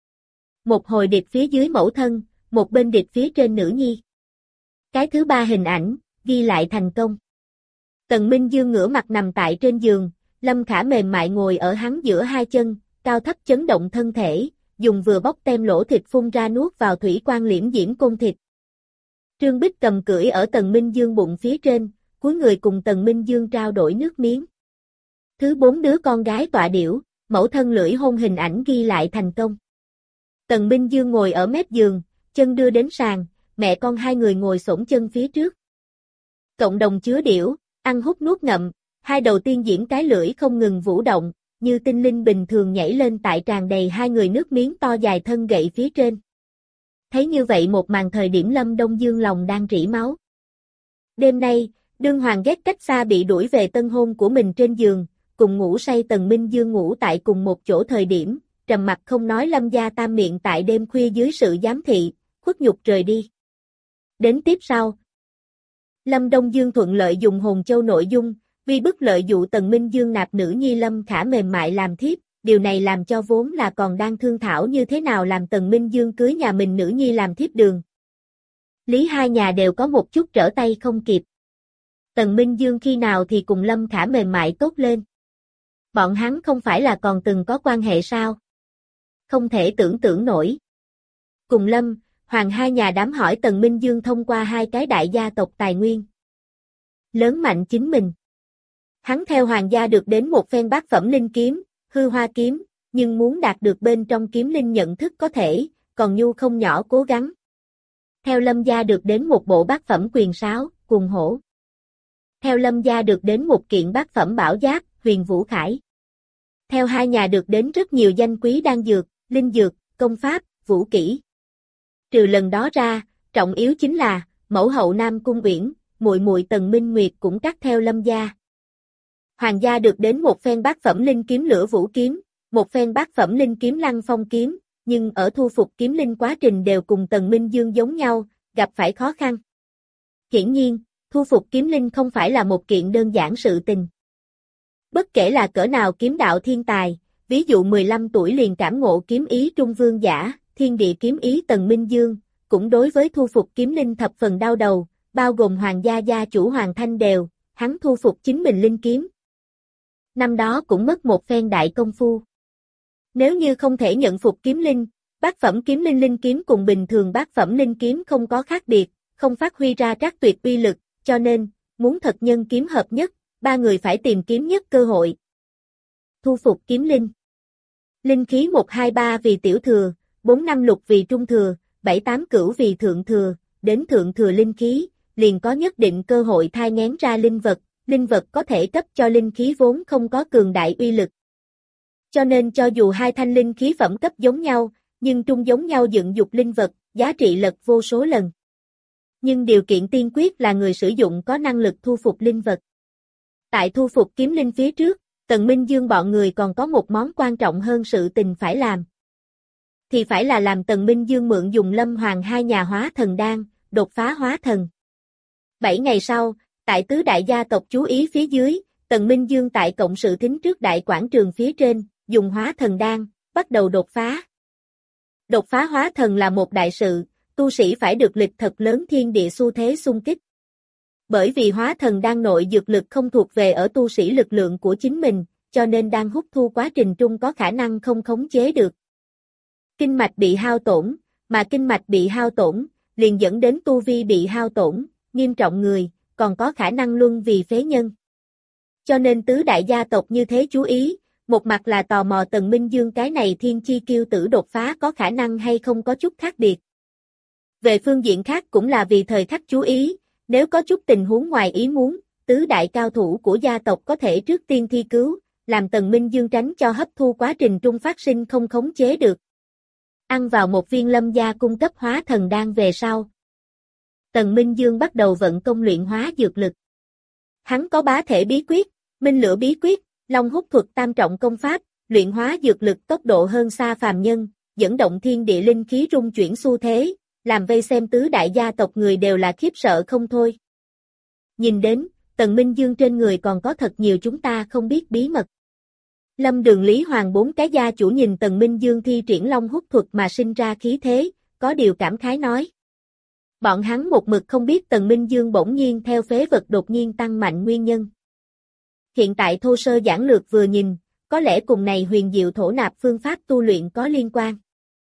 Một hồi điệp phía dưới mẫu thân, một bên điệp phía trên nữ nhi. Cái thứ ba hình ảnh, ghi lại thành công. Tần Minh Dương ngửa mặt nằm tại trên giường, Lâm Khả mềm mại ngồi ở hắn giữa hai chân, cao thấp chấn động thân thể, dùng vừa bóc tem lỗ thịt phun ra nuốt vào thủy quan liễm diễm côn thịt. Trương Bích cầm cưỡi ở Tần Minh Dương bụng phía trên, cúi người cùng Tần Minh Dương trao đổi nước miếng. Thứ bốn đứa con gái tọa điểu, mẫu thân lưỡi hôn hình ảnh ghi lại thành công. Tần Minh Dương ngồi ở mép giường, chân đưa đến sàn, mẹ con hai người ngồi xổm chân phía trước. Cộng đồng chứa điểu, ăn hút nuốt ngậm, hai đầu tiên diễn cái lưỡi không ngừng vũ động, như tinh linh bình thường nhảy lên tại tràn đầy hai người nước miếng to dài thân gậy phía trên. Thấy như vậy một màn thời điểm Lâm Đông Dương lòng đang rỉ máu. Đêm nay, đương hoàng ghét cách xa bị đuổi về tân hôn của mình trên giường, cùng ngủ say Tần Minh Dương ngủ tại cùng một chỗ thời điểm, trầm mặc không nói Lâm gia tam miệng tại đêm khuya dưới sự giám thị, khuất nhục rời đi. Đến tiếp sau, Lâm Đông Dương thuận lợi dùng hồn châu nội dung, vì bức lợi dụ Tần Minh Dương nạp nữ nhi Lâm Khả mềm mại làm thiếp, điều này làm cho vốn là còn đang thương thảo như thế nào làm Tần Minh Dương cưới nhà mình nữ nhi làm thiếp đường. Lý hai nhà đều có một chút trở tay không kịp. Tần Minh Dương khi nào thì cùng Lâm Khả mềm mại tốt lên. Bọn hắn không phải là còn từng có quan hệ sao? Không thể tưởng tượng nổi. Cùng Lâm, Hoàng hai nhà đám hỏi Tần Minh Dương thông qua hai cái đại gia tộc tài nguyên. Lớn mạnh chính mình. Hắn theo Hoàng gia được đến một phen bát phẩm linh kiếm, hư hoa kiếm, nhưng muốn đạt được bên trong kiếm linh nhận thức có thể, còn nhu không nhỏ cố gắng. Theo Lâm gia được đến một bộ bát phẩm quyền sáo, cuồng hổ. Theo Lâm gia được đến một kiện bát phẩm bảo giáp, huyền vũ khải. Theo hai nhà được đến rất nhiều danh quý đan dược, linh dược, công pháp, vũ kỹ. Trừ lần đó ra, trọng yếu chính là, mẫu hậu Nam Cung Uyển, muội muội Tần Minh Nguyệt cũng cắt theo Lâm gia. Hoàng gia được đến một phen bát phẩm linh kiếm lửa vũ kiếm, một phen bát phẩm linh kiếm lăng phong kiếm, nhưng ở thu phục kiếm linh quá trình đều cùng Tần Minh Dương giống nhau, gặp phải khó khăn. Hiển nhiên, thu phục kiếm linh không phải là một kiện đơn giản sự tình. Bất kể là cỡ nào kiếm đạo thiên tài, ví dụ mười lăm tuổi liền cảm ngộ kiếm ý trung vương giả, thiên địa kiếm ý Tần Minh Dương, cũng đối với thu phục kiếm linh thập phần đau đầu, bao gồm hoàng gia gia chủ Hoàng Thanh đều, hắn thu phục chính mình linh kiếm. Năm đó cũng mất một phen đại công phu. Nếu như không thể nhận phục kiếm linh, bát phẩm kiếm linh linh kiếm cùng bình thường bát phẩm linh kiếm không có khác biệt, không phát huy ra trác tuyệt uy lực, cho nên, muốn thật nhân kiếm hợp nhất, ba người phải tìm kiếm nhất cơ hội. Thu phục kiếm linh. Linh khí một hai ba vì tiểu thừa, bốn năm lục vì trung thừa, bảy tám cửu vì thượng thừa, đến thượng thừa linh khí, liền có nhất định cơ hội thai nghén ra linh vật, linh vật có thể cấp cho linh khí vốn không có cường đại uy lực. Cho nên cho dù hai thanh linh khí phẩm cấp giống nhau, nhưng trung giống nhau dựng dục linh vật, giá trị lật vô số lần. Nhưng điều kiện tiên quyết là người sử dụng có năng lực thu phục linh vật. Tại thu phục kiếm linh phía trước, Tần Minh Dương bọn người còn có một món quan trọng hơn sự tình phải làm. Thì phải là làm Tần Minh Dương mượn dùng Lâm Hoàng hai nhà hóa thần đan, đột phá hóa thần. Bảy ngày sau, tại tứ đại gia tộc chú ý phía dưới, Tần Minh Dương tại cộng sự thính trước đại quảng trường phía trên, dùng hóa thần đan, bắt đầu đột phá. Đột phá hóa thần là một đại sự, tu sĩ phải được lịch thật lớn thiên địa xu thế xung kích. Bởi vì hóa thần đan nội dược lực không thuộc về ở tu sĩ lực lượng của chính mình, cho nên đang hút thu quá trình trung có khả năng không khống chế được. Kinh mạch bị hao tổn, mà kinh mạch bị hao tổn, liền dẫn đến tu vi bị hao tổn, nghiêm trọng người, còn có khả năng luân vì phế nhân. Cho nên tứ đại gia tộc như thế chú ý, một mặt là tò mò Tần Minh Dương cái này thiên chi kiêu tử đột phá có khả năng hay không có chút khác biệt. Về phương diện khác cũng là vì thời khắc chú ý, nếu có chút tình huống ngoài ý muốn, tứ đại cao thủ của gia tộc có thể trước tiên thi cứu, làm Tần Minh Dương tránh cho hấp thu quá trình trung phát sinh không khống chế được. Ăn vào một viên Lâm gia cung cấp hóa thần đan về sau. Tần Minh Dương bắt đầu vận công luyện hóa dược lực. Hắn có bá thể bí quyết, minh lửa bí quyết, long hút thuật tam trọng công pháp, luyện hóa dược lực tốc độ hơn xa phàm nhân, dẫn động thiên địa linh khí rung chuyển xu thế, làm vây xem tứ đại gia tộc người đều là khiếp sợ không thôi. Nhìn đến, Tần Minh Dương trên người còn có thật nhiều chúng ta không biết bí mật. Lâm Đường Lý Hoàng bốn cái gia chủ nhìn Tần Minh Dương thi triển long hút thuật mà sinh ra khí thế, có điều cảm khái nói. Bọn hắn một mực không biết Tần Minh Dương bỗng nhiên theo phế vật đột nhiên tăng mạnh nguyên nhân. Hiện tại thô sơ giản lược vừa nhìn, có lẽ cùng này huyền diệu thổ nạp phương pháp tu luyện có liên quan.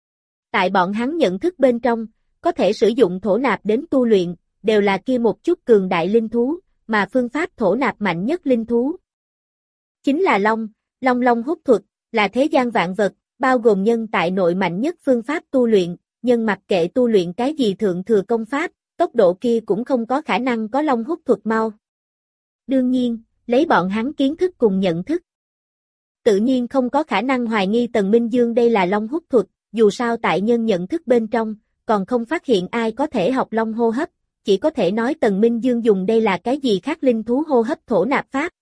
Tại bọn hắn nhận thức bên trong, có thể sử dụng thổ nạp đến tu luyện, đều là kia một chút cường đại linh thú, mà phương pháp thổ nạp mạnh nhất linh thú. Chính là long, long long hút thuật, là thế gian vạn vật, bao gồm nhân tại nội mạnh nhất phương pháp tu luyện, nhân mặc kệ tu luyện cái gì thượng thừa công pháp, tốc độ kia cũng không có khả năng có long hút thuật mau. Đương nhiên, lấy bọn hắn kiến thức cùng nhận thức. Tự nhiên không có khả năng hoài nghi Tần Minh Dương đây là long hút thuật, dù sao tại nhân nhận thức bên trong, còn không phát hiện ai có thể học long hô hấp, chỉ có thể nói Tần Minh Dương dùng đây là cái gì khác linh thú hô hấp thổ nạp pháp.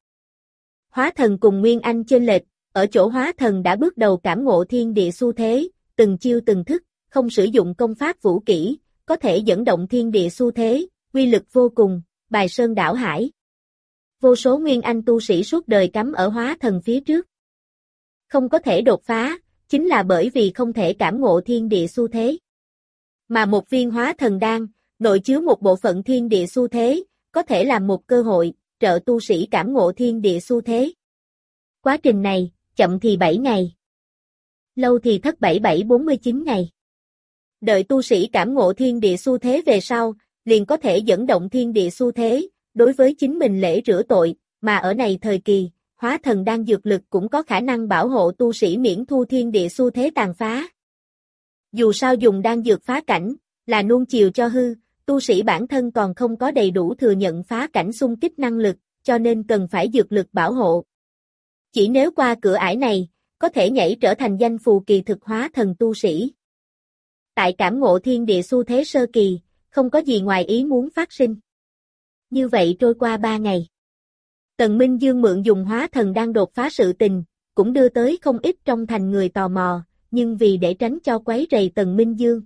Hóa thần cùng Nguyên Anh chênh lệch, ở chỗ hóa thần đã bước đầu cảm ngộ thiên địa xu thế, từng chiêu từng thức, không sử dụng công pháp vũ kỹ, có thể dẫn động thiên địa xu thế, uy lực vô cùng, bài sơn đảo hải. Vô số Nguyên Anh tu sĩ suốt đời cắm ở hóa thần phía trước. Không có thể đột phá, chính là bởi vì không thể cảm ngộ thiên địa xu thế. Mà một viên hóa thần đan, nội chứa một bộ phận thiên địa xu thế, có thể làm một cơ hội, trợ tu sĩ cảm ngộ thiên địa xu thế. Quá trình này, chậm thì bảy ngày. Lâu thì thất bảy bảy bốn mươi chín ngày. Đợi tu sĩ cảm ngộ thiên địa xu thế về sau, liền có thể dẫn động thiên địa xu thế, đối với chính mình lễ rửa tội, mà ở này thời kỳ, hóa thần đan dược lực cũng có khả năng bảo hộ tu sĩ miễn thu thiên địa xu thế tàn phá. Dù sao dùng đan dược phá cảnh, là nuông chiều cho hư, tu sĩ bản thân còn không có đầy đủ thừa nhận phá cảnh xung kích năng lực, cho nên cần phải dược lực bảo hộ. Chỉ nếu qua cửa ải này, có thể nhảy trở thành danh phù kỳ thực hóa thần tu sĩ. Tại cảm ngộ thiên địa xu thế sơ kỳ, không có gì ngoài ý muốn phát sinh. Như vậy trôi qua ba ngày. Tần Minh Dương mượn dùng hóa thần đang đột phá sự tình, cũng đưa tới không ít trong thành người tò mò, nhưng vì để tránh cho quấy rầy Tần Minh Dương.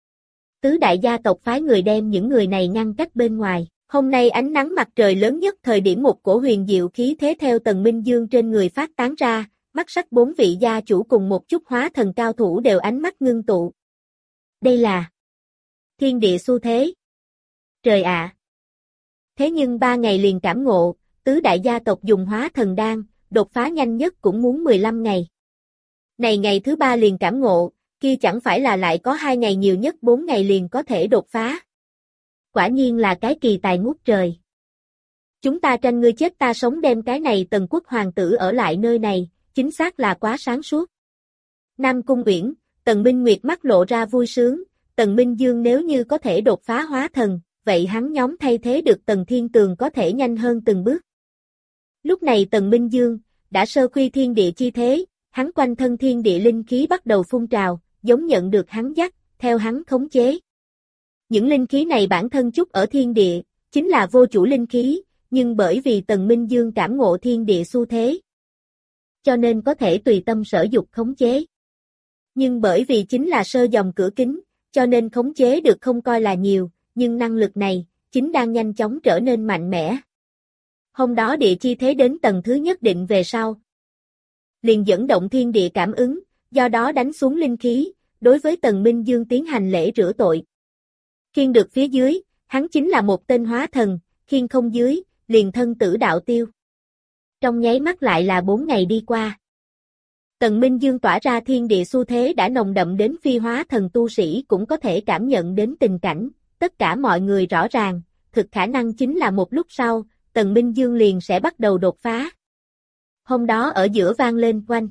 Tứ đại gia tộc phái người đem những người này ngăn cách bên ngoài. Hôm nay ánh nắng mặt trời lớn nhất thời điểm một cổ huyền diệu khí thế theo Tần Minh Dương trên người phát tán ra, mắt sắc bốn vị gia chủ cùng một chút hóa thần cao thủ đều ánh mắt ngưng tụ. Đây là thiên địa xu thế. Trời ạ! Thế nhưng ba ngày liền cảm ngộ, tứ đại gia tộc dùng hóa thần đan, đột phá nhanh nhất cũng muốn mười lăm ngày. Này ngày thứ ba liền cảm ngộ, kia chẳng phải là lại có hai ngày nhiều nhất bốn ngày liền có thể đột phá. Quả nhiên là cái kỳ tài ngút trời. Chúng ta tranh ngươi chết ta sống đem cái này Tần quốc hoàng tử ở lại nơi này, chính xác là quá sáng suốt. Nam Cung Uyển, Tần Minh Nguyệt mắt lộ ra vui sướng, Tần Minh Dương nếu như có thể đột phá hóa thần, vậy hắn nhóm thay thế được Tần Thiên Tường có thể nhanh hơn từng bước. Lúc này Tần Minh Dương, đã sơ khuy thiên địa chi thế, hắn quanh thân thiên địa linh khí bắt đầu phun trào, giống nhận được hắn dắt, theo hắn khống chế. Những linh khí này bản thân chút ở thiên địa, chính là vô chủ linh khí, nhưng bởi vì Tần Minh Dương cảm ngộ thiên địa xu thế, cho nên có thể tùy tâm sở dục khống chế. Nhưng bởi vì chính là sơ dòng cửa kính, cho nên khống chế được không coi là nhiều, nhưng năng lực này, chính đang nhanh chóng trở nên mạnh mẽ. Hôm đó địa chi thế đến tầng thứ nhất định về sau, liền dẫn động thiên địa cảm ứng, do đó đánh xuống linh khí, đối với Tần Minh Dương tiến hành lễ rửa tội. Khiên được phía dưới, hắn chính là một tên hóa thần, khiên không dưới, liền thân tử đạo tiêu. Trong nháy mắt lại là bốn ngày đi qua. Tần Minh Dương tỏa ra thiên địa xu thế đã nồng đậm đến phi hóa thần tu sĩ cũng có thể cảm nhận đến tình cảnh, tất cả mọi người rõ ràng, thực khả năng chính là một lúc sau, Tần Minh Dương liền sẽ bắt đầu đột phá. Hôm đó ở giữa vang lên oanh.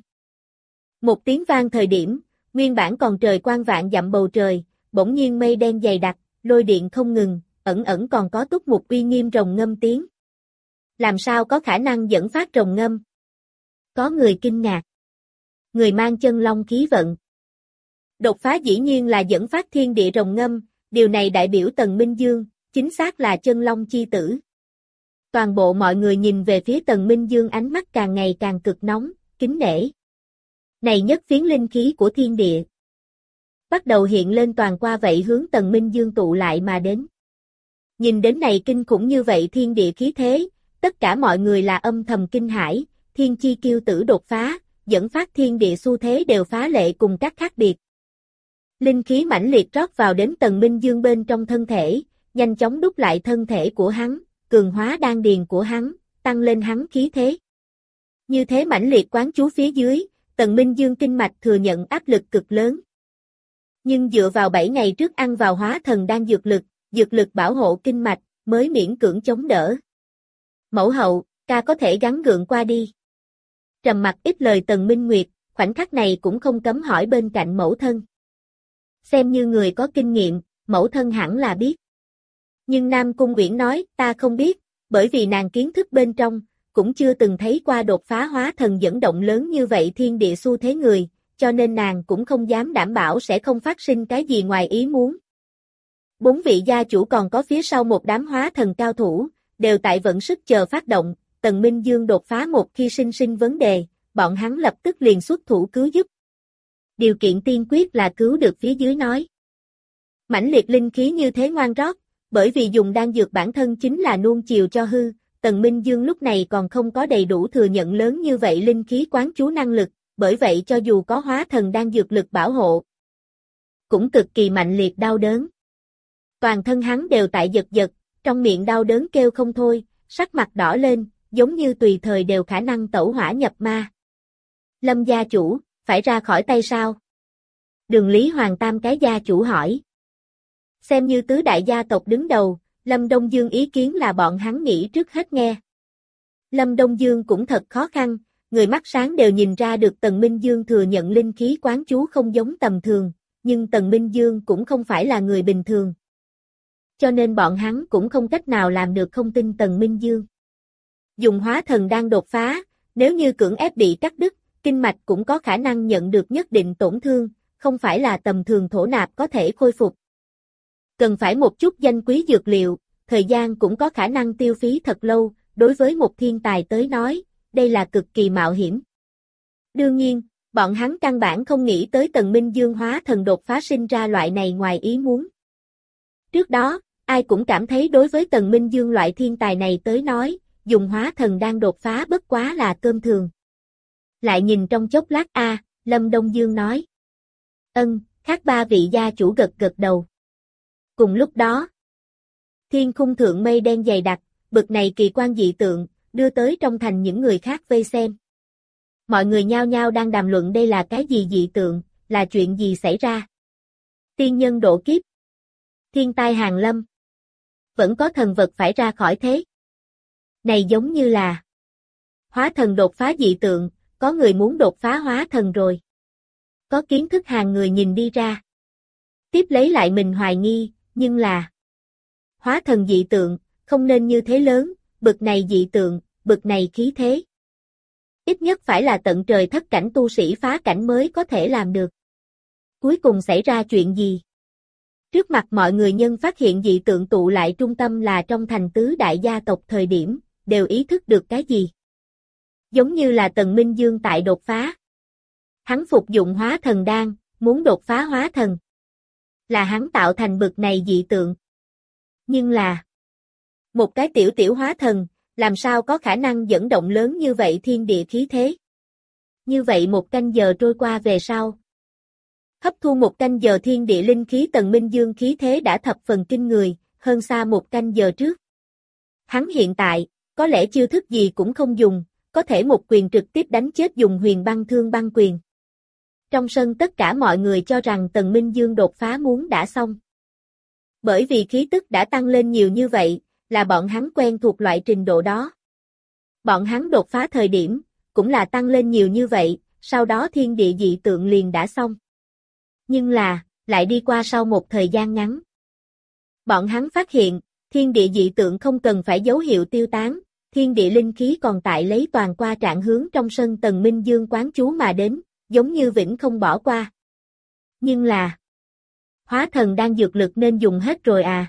Một tiếng vang thời điểm, nguyên bản còn trời quang vạn dặm bầu trời, bỗng nhiên mây đen dày đặc, lôi điện không ngừng, ẩn ẩn còn có túc mục uy nghiêm rồng ngâm tiếng. Làm sao có khả năng dẫn phát rồng ngâm? Có người kinh ngạc. Người mang chân long khí vận. Đột phá dĩ nhiên là dẫn phát thiên địa rồng ngâm, điều này đại biểu Tần Minh Dương, chính xác là chân long chi tử. Toàn bộ mọi người nhìn về phía Tần Minh Dương ánh mắt càng ngày càng cực nóng, kính nể. Này nhất phiến linh khí của thiên địa. Bắt đầu hiện lên toàn qua vậy hướng Tần Minh Dương tụ lại mà đến. Nhìn đến này kinh khủng như vậy thiên địa khí thế, tất cả mọi người là âm thầm kinh hãi, thiên chi kiêu tử đột phá, dẫn phát thiên địa xu thế đều phá lệ cùng các khác biệt. Linh khí mãnh liệt rót vào đến Tần Minh Dương bên trong thân thể, nhanh chóng đúc lại thân thể của hắn, cường hóa đan điền của hắn, tăng lên hắn khí thế. Như thế mãnh liệt quán chú phía dưới, Tần Minh Dương kinh mạch thừa nhận áp lực cực lớn. Nhưng dựa vào bảy ngày trước ăn vào hóa thần đan dược lực, dược lực bảo hộ kinh mạch, mới miễn cưỡng chống đỡ. Mẫu hậu, ca có thể gắng gượng qua đi. Trầm mặc ít lời Tần Minh Nguyệt, khoảnh khắc này cũng không cấm hỏi bên cạnh mẫu thân. Xem như người có kinh nghiệm, mẫu thân hẳn là biết. Nhưng Nam Cung Uyển nói, ta không biết, bởi vì nàng kiến thức bên trong, cũng chưa từng thấy qua đột phá hóa thần dẫn động lớn như vậy thiên địa xu thế người, cho nên nàng cũng không dám đảm bảo sẽ không phát sinh cái gì ngoài ý muốn. Bốn vị gia chủ còn có phía sau một đám hóa thần cao thủ, đều tại vận sức chờ phát động, Tần Minh Dương đột phá một khi sinh sinh vấn đề, bọn hắn lập tức liền xuất thủ cứu giúp. Điều kiện tiên quyết là cứu được phía dưới nói. Mãnh liệt linh khí như thế ngoan rót, bởi vì dùng đan dược bản thân chính là nuông chiều cho hư, Tần Minh Dương lúc này còn không có đầy đủ thừa nhận lớn như vậy linh khí quán chú năng lực, bởi vậy cho dù có hóa thần đan dược lực bảo hộ, cũng cực kỳ mạnh liệt đau đớn. Toàn thân hắn đều tại giật giật, trong miệng đau đớn kêu không thôi, sắc mặt đỏ lên, giống như tùy thời đều khả năng tẩu hỏa nhập ma. Lâm gia chủ, phải ra khỏi tay sao? Đường Lý Hoàng tam cái gia chủ hỏi. Xem như tứ đại gia tộc đứng đầu, Lâm Đông Dương ý kiến là bọn hắn nghĩ trước hết nghe. Lâm Đông Dương cũng thật khó khăn, người mắt sáng đều nhìn ra được Tần Minh Dương thừa nhận linh khí quán chú không giống tầm thường, nhưng Tần Minh Dương cũng không phải là người bình thường. Cho nên bọn hắn cũng không cách nào làm được không tin Tần Minh Dương. Dùng hóa thần đang đột phá, nếu như cưỡng ép bị cắt đứt, kinh mạch cũng có khả năng nhận được nhất định tổn thương, không phải là tầm thường thổ nạp có thể khôi phục. Cần phải một chút danh quý dược liệu, thời gian cũng có khả năng tiêu phí thật lâu, đối với một thiên tài tới nói, đây là cực kỳ mạo hiểm. Đương nhiên, bọn hắn căn bản không nghĩ tới Tần Minh Dương hóa thần đột phá sinh ra loại này ngoài ý muốn. Trước đó, ai cũng cảm thấy đối với Tần Minh Dương loại thiên tài này tới nói, dùng hóa thần đang đột phá bất quá là cơm thường. Lại nhìn trong chốc lát a, à, Lâm Đông Dương nói. Ân, khác ba vị gia chủ gật gật đầu. Cùng lúc đó, thiên khung thượng mây đen dày đặc, bực này kỳ quan dị tượng, đưa tới trong thành những người khác vây xem. Mọi người nhao nhao đang đàm luận đây là cái gì dị tượng, là chuyện gì xảy ra. Tiên nhân độ kiếp. Thiên tai hàng lâm. Vẫn có thần vật phải ra khỏi thế. Này giống như là hóa thần đột phá dị tượng, có người muốn đột phá hóa thần rồi. Có kiến thức hàng người nhìn đi ra. Tiếp lấy lại mình hoài nghi, nhưng là hóa thần dị tượng, không nên như thế lớn, bực này dị tượng, bực này khí thế. Ít nhất phải là tận trời thất cảnh tu sĩ phá cảnh mới có thể làm được. Cuối cùng xảy ra chuyện gì? Trước mặt mọi người nhân phát hiện dị tượng tụ lại trung tâm là trong thành tứ đại gia tộc thời điểm, đều ý thức được cái gì? Giống như là Tần Minh Dương tại đột phá. Hắn phục dụng hóa thần đan, muốn đột phá hóa thần. Là hắn tạo thành bực này dị tượng. Nhưng là một cái tiểu tiểu hóa thần, làm sao có khả năng dẫn động lớn như vậy thiên địa khí thế? Như vậy một canh giờ trôi qua về sau. Hấp thu một canh giờ thiên địa linh khí Tần Minh Dương khí thế đã thập phần kinh người, hơn xa một canh giờ trước. Hắn hiện tại, có lẽ chiêu thức gì cũng không dùng, có thể một quyền trực tiếp đánh chết dùng huyền băng thương băng quyền. Trong sân tất cả mọi người cho rằng Tần Minh Dương đột phá muốn đã xong. Bởi vì khí tức đã tăng lên nhiều như vậy, là bọn hắn quen thuộc loại trình độ đó. Bọn hắn đột phá thời điểm, cũng là tăng lên nhiều như vậy, sau đó thiên địa dị tượng liền đã xong. Nhưng là, lại đi qua sau một thời gian ngắn. Bọn hắn phát hiện, thiên địa dị tượng không cần phải dấu hiệu tiêu tán, thiên địa linh khí còn tại lấy toàn qua trạng hướng trong sân Tần Minh Dương quán chú mà đến, giống như vĩnh không bỏ qua. Nhưng là, hóa thần đang dược lực nên dùng hết rồi à?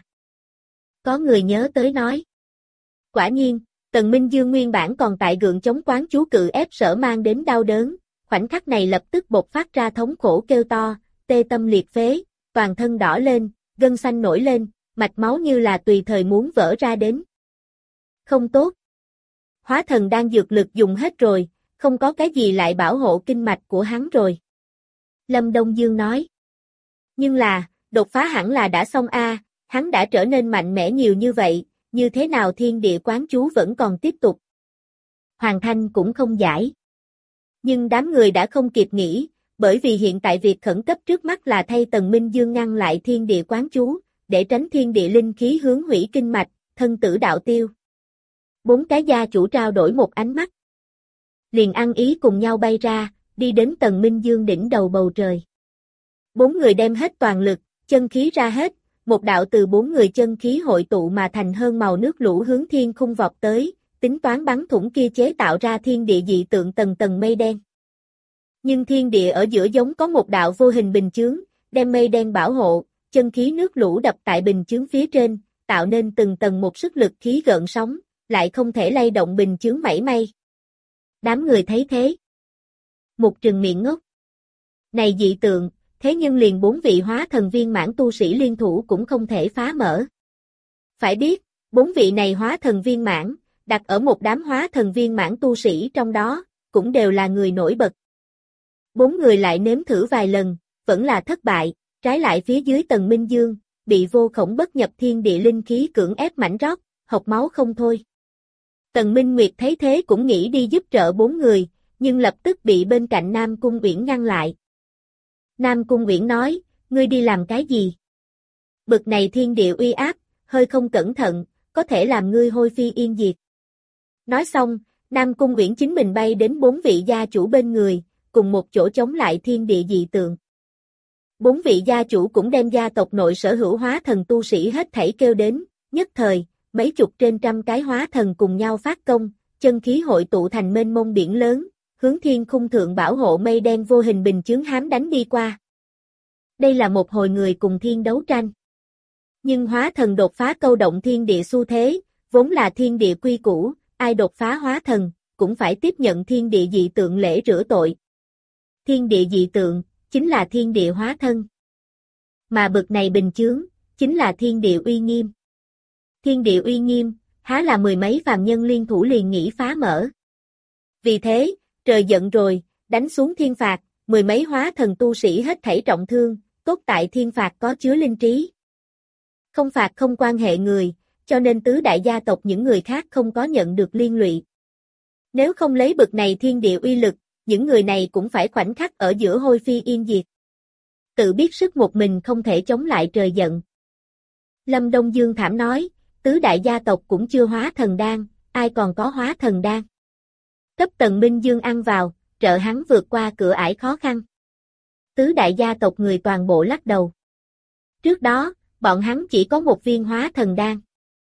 Có người nhớ tới nói. Quả nhiên, Tần Minh Dương nguyên bản còn tại gượng chống quán chú cự ép sở mang đến đau đớn, khoảnh khắc này lập tức bộc phát ra thống khổ kêu to, tê tâm liệt phế, toàn thân đỏ lên, gân xanh nổi lên, mạch máu như là tùy thời muốn vỡ ra đến. Không tốt. Hóa thần đang dược lực dùng hết rồi, không có cái gì lại bảo hộ kinh mạch của hắn rồi. Lâm Đông Dương nói. Nhưng là, đột phá hẳn là đã xong a, hắn đã trở nên mạnh mẽ nhiều như vậy, như thế nào thiên địa quán chú vẫn còn tiếp tục. Hoàng Thanh cũng không giải. Nhưng đám người đã không kịp nghĩ, bởi vì hiện tại việc khẩn cấp trước mắt là thay Tần Minh Dương ngăn lại thiên địa quán chú, để tránh thiên địa linh khí hướng hủy kinh mạch, thân tử đạo tiêu. Bốn cái gia chủ trao đổi một ánh mắt. Liền ăn ý cùng nhau bay ra, đi đến Tần Minh Dương đỉnh đầu bầu trời. Bốn người đem hết toàn lực, chân khí ra hết, một đạo từ bốn người chân khí hội tụ mà thành hơn màu nước lũ hướng thiên khung vọt tới, tính toán bắn thủng kia chế tạo ra thiên địa dị tượng tầng tầng mây đen. Nhưng thiên địa ở giữa giống có một đạo vô hình bình chướng, đem mây đen bảo hộ, chân khí nước lũ đập tại bình chướng phía trên, tạo nên từng tầng một sức lực khí gợn sóng, lại không thể lay động bình chướng mảy may. Đám người thấy thế. Một trừng miệng ngốc. Này dị tượng, thế nhưng liền bốn vị hóa thần viên mãn tu sĩ liên thủ cũng không thể phá mở. Phải biết, bốn vị này hóa thần viên mãn, đặt ở một đám hóa thần viên mãn tu sĩ trong đó, cũng đều là người nổi bật. Bốn người lại nếm thử vài lần, vẫn là thất bại, trái lại phía dưới Tần Minh Dương, bị vô khổng bất nhập thiên địa linh khí cưỡng ép mảnh rót, học máu không thôi. Tần Minh Nguyệt thấy thế cũng nghĩ đi giúp trợ bốn người, nhưng lập tức bị bên cạnh Nam Cung Uyển ngăn lại. Nam Cung Uyển nói, ngươi đi làm cái gì? Bực này thiên địa uy áp, hơi không cẩn thận, có thể làm ngươi hôi phi yên diệt. Nói xong, Nam Cung Uyển chính mình bay đến bốn vị gia chủ bên người, cùng một chỗ chống lại thiên địa dị tượng. Bốn vị gia chủ cũng đem gia tộc nội sở hữu hóa thần tu sĩ hết thảy kêu đến, nhất thời, mấy chục trên trăm cái hóa thần cùng nhau phát công, chân khí hội tụ thành mênh mông biển lớn, hướng thiên khung thượng bảo hộ mây đen vô hình bình chướng hám đánh đi qua. Đây là một hồi người cùng thiên đấu tranh. Nhưng hóa thần đột phá câu động thiên địa xu thế, vốn là thiên địa quy củ, ai đột phá hóa thần, cũng phải tiếp nhận thiên địa dị tượng lễ rửa tội. Thiên địa dị tượng, chính là thiên địa hóa thân. Mà bực này bình chướng, chính là thiên địa uy nghiêm. Thiên địa uy nghiêm, há là mười mấy phàm nhân liên thủ liền nghĩ phá mở. Vì thế, trời giận rồi, đánh xuống thiên phạt, mười mấy hóa thần tu sĩ hết thảy trọng thương, tốt tại thiên phạt có chứa linh trí. Không phạt không quan hệ người, cho nên tứ đại gia tộc những người khác không có nhận được liên lụy. Nếu không lấy bực này thiên địa uy lực, những người này cũng phải khoảnh khắc ở giữa hôi phi yên diệt. Tự biết sức một mình không thể chống lại trời giận. Lâm Đông Dương thảm nói, tứ đại gia tộc cũng chưa hóa thần đan, ai còn có hóa thần đan. Cấp Tần Minh Dương ăn vào, trợ hắn vượt qua cửa ải khó khăn. Tứ đại gia tộc người toàn bộ lắc đầu. Trước đó, bọn hắn chỉ có một viên hóa thần đan.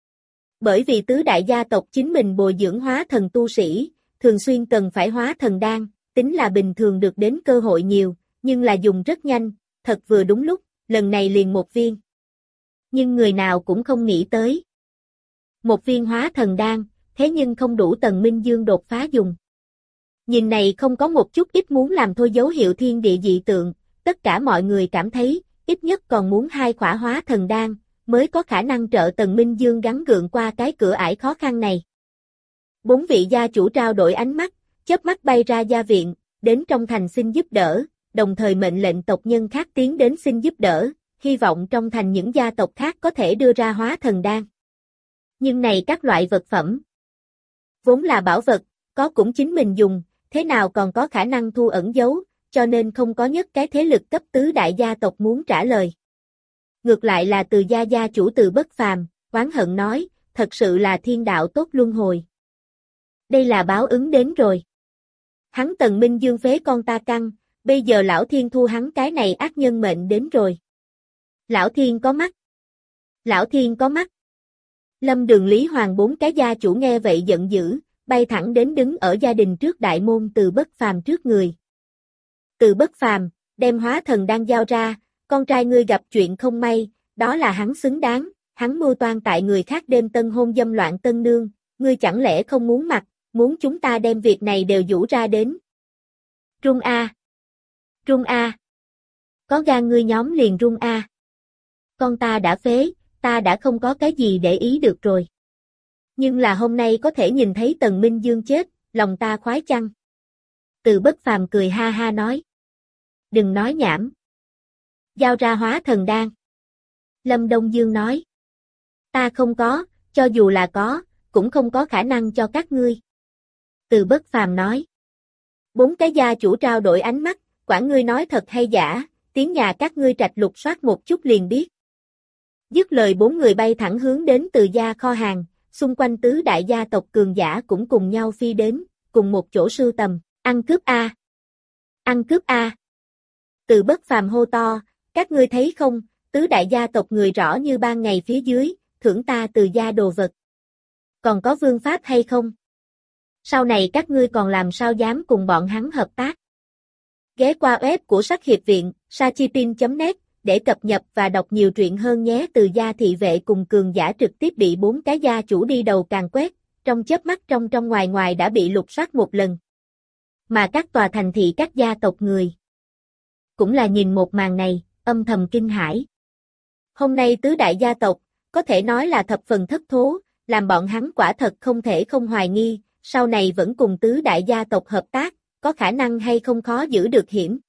Bởi vì tứ đại gia tộc chính mình bồi dưỡng hóa thần tu sĩ, thường xuyên cần phải hóa thần đan, tính là bình thường được đến cơ hội nhiều, nhưng là dùng rất nhanh, thật vừa đúng lúc, lần này liền một viên. Nhưng người nào cũng không nghĩ tới. Một viên hóa thần đan, thế nhưng không đủ Tần Minh Dương đột phá dùng. Nhìn này không có một chút ít muốn làm thôi dấu hiệu thiên địa dị tượng, tất cả mọi người cảm thấy, ít nhất còn muốn hai khỏa hóa thần đan, mới có khả năng trợ Tần Minh Dương gắng gượng qua cái cửa ải khó khăn này. Bốn vị gia chủ trao đổi ánh mắt, chớp mắt bay ra gia viện, đến trong thành xin giúp đỡ, đồng thời mệnh lệnh tộc nhân khác tiến đến xin giúp đỡ, hy vọng trong thành những gia tộc khác có thể đưa ra hóa thần đan. Nhưng này các loại vật phẩm, vốn là bảo vật, có cũng chính mình dùng, thế nào còn có khả năng thu ẩn giấu, cho nên không có nhất cái thế lực cấp tứ đại gia tộc muốn trả lời. Ngược lại là Từ gia gia chủ Từ Bất Phàm, oán hận nói, thật sự là thiên đạo tốt luân hồi. Đây là báo ứng đến rồi. Hắn Tần Minh Dương phế con ta căng, bây giờ lão thiên thu hắn cái này ác nhân mệnh đến rồi. Lão thiên có mắt. Lão thiên có mắt. Lâm Đường Lý Hoàng bốn cái gia chủ nghe vậy giận dữ, bay thẳng đến đứng ở gia đình trước đại môn Từ Bất Phàm trước người. Từ Bất Phàm, đem hóa thần đang giao ra, con trai ngươi gặp chuyện không may, đó là hắn xứng đáng, hắn mưu toan tại người khác đêm tân hôn dâm loạn tân nương, ngươi chẳng lẽ không muốn mặc, muốn chúng ta đem việc này đều vũ ra đến. Rung A. Rung A. Có gan ngươi nhóm liền rung A. Con ta đã phế, ta đã không có cái gì để ý được rồi. Nhưng là hôm nay có thể nhìn thấy Tần Minh Dương chết, lòng ta khoái chăng? Từ Bất Phàm cười ha ha nói. Đừng nói nhảm. Giao ra hóa thần đan. Lâm Đông Dương nói. Ta không có, cho dù là có, cũng không có khả năng cho các ngươi. Từ Bất Phàm nói. Bốn cái gia chủ trao đổi ánh mắt, quản ngươi nói thật hay giả, tiếng nhà các ngươi trạch lục soát một chút liền biết. Dứt lời bốn người bay thẳng hướng đến Từ gia kho hàng, xung quanh tứ đại gia tộc cường giả cũng cùng nhau phi đến, cùng một chỗ sưu tầm, ăn cướp A. Ăn cướp A. Từ Bất Phàm hô to, các ngươi thấy không, tứ đại gia tộc người rõ như ban ngày phía dưới, thưởng ta Từ gia đồ vật. Còn có vương pháp hay không? Sau này các ngươi còn làm sao dám cùng bọn hắn hợp tác? Ghé qua web của Sắc Hiệp Viện, Sachipin chấm net, để cập nhật và đọc nhiều truyện hơn nhé. Từ gia thị vệ cùng cường giả trực tiếp bị bốn cái gia chủ đi đầu càng quét, trong chớp mắt trong trong ngoài ngoài đã bị lục soát một lần. Mà các tòa thành thị các gia tộc người cũng là nhìn một màn này, âm thầm kinh hãi. Hôm nay tứ đại gia tộc, có thể nói là thập phần thất thố, làm bọn hắn quả thật không thể không hoài nghi, sau này vẫn cùng tứ đại gia tộc hợp tác, có khả năng hay không khó giữ được hiểm.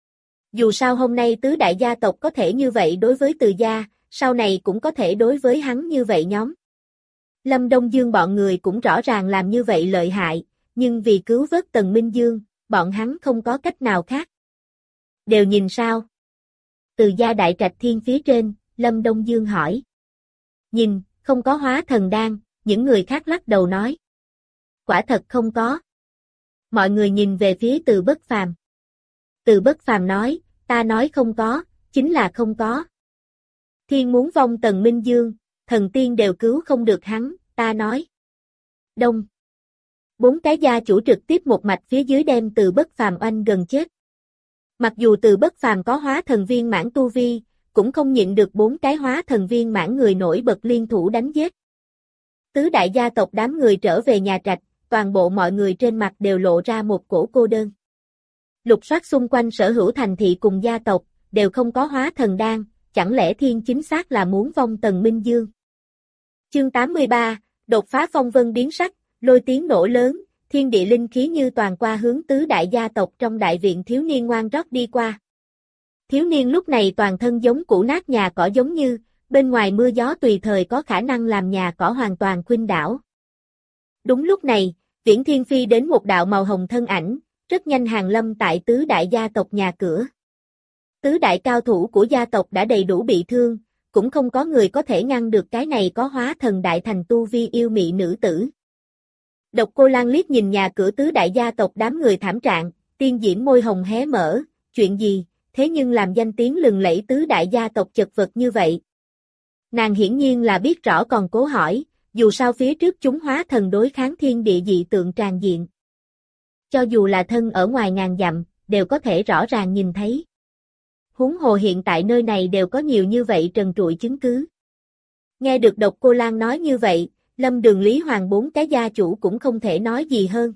Dù sao hôm nay tứ đại gia tộc có thể như vậy đối với Từ gia, sau này cũng có thể đối với hắn như vậy nhóm. Lâm Đông Dương bọn người cũng rõ ràng làm như vậy lợi hại, nhưng vì cứu vớt Tần Minh Dương, bọn hắn không có cách nào khác. Đều nhìn sao? Từ gia đại trạch thiên phía trên, Lâm Đông Dương hỏi. Nhìn, không có hóa thần đan, những người khác lắc đầu nói. Quả thật không có. Mọi người nhìn về phía Từ Bất Phàm. Từ Bất Phàm nói, ta nói không có, chính là không có. Thiên muốn vong Tần Minh Dương, thần tiên đều cứu không được hắn, ta nói. Đông. Bốn cái gia chủ trực tiếp một mạch phía dưới đem Từ Bất Phàm oanh gần chết. Mặc dù Từ Bất Phàm có hóa thần viên mãn tu vi, cũng không nhịn được bốn cái hóa thần viên mãn người nổi bật liên thủ đánh giết. Tứ đại gia tộc đám người trở về nhà trạch, toàn bộ mọi người trên mặt đều lộ ra một cổ cô đơn. Lục soát xung quanh sở hữu thành thị cùng gia tộc, đều không có hóa thần đan, chẳng lẽ thiên chính xác là muốn vong Tần Minh Dương. Chương tám mươi ba, đột phá phong vân biến sắc, lôi tiếng nổ lớn, thiên địa linh khí như toàn qua hướng tứ đại gia tộc trong đại viện thiếu niên ngoan rót đi qua. Thiếu niên lúc này toàn thân giống củ nát nhà cỏ giống như, bên ngoài mưa gió tùy thời có khả năng làm nhà cỏ hoàn toàn khuynh đảo. Đúng lúc này, Viễn Thiên Phi đến một đạo màu hồng thân ảnh, rất nhanh hàng lâm tại tứ đại gia tộc nhà cửa. Tứ đại cao thủ của gia tộc đã đầy đủ bị thương, cũng không có người có thể ngăn được cái này có hóa thần đại thành tu vi yêu mị nữ tử. Độc Cô Lan liếc nhìn nhà cửa tứ đại gia tộc đám người thảm trạng, tiên diễm môi hồng hé mở, chuyện gì, thế nhưng làm danh tiếng lừng lẫy tứ đại gia tộc chật vật như vậy. Nàng hiển nhiên là biết rõ còn cố hỏi, dù sao phía trước chúng hóa thần đối kháng thiên địa dị tượng tràn diện. Cho dù là thân ở ngoài ngàn dặm, đều có thể rõ ràng nhìn thấy. Huống hồ hiện tại nơi này đều có nhiều như vậy trần trụi chứng cứ. Nghe được Độc Cô Lan nói như vậy, Lâm Đường Lý Hoàng bốn cái gia chủ cũng không thể nói gì hơn.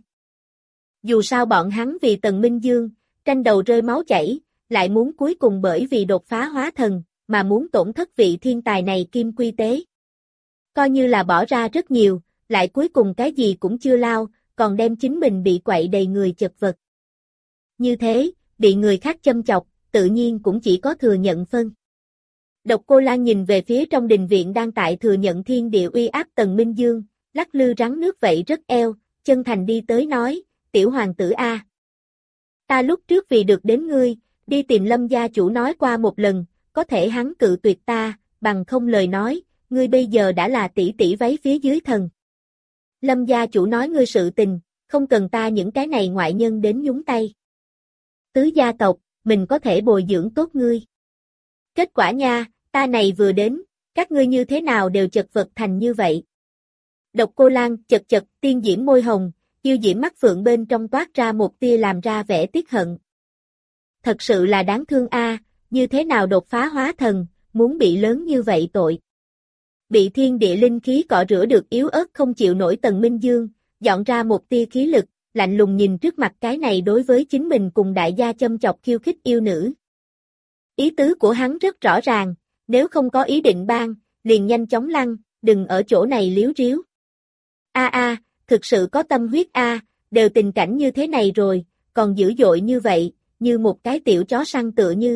Dù sao bọn hắn vì Tần Minh Dương, tranh đầu rơi máu chảy, lại muốn cuối cùng bởi vì đột phá hóa thần, mà muốn tổn thất vị thiên tài này kim quy tế. Coi như là bỏ ra rất nhiều, lại cuối cùng cái gì cũng chưa lao, còn đem chính mình bị quậy đầy người chật vật. Như thế, bị người khác châm chọc, tự nhiên cũng chỉ có thừa nhận phân. Độc Cô Lan nhìn về phía trong đình viện đang tại thừa nhận thiên địa uy áp Tần Minh Dương, lắc lư rắn nước vậy rất eo, chân thành đi tới nói, tiểu hoàng tử A. Ta lúc trước vì được đến ngươi, đi tìm Lâm gia chủ nói qua một lần, có thể hắn cự tuyệt ta, bằng không lời nói, ngươi bây giờ đã là tỷ tỷ váy phía dưới thần. Lâm gia chủ nói ngươi sự tình, không cần ta những cái này ngoại nhân đến nhúng tay. Tứ gia tộc, mình có thể bồi dưỡng tốt ngươi. Kết quả nha, ta này vừa đến, các ngươi như thế nào đều chật vật thành như vậy. Độc Cô Lan chật chật tiên diễm môi hồng, yêu diễm mắt phượng bên trong toát ra một tia làm ra vẻ tiếc hận. Thật sự là đáng thương a, như thế nào đột phá hóa thần, muốn bị lớn như vậy tội. Bị thiên địa linh khí cọ rửa được yếu ớt không chịu nổi Tần Minh Dương, dọn ra một tia khí lực, lạnh lùng nhìn trước mặt cái này đối với chính mình cùng đại gia châm chọc khiêu khích yêu nữ. Ý tứ của hắn rất rõ ràng, nếu không có ý định ban, liền nhanh chóng lăn, đừng ở chỗ này liếu riếu. A a, thực sự có tâm huyết a, đều tình cảnh như thế này rồi, còn dữ dội như vậy, như một cái tiểu chó săn tựa như.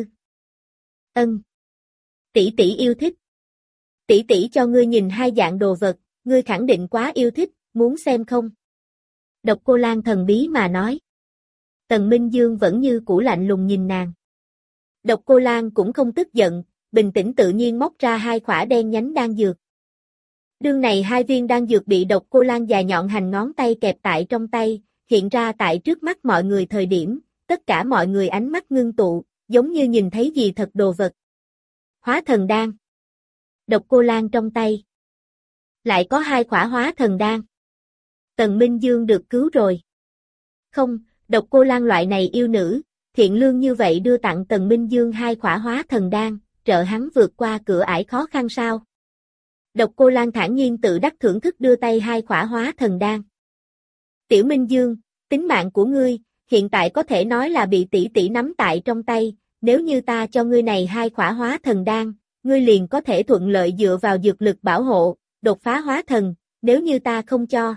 Ân. Tỷ tỷ yêu thích. Tỷ tỷ cho ngươi nhìn hai dạng đồ vật, ngươi khẳng định quá yêu thích, muốn xem không? Độc Cô Lan thần bí mà nói. Tần Minh Dương vẫn như cũ lạnh lùng nhìn nàng. Độc Cô Lan cũng không tức giận, bình tĩnh tự nhiên móc ra hai khỏa đen nhánh đan dược. Đương này hai viên đan dược bị Độc Cô Lan dài nhọn hành ngón tay kẹp tại trong tay, hiện ra tại trước mắt mọi người thời điểm, tất cả mọi người ánh mắt ngưng tụ, giống như nhìn thấy gì thật đồ vật. Hóa thần đan. Độc Cô Lan trong tay. Lại có hai khỏa hóa thần đan. Tần Minh Dương được cứu rồi. Không, Độc Cô Lan loại này yêu nữ, thiện lương như vậy đưa tặng Tần Minh Dương hai khỏa hóa thần đan, trợ hắn vượt qua cửa ải khó khăn sao? Độc Cô Lan thản nhiên tự đắc thưởng thức đưa tay hai khỏa hóa thần đan. Tiểu Minh Dương, tính mạng của ngươi, hiện tại có thể nói là bị tỷ tỷ nắm tại trong tay, nếu như ta cho ngươi này hai khỏa hóa thần đan, ngươi liền có thể thuận lợi dựa vào dược lực bảo hộ, đột phá hóa thần, nếu như ta không cho.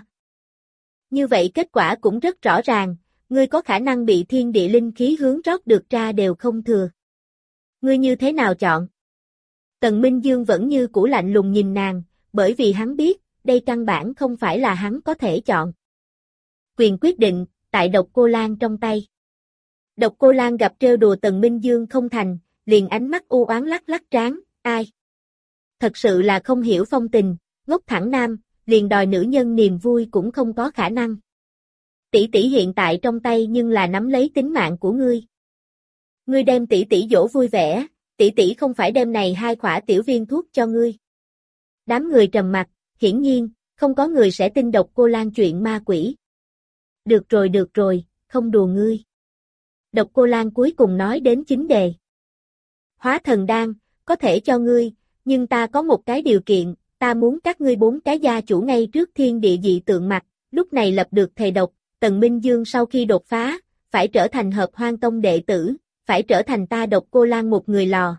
Như vậy kết quả cũng rất rõ ràng, ngươi có khả năng bị thiên địa linh khí hướng rót được ra đều không thừa. Ngươi như thế nào chọn? Tần Minh Dương vẫn như cũ lạnh lùng nhìn nàng, bởi vì hắn biết, đây căn bản không phải là hắn có thể chọn. Quyền quyết định, tại Độc Cô Lan trong tay. Độc Cô Lan gặp trêu đùa Tần Minh Dương không thành, liền ánh mắt u oán lắc lắc trán, ai? Thật sự là không hiểu phong tình, ngốc thẳng nam, liền đòi nữ nhân niềm vui cũng không có khả năng. Tỷ tỷ hiện tại trong tay nhưng là nắm lấy tính mạng của ngươi. Ngươi đem tỷ tỷ dỗ vui vẻ, tỷ tỷ không phải đem này hai khỏa tiểu viên thuốc cho ngươi. Đám người trầm mặc, hiển nhiên, không có người sẽ tin Độc Cô Lan chuyện ma quỷ. Được rồi được rồi, không đùa ngươi. Độc Cô Lan cuối cùng nói đến chính đề. Hóa thần đan, có thể cho ngươi, nhưng ta có một cái điều kiện, ta muốn các ngươi bốn cái gia chủ ngay trước thiên địa dị tượng mặt, lúc này lập được thề độc, Tần Minh Dương sau khi đột phá, phải trở thành Hợp Hoan Tông đệ tử, phải trở thành ta Độc Cô Lan một người lò.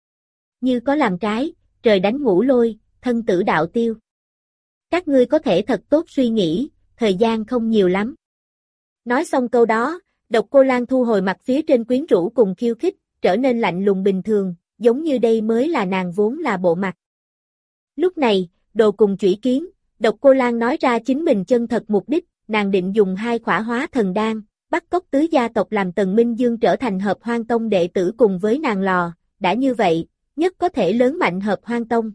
Như có làm trái, trời đánh ngũ lôi, thân tử đạo tiêu. Các ngươi có thể thật tốt suy nghĩ, thời gian không nhiều lắm. Nói xong câu đó, Độc Cô Lan thu hồi mặt phía trên quyến rũ cùng khiêu khích, trở nên lạnh lùng bình thường, giống như đây mới là nàng vốn là bộ mặt. Lúc này, Đồ cùng Chủy Kiến, Độc Cô Lan nói ra chính mình chân thật mục đích, nàng định dùng hai khỏa hóa thần đan, bắt cóc tứ gia tộc làm Tần Minh Dương trở thành Hợp Hoan Tông đệ tử cùng với nàng lò, đã như vậy, nhất có thể lớn mạnh Hợp Hoan Tông.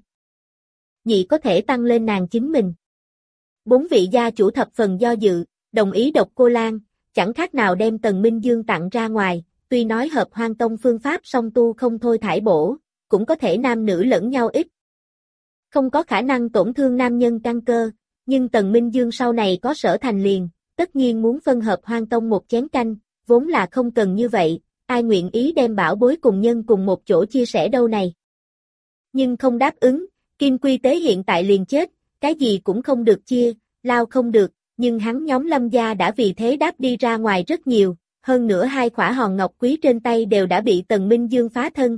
Nhị có thể tăng lên nàng chính mình. Bốn vị gia chủ thập phần do dự, đồng ý Độc Cô Lan, chẳng khác nào đem Tần Minh Dương tặng ra ngoài, tuy nói Hợp Hoan Tông phương pháp song tu không thôi thải bổ, cũng có thể nam nữ lẫn nhau ít. Không có khả năng tổn thương nam nhân căn cơ, nhưng Tần Minh Dương sau này có sở thành liền, tất nhiên muốn phân Hợp Hoan Tông một chén canh, vốn là không cần như vậy, ai nguyện ý đem bảo bối cùng nhân cùng một chỗ chia sẻ đâu này. Nhưng không đáp ứng, Kim Quy Tế hiện tại liền chết, cái gì cũng không được chia, lao không được, nhưng hắn nhóm Lâm gia đã vì thế đáp đi ra ngoài rất nhiều, hơn nữa hai khỏa hòn ngọc quý trên tay đều đã bị Tần Minh Dương phá thân.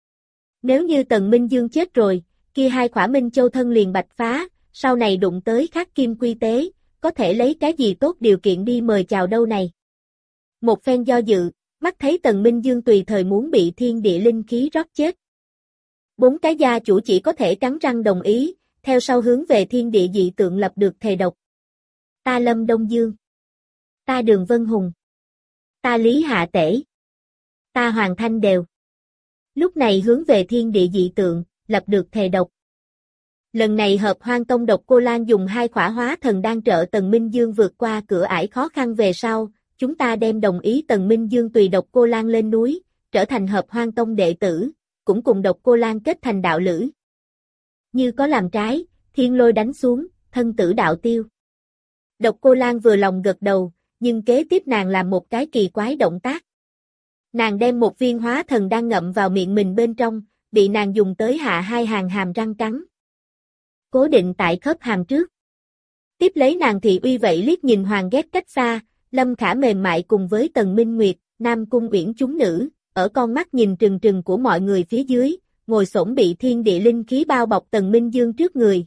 Nếu như Tần Minh Dương chết rồi, kia hai khỏa Minh Châu thân liền bạch phá, sau này đụng tới khắc Kim Quy Tế, có thể lấy cái gì tốt điều kiện đi mời chào đâu này. Một phen do dự, mắt thấy Tần Minh Dương tùy thời muốn bị thiên địa linh khí rót chết. Bốn cái gia chủ chỉ có thể cắn răng đồng ý, theo sau hướng về thiên địa dị tượng lập được thề độc. Ta Lâm Đông Dương. Ta Đường Vân Hùng. Ta Lý Hạ Tể. Ta Hoàng Thanh Đều. Lúc này hướng về thiên địa dị tượng, lập được thề độc. Lần này Hợp Hoan Tông Độc Cô Lang dùng hai khỏa hóa thần đan trợ Tần Minh Dương vượt qua cửa ải khó khăn về sau, chúng ta đem đồng ý Tần Minh Dương tùy Độc Cô Lang lên núi, trở thành Hợp Hoan Tông đệ tử, cũng cùng Độc Cô Lang kết thành đạo lữ. Như có làm trái, thiên lôi đánh xuống, thân tử đạo tiêu. Độc Cô Lang vừa lòng gật đầu, nhưng kế tiếp nàng làm một cái kỳ quái động tác. Nàng đem một viên hóa thần đan ngậm vào miệng mình bên trong, bị nàng dùng tới hạ hai hàng hàm răng cắn. Cố định tại khớp hàm trước. Tiếp lấy nàng thị uy vậy liếc nhìn Hoàng ghét cách xa, Lâm Khả mềm mại cùng với Tần Minh Nguyệt, Nam Cung Uyển chúng nữ, ở con mắt nhìn trừng trừng của mọi người phía dưới, ngồi xổm bị thiên địa linh khí bao bọc Tần Minh Dương trước người.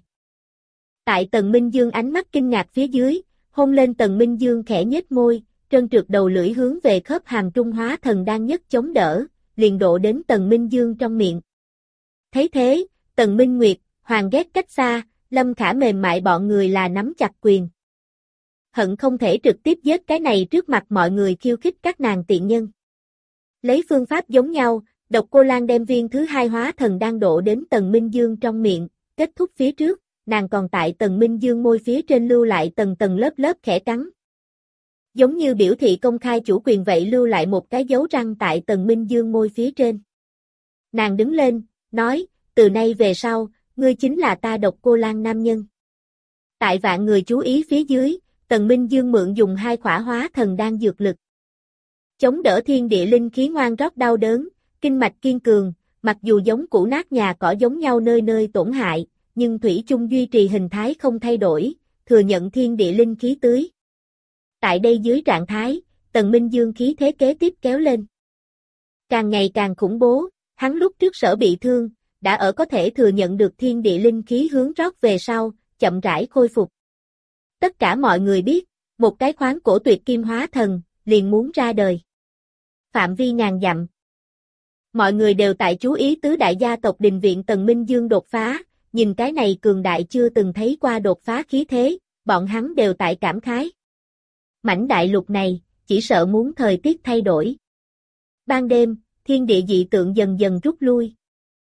Tại Tần Minh Dương ánh mắt kinh ngạc phía dưới, hôn lên Tần Minh Dương khẽ nhếch môi, trơn trượt đầu lưỡi hướng về khớp hàm trung hóa thần đang nhất chống đỡ, liền độ đến Tần Minh Dương trong miệng. Thấy thế, Tần Minh Nguyệt, Hoàng ghét cách xa, Lâm Khả mềm mại bọn người là nắm chặt quyền. Hận không thể trực tiếp giết cái này trước mặt mọi người khiêu khích các nàng tiện nhân. Lấy phương pháp giống nhau, Độc Cô Lang đem viên thứ hai hóa thần đang độ đến Tần Minh Dương trong miệng, kết thúc phía trước, nàng còn tại Tần Minh Dương môi phía trên lưu lại tầng tầng lớp lớp khẽ cắn. Giống như biểu thị công khai chủ quyền vậy lưu lại một cái dấu răng tại Tần Minh Dương môi phía trên. Nàng đứng lên, nói, từ nay về sau, ngươi chính là ta Độc Cô Lang nam nhân. Tại vạn người chú ý phía dưới, Tần Minh Dương mượn dùng hai khỏa hóa thần đan dược lực. Chống đỡ thiên địa linh khí ngoan rót đau đớn, kinh mạch kiên cường, mặc dù giống củ nát nhà cỏ giống nhau nơi nơi tổn hại, nhưng thủy chung duy trì hình thái không thay đổi, thừa nhận thiên địa linh khí tưới. Tại đây dưới trạng thái, Tần Minh Dương khí thế kế tiếp kéo lên. Càng ngày càng khủng bố, hắn lúc trước sở bị thương, đã ở có thể thừa nhận được thiên địa linh khí hướng rót về sau, chậm rãi khôi phục. Tất cả mọi người biết, một cái khoáng cổ tuyệt kim hóa thần, liền muốn ra đời. Phạm vi ngàn dặm. Mọi người đều tại chú ý tứ đại gia tộc đình viện Tần Minh Dương đột phá, nhìn cái này cường đại chưa từng thấy qua đột phá khí thế, bọn hắn đều tại cảm khái. Mảnh đại lục này, chỉ sợ muốn thời tiết thay đổi. Ban đêm, thiên địa dị tượng dần dần rút lui.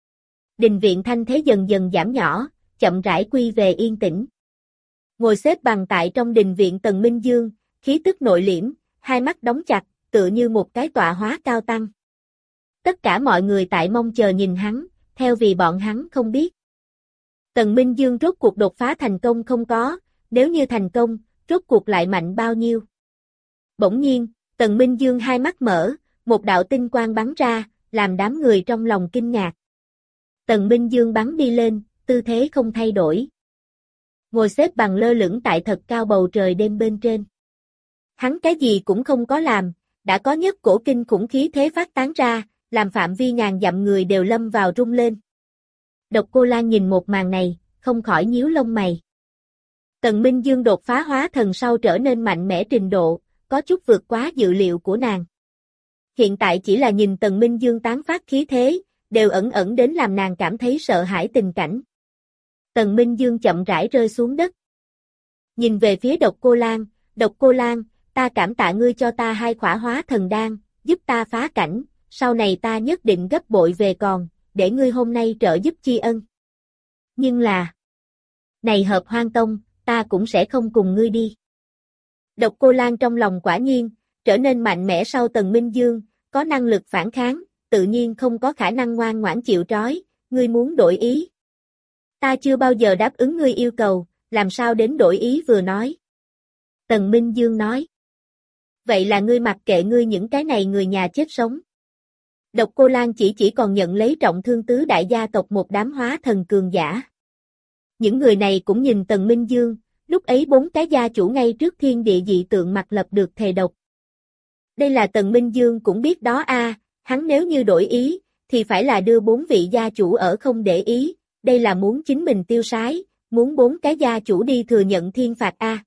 Đình viện thanh thế dần dần giảm nhỏ, chậm rãi quy về yên tĩnh. Ngồi xếp bằng tại trong đình viện Tần Minh Dương, khí tức nội liễm, hai mắt đóng chặt, tựa như một cái tọa hóa cao tăng. Tất cả mọi người tại mong chờ nhìn hắn, theo vì bọn hắn không biết. Tần Minh Dương rốt cuộc đột phá thành công không có, nếu như thành công, rốt cuộc lại mạnh bao nhiêu. Bỗng nhiên, Tần Minh Dương hai mắt mở, một đạo tinh quang bắn ra, làm đám người trong lòng kinh ngạc. Tần Minh Dương bắn đi lên, tư thế không thay đổi. Ngồi xếp bằng lơ lửng tại thật cao bầu trời đêm bên trên. Hắn cái gì cũng không có làm, đã có nhất cổ kinh khủng khí thế phát tán ra, làm phạm vi ngàn dặm người đều lâm vào rung lên. Độc Cô Lang nhìn một màn này, không khỏi nhíu lông mày. Tần Minh Dương đột phá hóa thần sau trở nên mạnh mẽ trình độ, có chút vượt quá dự liệu của nàng. Hiện tại chỉ là nhìn Tần Minh Dương tán phát khí thế, đều ẩn ẩn đến làm nàng cảm thấy sợ hãi tình cảnh. Tần Minh Dương chậm rãi rơi xuống đất. Nhìn về phía Độc Cô Lang, Độc Cô Lang, ta cảm tạ ngươi cho ta hai khỏa hóa thần đan, giúp ta phá cảnh, sau này ta nhất định gấp bội về còn, để ngươi hôm nay trợ giúp tri ân. Nhưng là, này Hợp Hoan Tông, ta cũng sẽ không cùng ngươi đi. Độc Cô Lang trong lòng quả nhiên, trở nên mạnh mẽ sau Tần Minh Dương, có năng lực phản kháng, tự nhiên không có khả năng ngoan ngoãn chịu trói, ngươi muốn đổi ý. Ta chưa bao giờ đáp ứng ngươi yêu cầu, làm sao đến đổi ý vừa nói. Tần Minh Dương nói. Vậy là ngươi mặc kệ ngươi những cái này người nhà chết sống. Độc Cô Lang chỉ chỉ còn nhận lấy trọng thương tứ đại gia tộc một đám hóa thần cường giả. Những người này cũng nhìn Tần Minh Dương, lúc ấy bốn cái gia chủ ngay trước thiên địa dị tượng mặt lập được thề độc. Đây là Tần Minh Dương cũng biết đó a, hắn nếu như đổi ý, thì phải là đưa bốn vị gia chủ ở không để ý, đây là muốn chính mình tiêu sái, muốn bốn cái gia chủ đi thừa nhận thiên phạt a.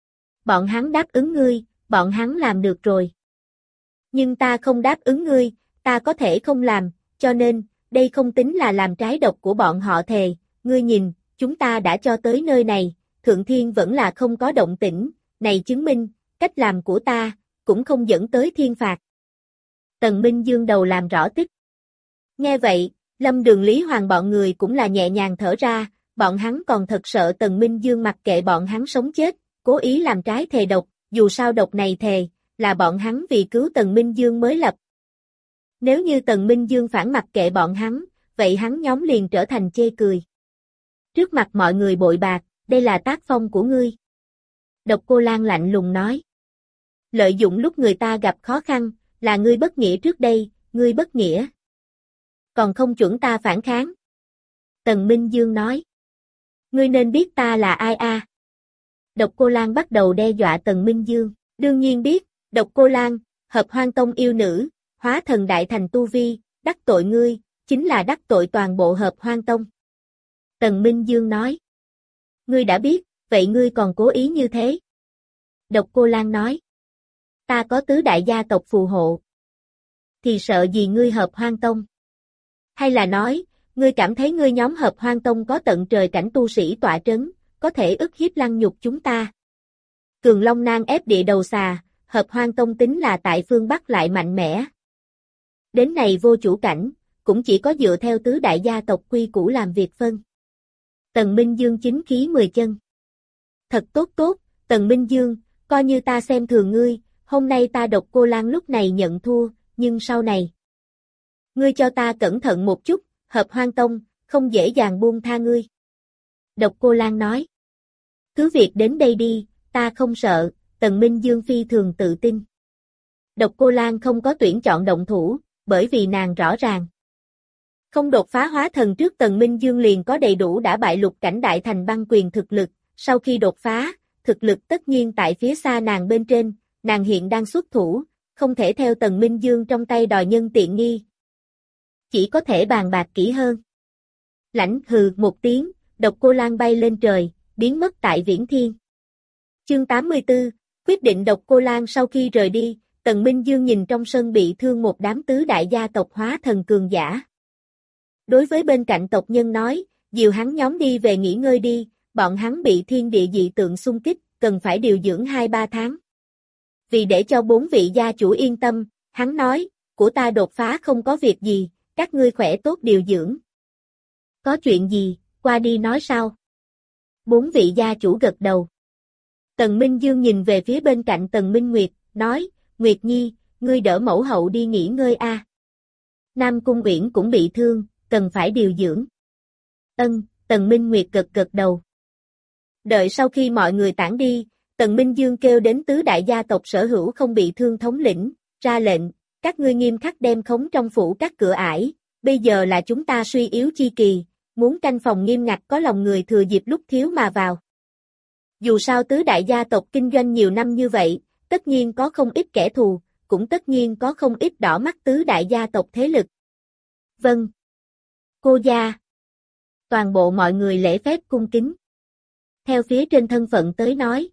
Bọn hắn đáp ứng ngươi, bọn hắn làm được rồi. Nhưng ta không đáp ứng ngươi, ta có thể không làm, cho nên, đây không tính là làm trái độc của bọn họ thề, ngươi nhìn, chúng ta đã cho tới nơi này, Thượng Thiên vẫn là không có động tĩnh, này chứng minh, cách làm của ta, cũng không dẫn tới thiên phạt. Tần Minh Dương đầu làm rõ tích. Nghe vậy, Lâm Đường Lý Hoàng bọn người cũng là nhẹ nhàng thở ra, bọn hắn còn thật sợ Tần Minh Dương mặc kệ bọn hắn sống chết, cố ý làm trái thề độc, dù sao độc này thề, là bọn hắn vì cứu Tần Minh Dương mới lập. Nếu như Tần Minh Dương phản mặc kệ bọn hắn, vậy hắn nhóm liền trở thành chê cười. Trước mặt mọi người bội bạc, đây là tác phong của ngươi. Độc Cô Lang lạnh lùng nói. Lợi dụng lúc người ta gặp khó khăn, là ngươi bất nghĩa trước đây, ngươi bất nghĩa. Còn không chuẩn ta phản kháng. Tần Minh Dương nói. Ngươi nên biết ta là ai a? À? Độc Cô Lang bắt đầu đe dọa Tần Minh Dương, đương nhiên biết, Độc Cô Lang, Hợp Hoang Tông yêu nữ, hóa thần đại thành tu vi, đắc tội ngươi, chính là đắc tội toàn bộ Hợp Hoang Tông. Tần Minh Dương nói. Ngươi đã biết, vậy ngươi còn cố ý như thế. Độc Cô Lang nói. Ta có tứ đại gia tộc phù hộ. Thì sợ gì ngươi Hợp Hoang Tông? Hay là nói, ngươi cảm thấy ngươi nhóm Hợp Hoang Tông có tận trời cảnh tu sĩ tọa trấn, có thể ức hiếp lăng nhục chúng ta? Cường Long Nang ép địa đầu xà, Hợp Hoang Tông tính là tại phương Bắc lại mạnh mẽ. Đến này vô chủ cảnh, cũng chỉ có dựa theo tứ đại gia tộc quy củ làm việc phân. Tần Minh Dương chính khí mười chân. Thật tốt tốt, Tần Minh Dương, coi như ta xem thường ngươi, hôm nay ta Độc Cô Lang lúc này nhận thua, nhưng sau này. Ngươi cho ta cẩn thận một chút, Hợp Hoang Tông, không dễ dàng buông tha ngươi. Độc Cô Lang nói. Cứ việc đến đây đi, ta không sợ, Tần Minh Dương phi thường tự tin. Độc Cô Lang không có tuyển chọn động thủ, bởi vì nàng rõ ràng. Không đột phá hóa thần trước Tần Minh Dương liền có đầy đủ đã bại lục cảnh đại thành băng quyền thực lực, sau khi đột phá, thực lực tất nhiên tại phía xa nàng bên trên, nàng hiện đang xuất thủ, không thể theo Tần Minh Dương trong tay đòi nhân tiện nghi. Chỉ có thể bàn bạc kỹ hơn. Lãnh hừ một tiếng, Độc Cô Lang bay lên trời, biến mất tại viễn thiên. Chương tám mươi tư, quyết định Độc Cô Lang sau khi rời đi, Tần Minh Dương nhìn trong sân bị thương một đám tứ đại gia tộc hóa thần cường giả. Đối với bên cạnh tộc nhân nói, dìu hắn nhóm đi về nghỉ ngơi đi, bọn hắn bị thiên địa dị tượng xung kích, cần phải điều dưỡng hai ba tháng. Vì để cho bốn vị gia chủ yên tâm, hắn nói, của ta đột phá không có việc gì, các ngươi khỏe tốt điều dưỡng. Có chuyện gì, qua đi nói sao? Bốn vị gia chủ gật đầu. Tần Minh Dương nhìn về phía bên cạnh Tần Minh Nguyệt, nói, Nguyệt Nhi, ngươi đỡ mẫu hậu đi nghỉ ngơi a. À. Nam Cung Uyển cũng bị thương, cần phải điều dưỡng. Ân, Tần Minh Nguyệt gật gật đầu. Đợi sau khi mọi người tản đi, Tần Minh Dương kêu đến tứ đại gia tộc sở hữu không bị thương thống lĩnh, ra lệnh, các ngươi nghiêm khắc đem khống trong phủ các cửa ải, bây giờ là chúng ta suy yếu chi kỳ, muốn canh phòng nghiêm ngặt có lòng người thừa dịp lúc thiếu mà vào. Dù sao tứ đại gia tộc kinh doanh nhiều năm như vậy, tất nhiên có không ít kẻ thù, cũng tất nhiên có không ít đỏ mắt tứ đại gia tộc thế lực. Vâng. Cô gia. Toàn bộ mọi người lễ phép cung kính. Theo phía trên thân phận tới nói.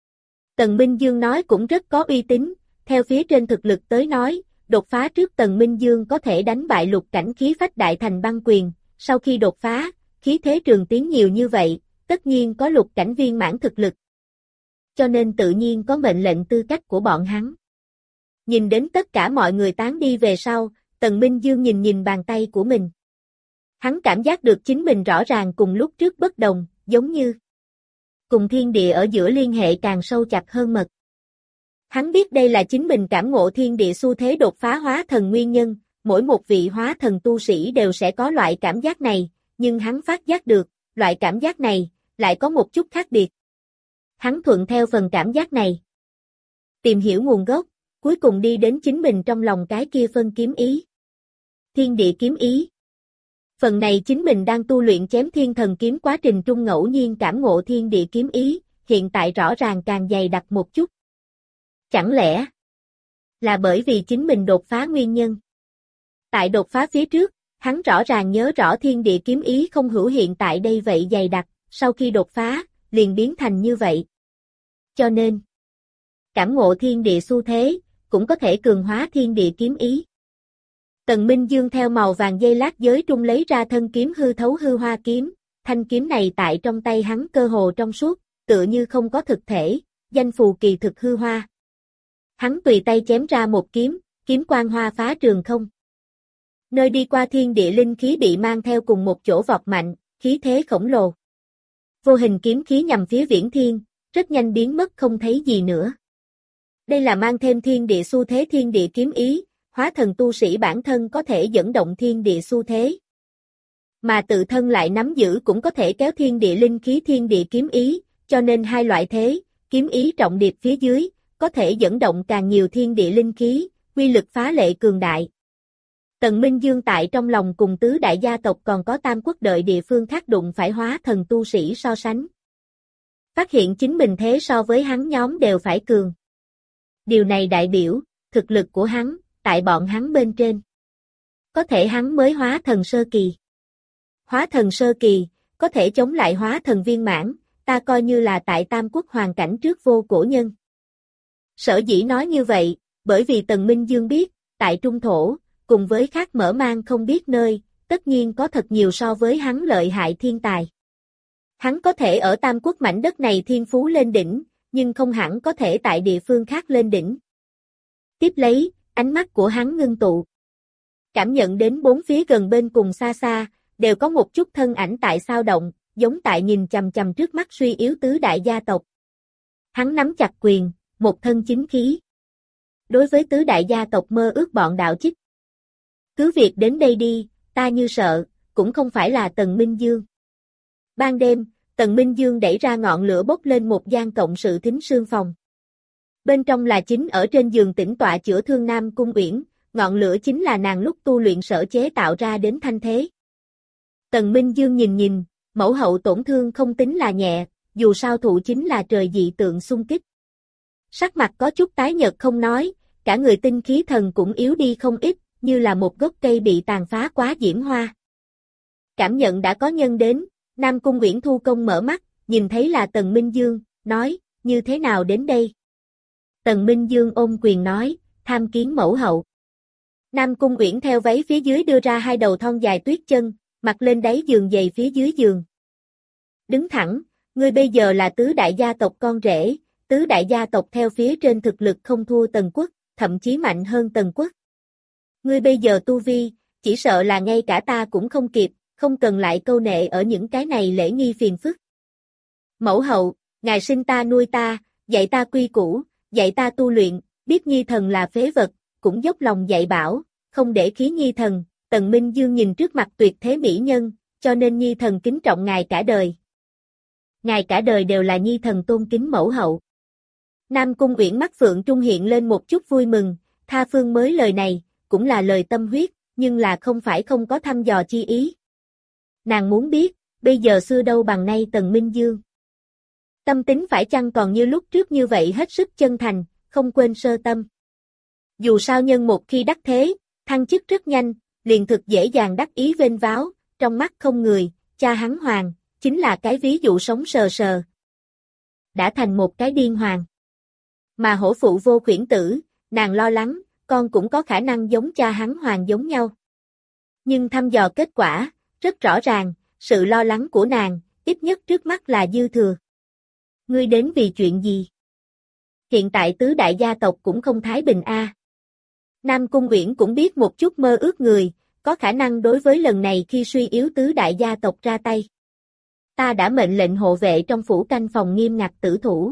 Tần Minh Dương nói cũng rất có uy tín, theo phía trên thực lực tới nói, đột phá trước Tần Minh Dương có thể đánh bại lục cảnh khí phách đại thành băng quyền, sau khi đột phá, khí thế trường tiến nhiều như vậy, tất nhiên có lục cảnh viên mãn thực lực. Cho nên tự nhiên có mệnh lệnh tư cách của bọn hắn. Nhìn đến tất cả mọi người tán đi về sau, Tần Minh Dương nhìn nhìn bàn tay của mình. Hắn cảm giác được chính mình rõ ràng cùng lúc trước bất đồng, giống như cùng thiên địa ở giữa liên hệ càng sâu chặt hơn mật. Hắn biết đây là chính mình cảm ngộ thiên địa xu thế đột phá hóa thần nguyên nhân, mỗi một vị hóa thần tu sĩ đều sẽ có loại cảm giác này, nhưng hắn phát giác được, loại cảm giác này, lại có một chút khác biệt. Hắn thuận theo phần cảm giác này, tìm hiểu nguồn gốc, cuối cùng đi đến chính mình trong lòng cái kia phân kiếm ý. Thiên địa kiếm ý. Phần này chính mình đang tu luyện chém thiên thần kiếm quá trình trung ngẫu nhiên cảm ngộ thiên địa kiếm ý, hiện tại rõ ràng càng dày đặc một chút. Chẳng lẽ là bởi vì chính mình đột phá nguyên nhân? Tại đột phá phía trước, hắn rõ ràng nhớ rõ thiên địa kiếm ý không hữu hiện tại đây vậy dày đặc, sau khi đột phá, liền biến thành như vậy. Cho nên, cảm ngộ thiên địa xu thế, cũng có thể cường hóa thiên địa kiếm ý. Tần Minh Dương theo màu vàng dây lát giới trung lấy ra thân kiếm hư thấu hư hoa kiếm, thanh kiếm này tại trong tay hắn cơ hồ trong suốt, tựa như không có thực thể, danh phù kỳ thực hư hoa. Hắn tùy tay chém ra một kiếm, kiếm quang hoa phá trường không. Nơi đi qua thiên địa linh khí bị mang theo cùng một chỗ vọt mạnh, khí thế khổng lồ. Vô hình kiếm khí nhằm phía viễn thiên, rất nhanh biến mất không thấy gì nữa. Đây là mang thêm thiên địa xu thế thiên địa kiếm ý, hóa thần tu sĩ bản thân có thể dẫn động thiên địa xu thế. Mà tự thân lại nắm giữ cũng có thể kéo thiên địa linh khí thiên địa kiếm ý, cho nên hai loại thế, kiếm ý trọng điệp phía dưới, có thể dẫn động càng nhiều thiên địa linh khí, quy lực phá lệ cường đại. Tần Minh Dương tại trong lòng cùng tứ đại gia tộc còn có tam quốc đợi địa phương khác đụng phải hóa thần tu sĩ so sánh. Phát hiện chính mình thế so với hắn nhóm đều phải cường. Điều này đại biểu, thực lực của hắn, tại bọn hắn bên trên. Có thể hắn mới hóa thần sơ kỳ. Hóa thần sơ kỳ, có thể chống lại hóa thần viên mãn, ta coi như là tại tam quốc hoàn cảnh trước vô cổ nhân. Sở dĩ nói như vậy, bởi vì Tần Minh Dương biết, tại trung thổ, cùng với khác mở mang không biết nơi, tất nhiên có thật nhiều so với hắn lợi hại thiên tài. Hắn có thể ở tam quốc mảnh đất này thiên phú lên đỉnh, nhưng không hẳn có thể tại địa phương khác lên đỉnh. Tiếp lấy, ánh mắt của hắn ngưng tụ. Cảm nhận đến bốn phía gần bên cùng xa xa, đều có một chút thân ảnh tại sao động, giống tại nhìn chằm chằm trước mắt suy yếu tứ đại gia tộc. Hắn nắm chặt quyền, một thân chính khí. Đối với tứ đại gia tộc mơ ước bọn đạo chích. Cứ việc đến đây đi, ta như sợ, cũng không phải là Tần Minh Dương. Ban đêm, Tần Minh Dương đẩy ra ngọn lửa bốc lên một gian cộng sự thính sương phòng. Bên trong là chính ở trên giường tĩnh tọa chữa thương Nam Cung Uyển, ngọn lửa chính là nàng lúc tu luyện sở chế tạo ra đến thanh thế. Tần Minh Dương nhìn nhìn, mẫu hậu tổn thương không tính là nhẹ, dù sao thụ chính là trời dị tượng xung kích. Sắc mặt có chút tái nhợt không nói, cả người tinh khí thần cũng yếu đi không ít, như là một gốc cây bị tàn phá quá diễm hoa. Cảm nhận đã có nhân đến, Nam Cung Uyển thu công mở mắt, nhìn thấy là Tần Minh Dương, nói, như thế nào đến đây? Tần Minh Dương ôm quyền nói, tham kiến mẫu hậu. Nam Cung Uyển theo váy phía dưới đưa ra hai đầu thon dài tuyết chân, mặc lên đáy giường dày phía dưới giường. Đứng thẳng, ngươi bây giờ là tứ đại gia tộc con rể, tứ đại gia tộc theo phía trên thực lực không thua Tần Quốc, thậm chí mạnh hơn Tần Quốc. Ngươi bây giờ tu vi, chỉ sợ là ngay cả ta cũng không kịp, không cần lại câu nệ ở những cái này lễ nghi phiền phức. Mẫu hậu, ngài sinh ta nuôi ta, dạy ta quy củ, dạy ta tu luyện, biết nhi thần là phế vật, cũng dốc lòng dạy bảo, không để khí nhi thần. Tần Minh Dương nhìn trước mặt tuyệt thế mỹ nhân, cho nên nhi thần kính trọng ngài cả đời. Ngài cả đời đều là nhi thần tôn kính mẫu hậu. Nam Cung Uyển mắt phượng trung hiện lên một chút vui mừng, tha phương mới lời này, cũng là lời tâm huyết, nhưng là không phải không có thăm dò chi ý. Nàng muốn biết, bây giờ xưa đâu bằng nay Tần Minh Dương. Tâm tính phải chăng còn như lúc trước như vậy hết sức chân thành, không quên sơ tâm. Dù sao nhân một khi đắc thế, thăng chức rất nhanh, liền thực dễ dàng đắc ý vênh váo, trong mắt không người, cha hắn Hoàng, chính là cái ví dụ sống sờ sờ. Đã thành một cái điên hoàng. Mà hổ phụ vô khuyển tử, nàng lo lắng, con cũng có khả năng giống cha hắn Hoàng giống nhau. Nhưng thăm dò kết quả, rất rõ ràng, sự lo lắng của nàng, ít nhất trước mắt là dư thừa. Ngươi đến vì chuyện gì? Hiện tại tứ đại gia tộc cũng không thái bình a. Nam Cung Uyển cũng biết một chút mơ ước người, có khả năng đối với lần này khi suy yếu tứ đại gia tộc ra tay. Ta đã mệnh lệnh hộ vệ trong phủ canh phòng nghiêm ngặt tử thủ.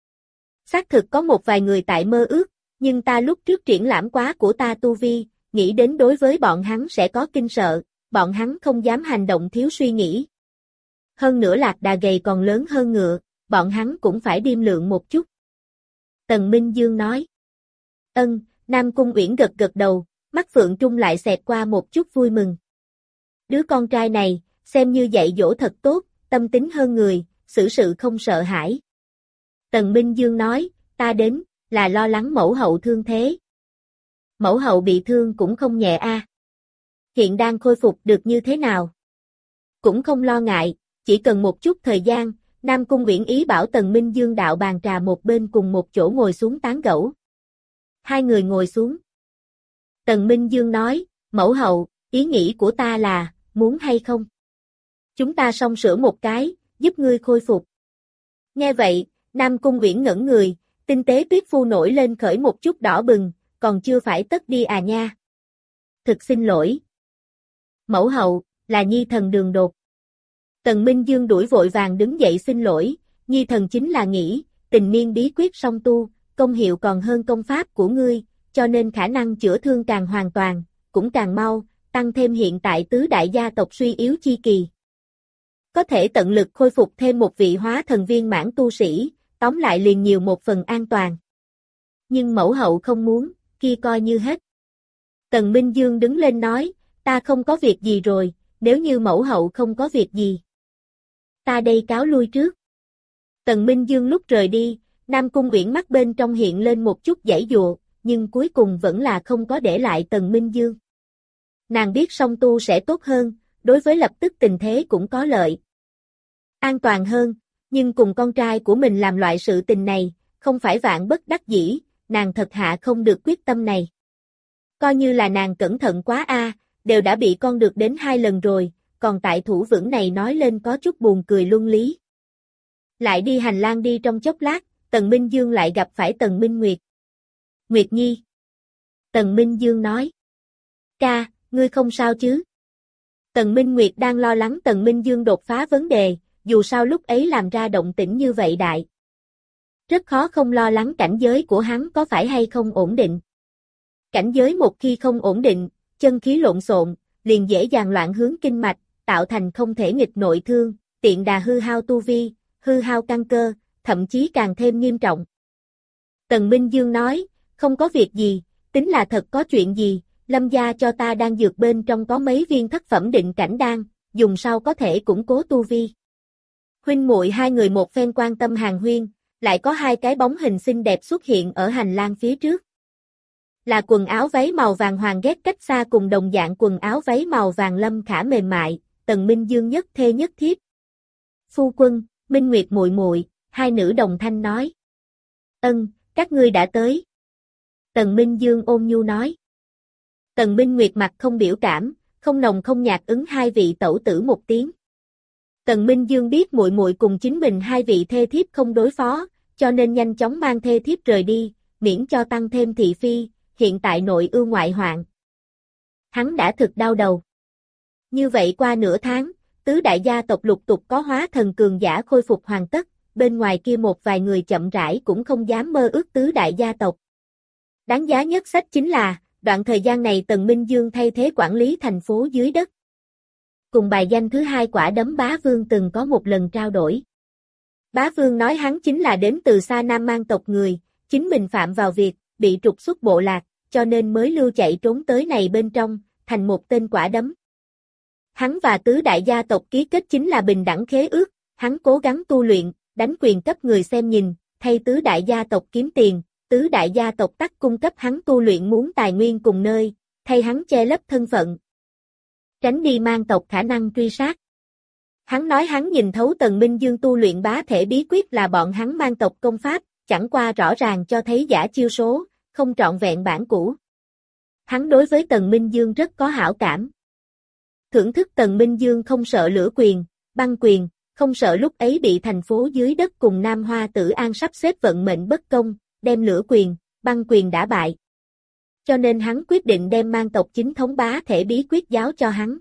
Xác thực có một vài người tại mơ ước, nhưng ta lúc trước triển lãm quá của ta tu vi, nghĩ đến đối với bọn hắn sẽ có kinh sợ, bọn hắn không dám hành động thiếu suy nghĩ. Hơn nữa lạc đà gầy còn lớn hơn ngựa, bọn hắn cũng phải điềm lượng một chút. Tần Minh Dương nói. Ân, Nam Cung Uyển gật gật đầu, mắt phượng trung lại xẹt qua một chút vui mừng. Đứa con trai này, xem như dạy dỗ thật tốt, tâm tính hơn người, xử sự không sợ hãi. Tần Minh Dương nói, ta đến, là lo lắng mẫu hậu thương thế. Mẫu hậu bị thương cũng không nhẹ a. À. Hiện đang khôi phục được như thế nào? Cũng không lo ngại, chỉ cần một chút thời gian, Nam Cung Uyển ý bảo Tần Minh Dương đạo bàn trà một bên cùng một chỗ ngồi xuống tán gẫu. Hai người ngồi xuống. Tần Minh Dương nói, Mẫu hậu, ý nghĩ của ta là, muốn hay không? Chúng ta song sửa một cái, giúp ngươi khôi phục. Nghe vậy, Nam Cung Uyển ngẩn người, tinh tế tuyết phu nổi lên khởi một chút đỏ bừng, còn chưa phải tất đi à nha. Thực xin lỗi. Mẫu hậu, là nhi thần đường đột. Tần Minh Dương đuổi vội vàng đứng dậy xin lỗi, nhi thần chính là nghĩ, tình niên bí quyết song tu, công hiệu còn hơn công pháp của ngươi, cho nên khả năng chữa thương càng hoàn toàn, cũng càng mau, tăng thêm hiện tại tứ đại gia tộc suy yếu chi kỳ. Có thể tận lực khôi phục thêm một vị hóa thần viên mãn tu sĩ, tóm lại liền nhiều một phần an toàn. Nhưng mẫu hậu không muốn, kia coi như hết. Tần Minh Dương đứng lên nói, ta không có việc gì rồi, nếu như mẫu hậu không có việc gì. Ta đây cáo lui trước. Tần Minh Dương lúc rời đi, Nam Cung Uyển mắt bên trong hiện lên một chút giãy giụa, nhưng cuối cùng vẫn là không có để lại Tần Minh Dương. Nàng biết song tu sẽ tốt hơn, đối với lập tức tình thế cũng có lợi. An toàn hơn, nhưng cùng con trai của mình làm loại sự tình này, không phải vạn bất đắc dĩ, nàng thật hạ không được quyết tâm này. Coi như là nàng cẩn thận quá a, đều đã bị con được đến hai lần rồi, còn tại thủ vững này nói lên có chút buồn cười luân lý. Lại đi hành lang đi trong chốc lát, Tần Minh Dương lại gặp phải Tần Minh Nguyệt. Nguyệt Nhi. Tần Minh Dương nói. Ca, ngươi không sao chứ? Tần Minh Nguyệt đang lo lắng Tần Minh Dương đột phá vấn đề, dù sao lúc ấy làm ra động tĩnh như vậy đại. Rất khó không lo lắng cảnh giới của hắn có phải hay không ổn định. Cảnh giới một khi không ổn định, chân khí lộn xộn, liền dễ dàng loạn hướng kinh mạch, tạo thành không thể nghịch nội thương, tiện đà hư hao tu vi, hư hao căn cơ, thậm chí càng thêm nghiêm trọng. Tần Minh Dương nói, không có việc gì, tính là thật có chuyện gì, Lâm gia cho ta đang dược bên trong có mấy viên thất phẩm định cảnh đan, dùng sau có thể củng cố tu vi. Huynh muội hai người một phen quan tâm hàn huyên, lại có hai cái bóng hình xinh đẹp xuất hiện ở hành lang phía trước. Là quần áo váy màu vàng hoàng ghét cách xa cùng đồng dạng quần áo váy màu vàng Lâm Khả mềm mại, Tần Minh Dương nhất thê nhất thiếp. Phu quân, Minh Nguyệt muội muội, hai nữ đồng thanh nói. Ân, các ngươi đã tới. Tần Minh Dương ôn nhu nói. Tần Minh Nguyệt mặt không biểu cảm, không nồng không nhạt ứng hai vị tẩu tử một tiếng. Tần Minh Dương biết muội muội cùng chính mình hai vị thê thiếp không đối phó, cho nên nhanh chóng mang thê thiếp rời đi, miễn cho tăng thêm thị phi, hiện tại nội ưu ngoại hoạn. Hắn đã thực đau đầu. Như vậy qua nửa tháng, tứ đại gia tộc lục tục có hóa thần cường giả khôi phục hoàn tất, bên ngoài kia một vài người chậm rãi cũng không dám mơ ước tứ đại gia tộc. Đáng giá nhất sách chính là, đoạn thời gian này Tần Minh Dương thay thế quản lý thành phố dưới đất. Cùng bài danh thứ hai quả đấm Bá Vương từng có một lần trao đổi. Bá Vương nói hắn chính là đến từ xa Nam Mang tộc người, chính mình phạm vào việc, bị trục xuất bộ lạc, cho nên mới lưu chạy trốn tới này bên trong, thành một tên quả đấm. Hắn và tứ đại gia tộc ký kết chính là bình đẳng khế ước, hắn cố gắng tu luyện, đánh quyền cấp người xem nhìn, thay tứ đại gia tộc kiếm tiền, tứ đại gia tộc tắc cung cấp hắn tu luyện muốn tài nguyên cùng nơi, thay hắn che lấp thân phận. Tránh đi Mang tộc khả năng truy sát. Hắn nói hắn nhìn thấu Tần Minh Dương tu luyện bá thể bí quyết là bọn hắn Mang tộc công pháp, chẳng qua rõ ràng cho thấy giả chiêu số, không trọn vẹn bản cũ. Hắn đối với Tần Minh Dương rất có hảo cảm. Thưởng thức Tần Minh Dương không sợ lửa quyền, băng quyền, không sợ lúc ấy bị thành phố dưới đất cùng Nam Hoa Tử An sắp xếp vận mệnh bất công, đem lửa quyền, băng quyền đả bại. Cho nên hắn quyết định đem Mang tộc chính thống bá thể bí quyết giáo cho hắn.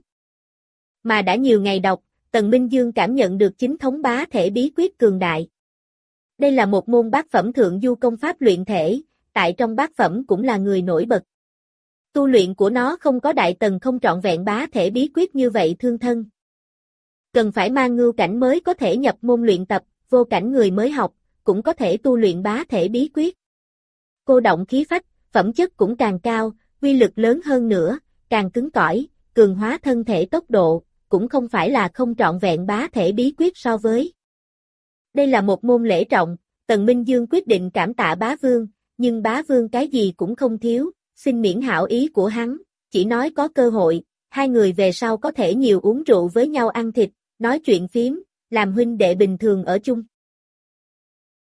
Mà đã nhiều ngày đọc, Tần Minh Dương cảm nhận được chính thống bá thể bí quyết cường đại. Đây là một môn bát phẩm thượng du công pháp luyện thể, tại trong bát phẩm cũng là người nổi bật. Tu luyện của nó không có đại tần không trọn vẹn bá thể bí quyết như vậy thương thân. Cần phải mang ngưu cảnh mới có thể nhập môn luyện tập, vô cảnh người mới học, cũng có thể tu luyện bá thể bí quyết. Cô động khí phách, phẩm chất cũng càng cao, uy lực lớn hơn nữa, càng cứng cỏi, cường hóa thân thể tốc độ, cũng không phải là không trọn vẹn bá thể bí quyết so với. Đây là một môn lễ trọng, Tần Minh Dương quyết định cảm tạ bá vương, nhưng bá vương cái gì cũng không thiếu, xin miễn hảo ý của hắn, chỉ nói có cơ hội, hai người về sau có thể nhiều uống rượu với nhau ăn thịt, nói chuyện phiếm, làm huynh đệ bình thường ở chung.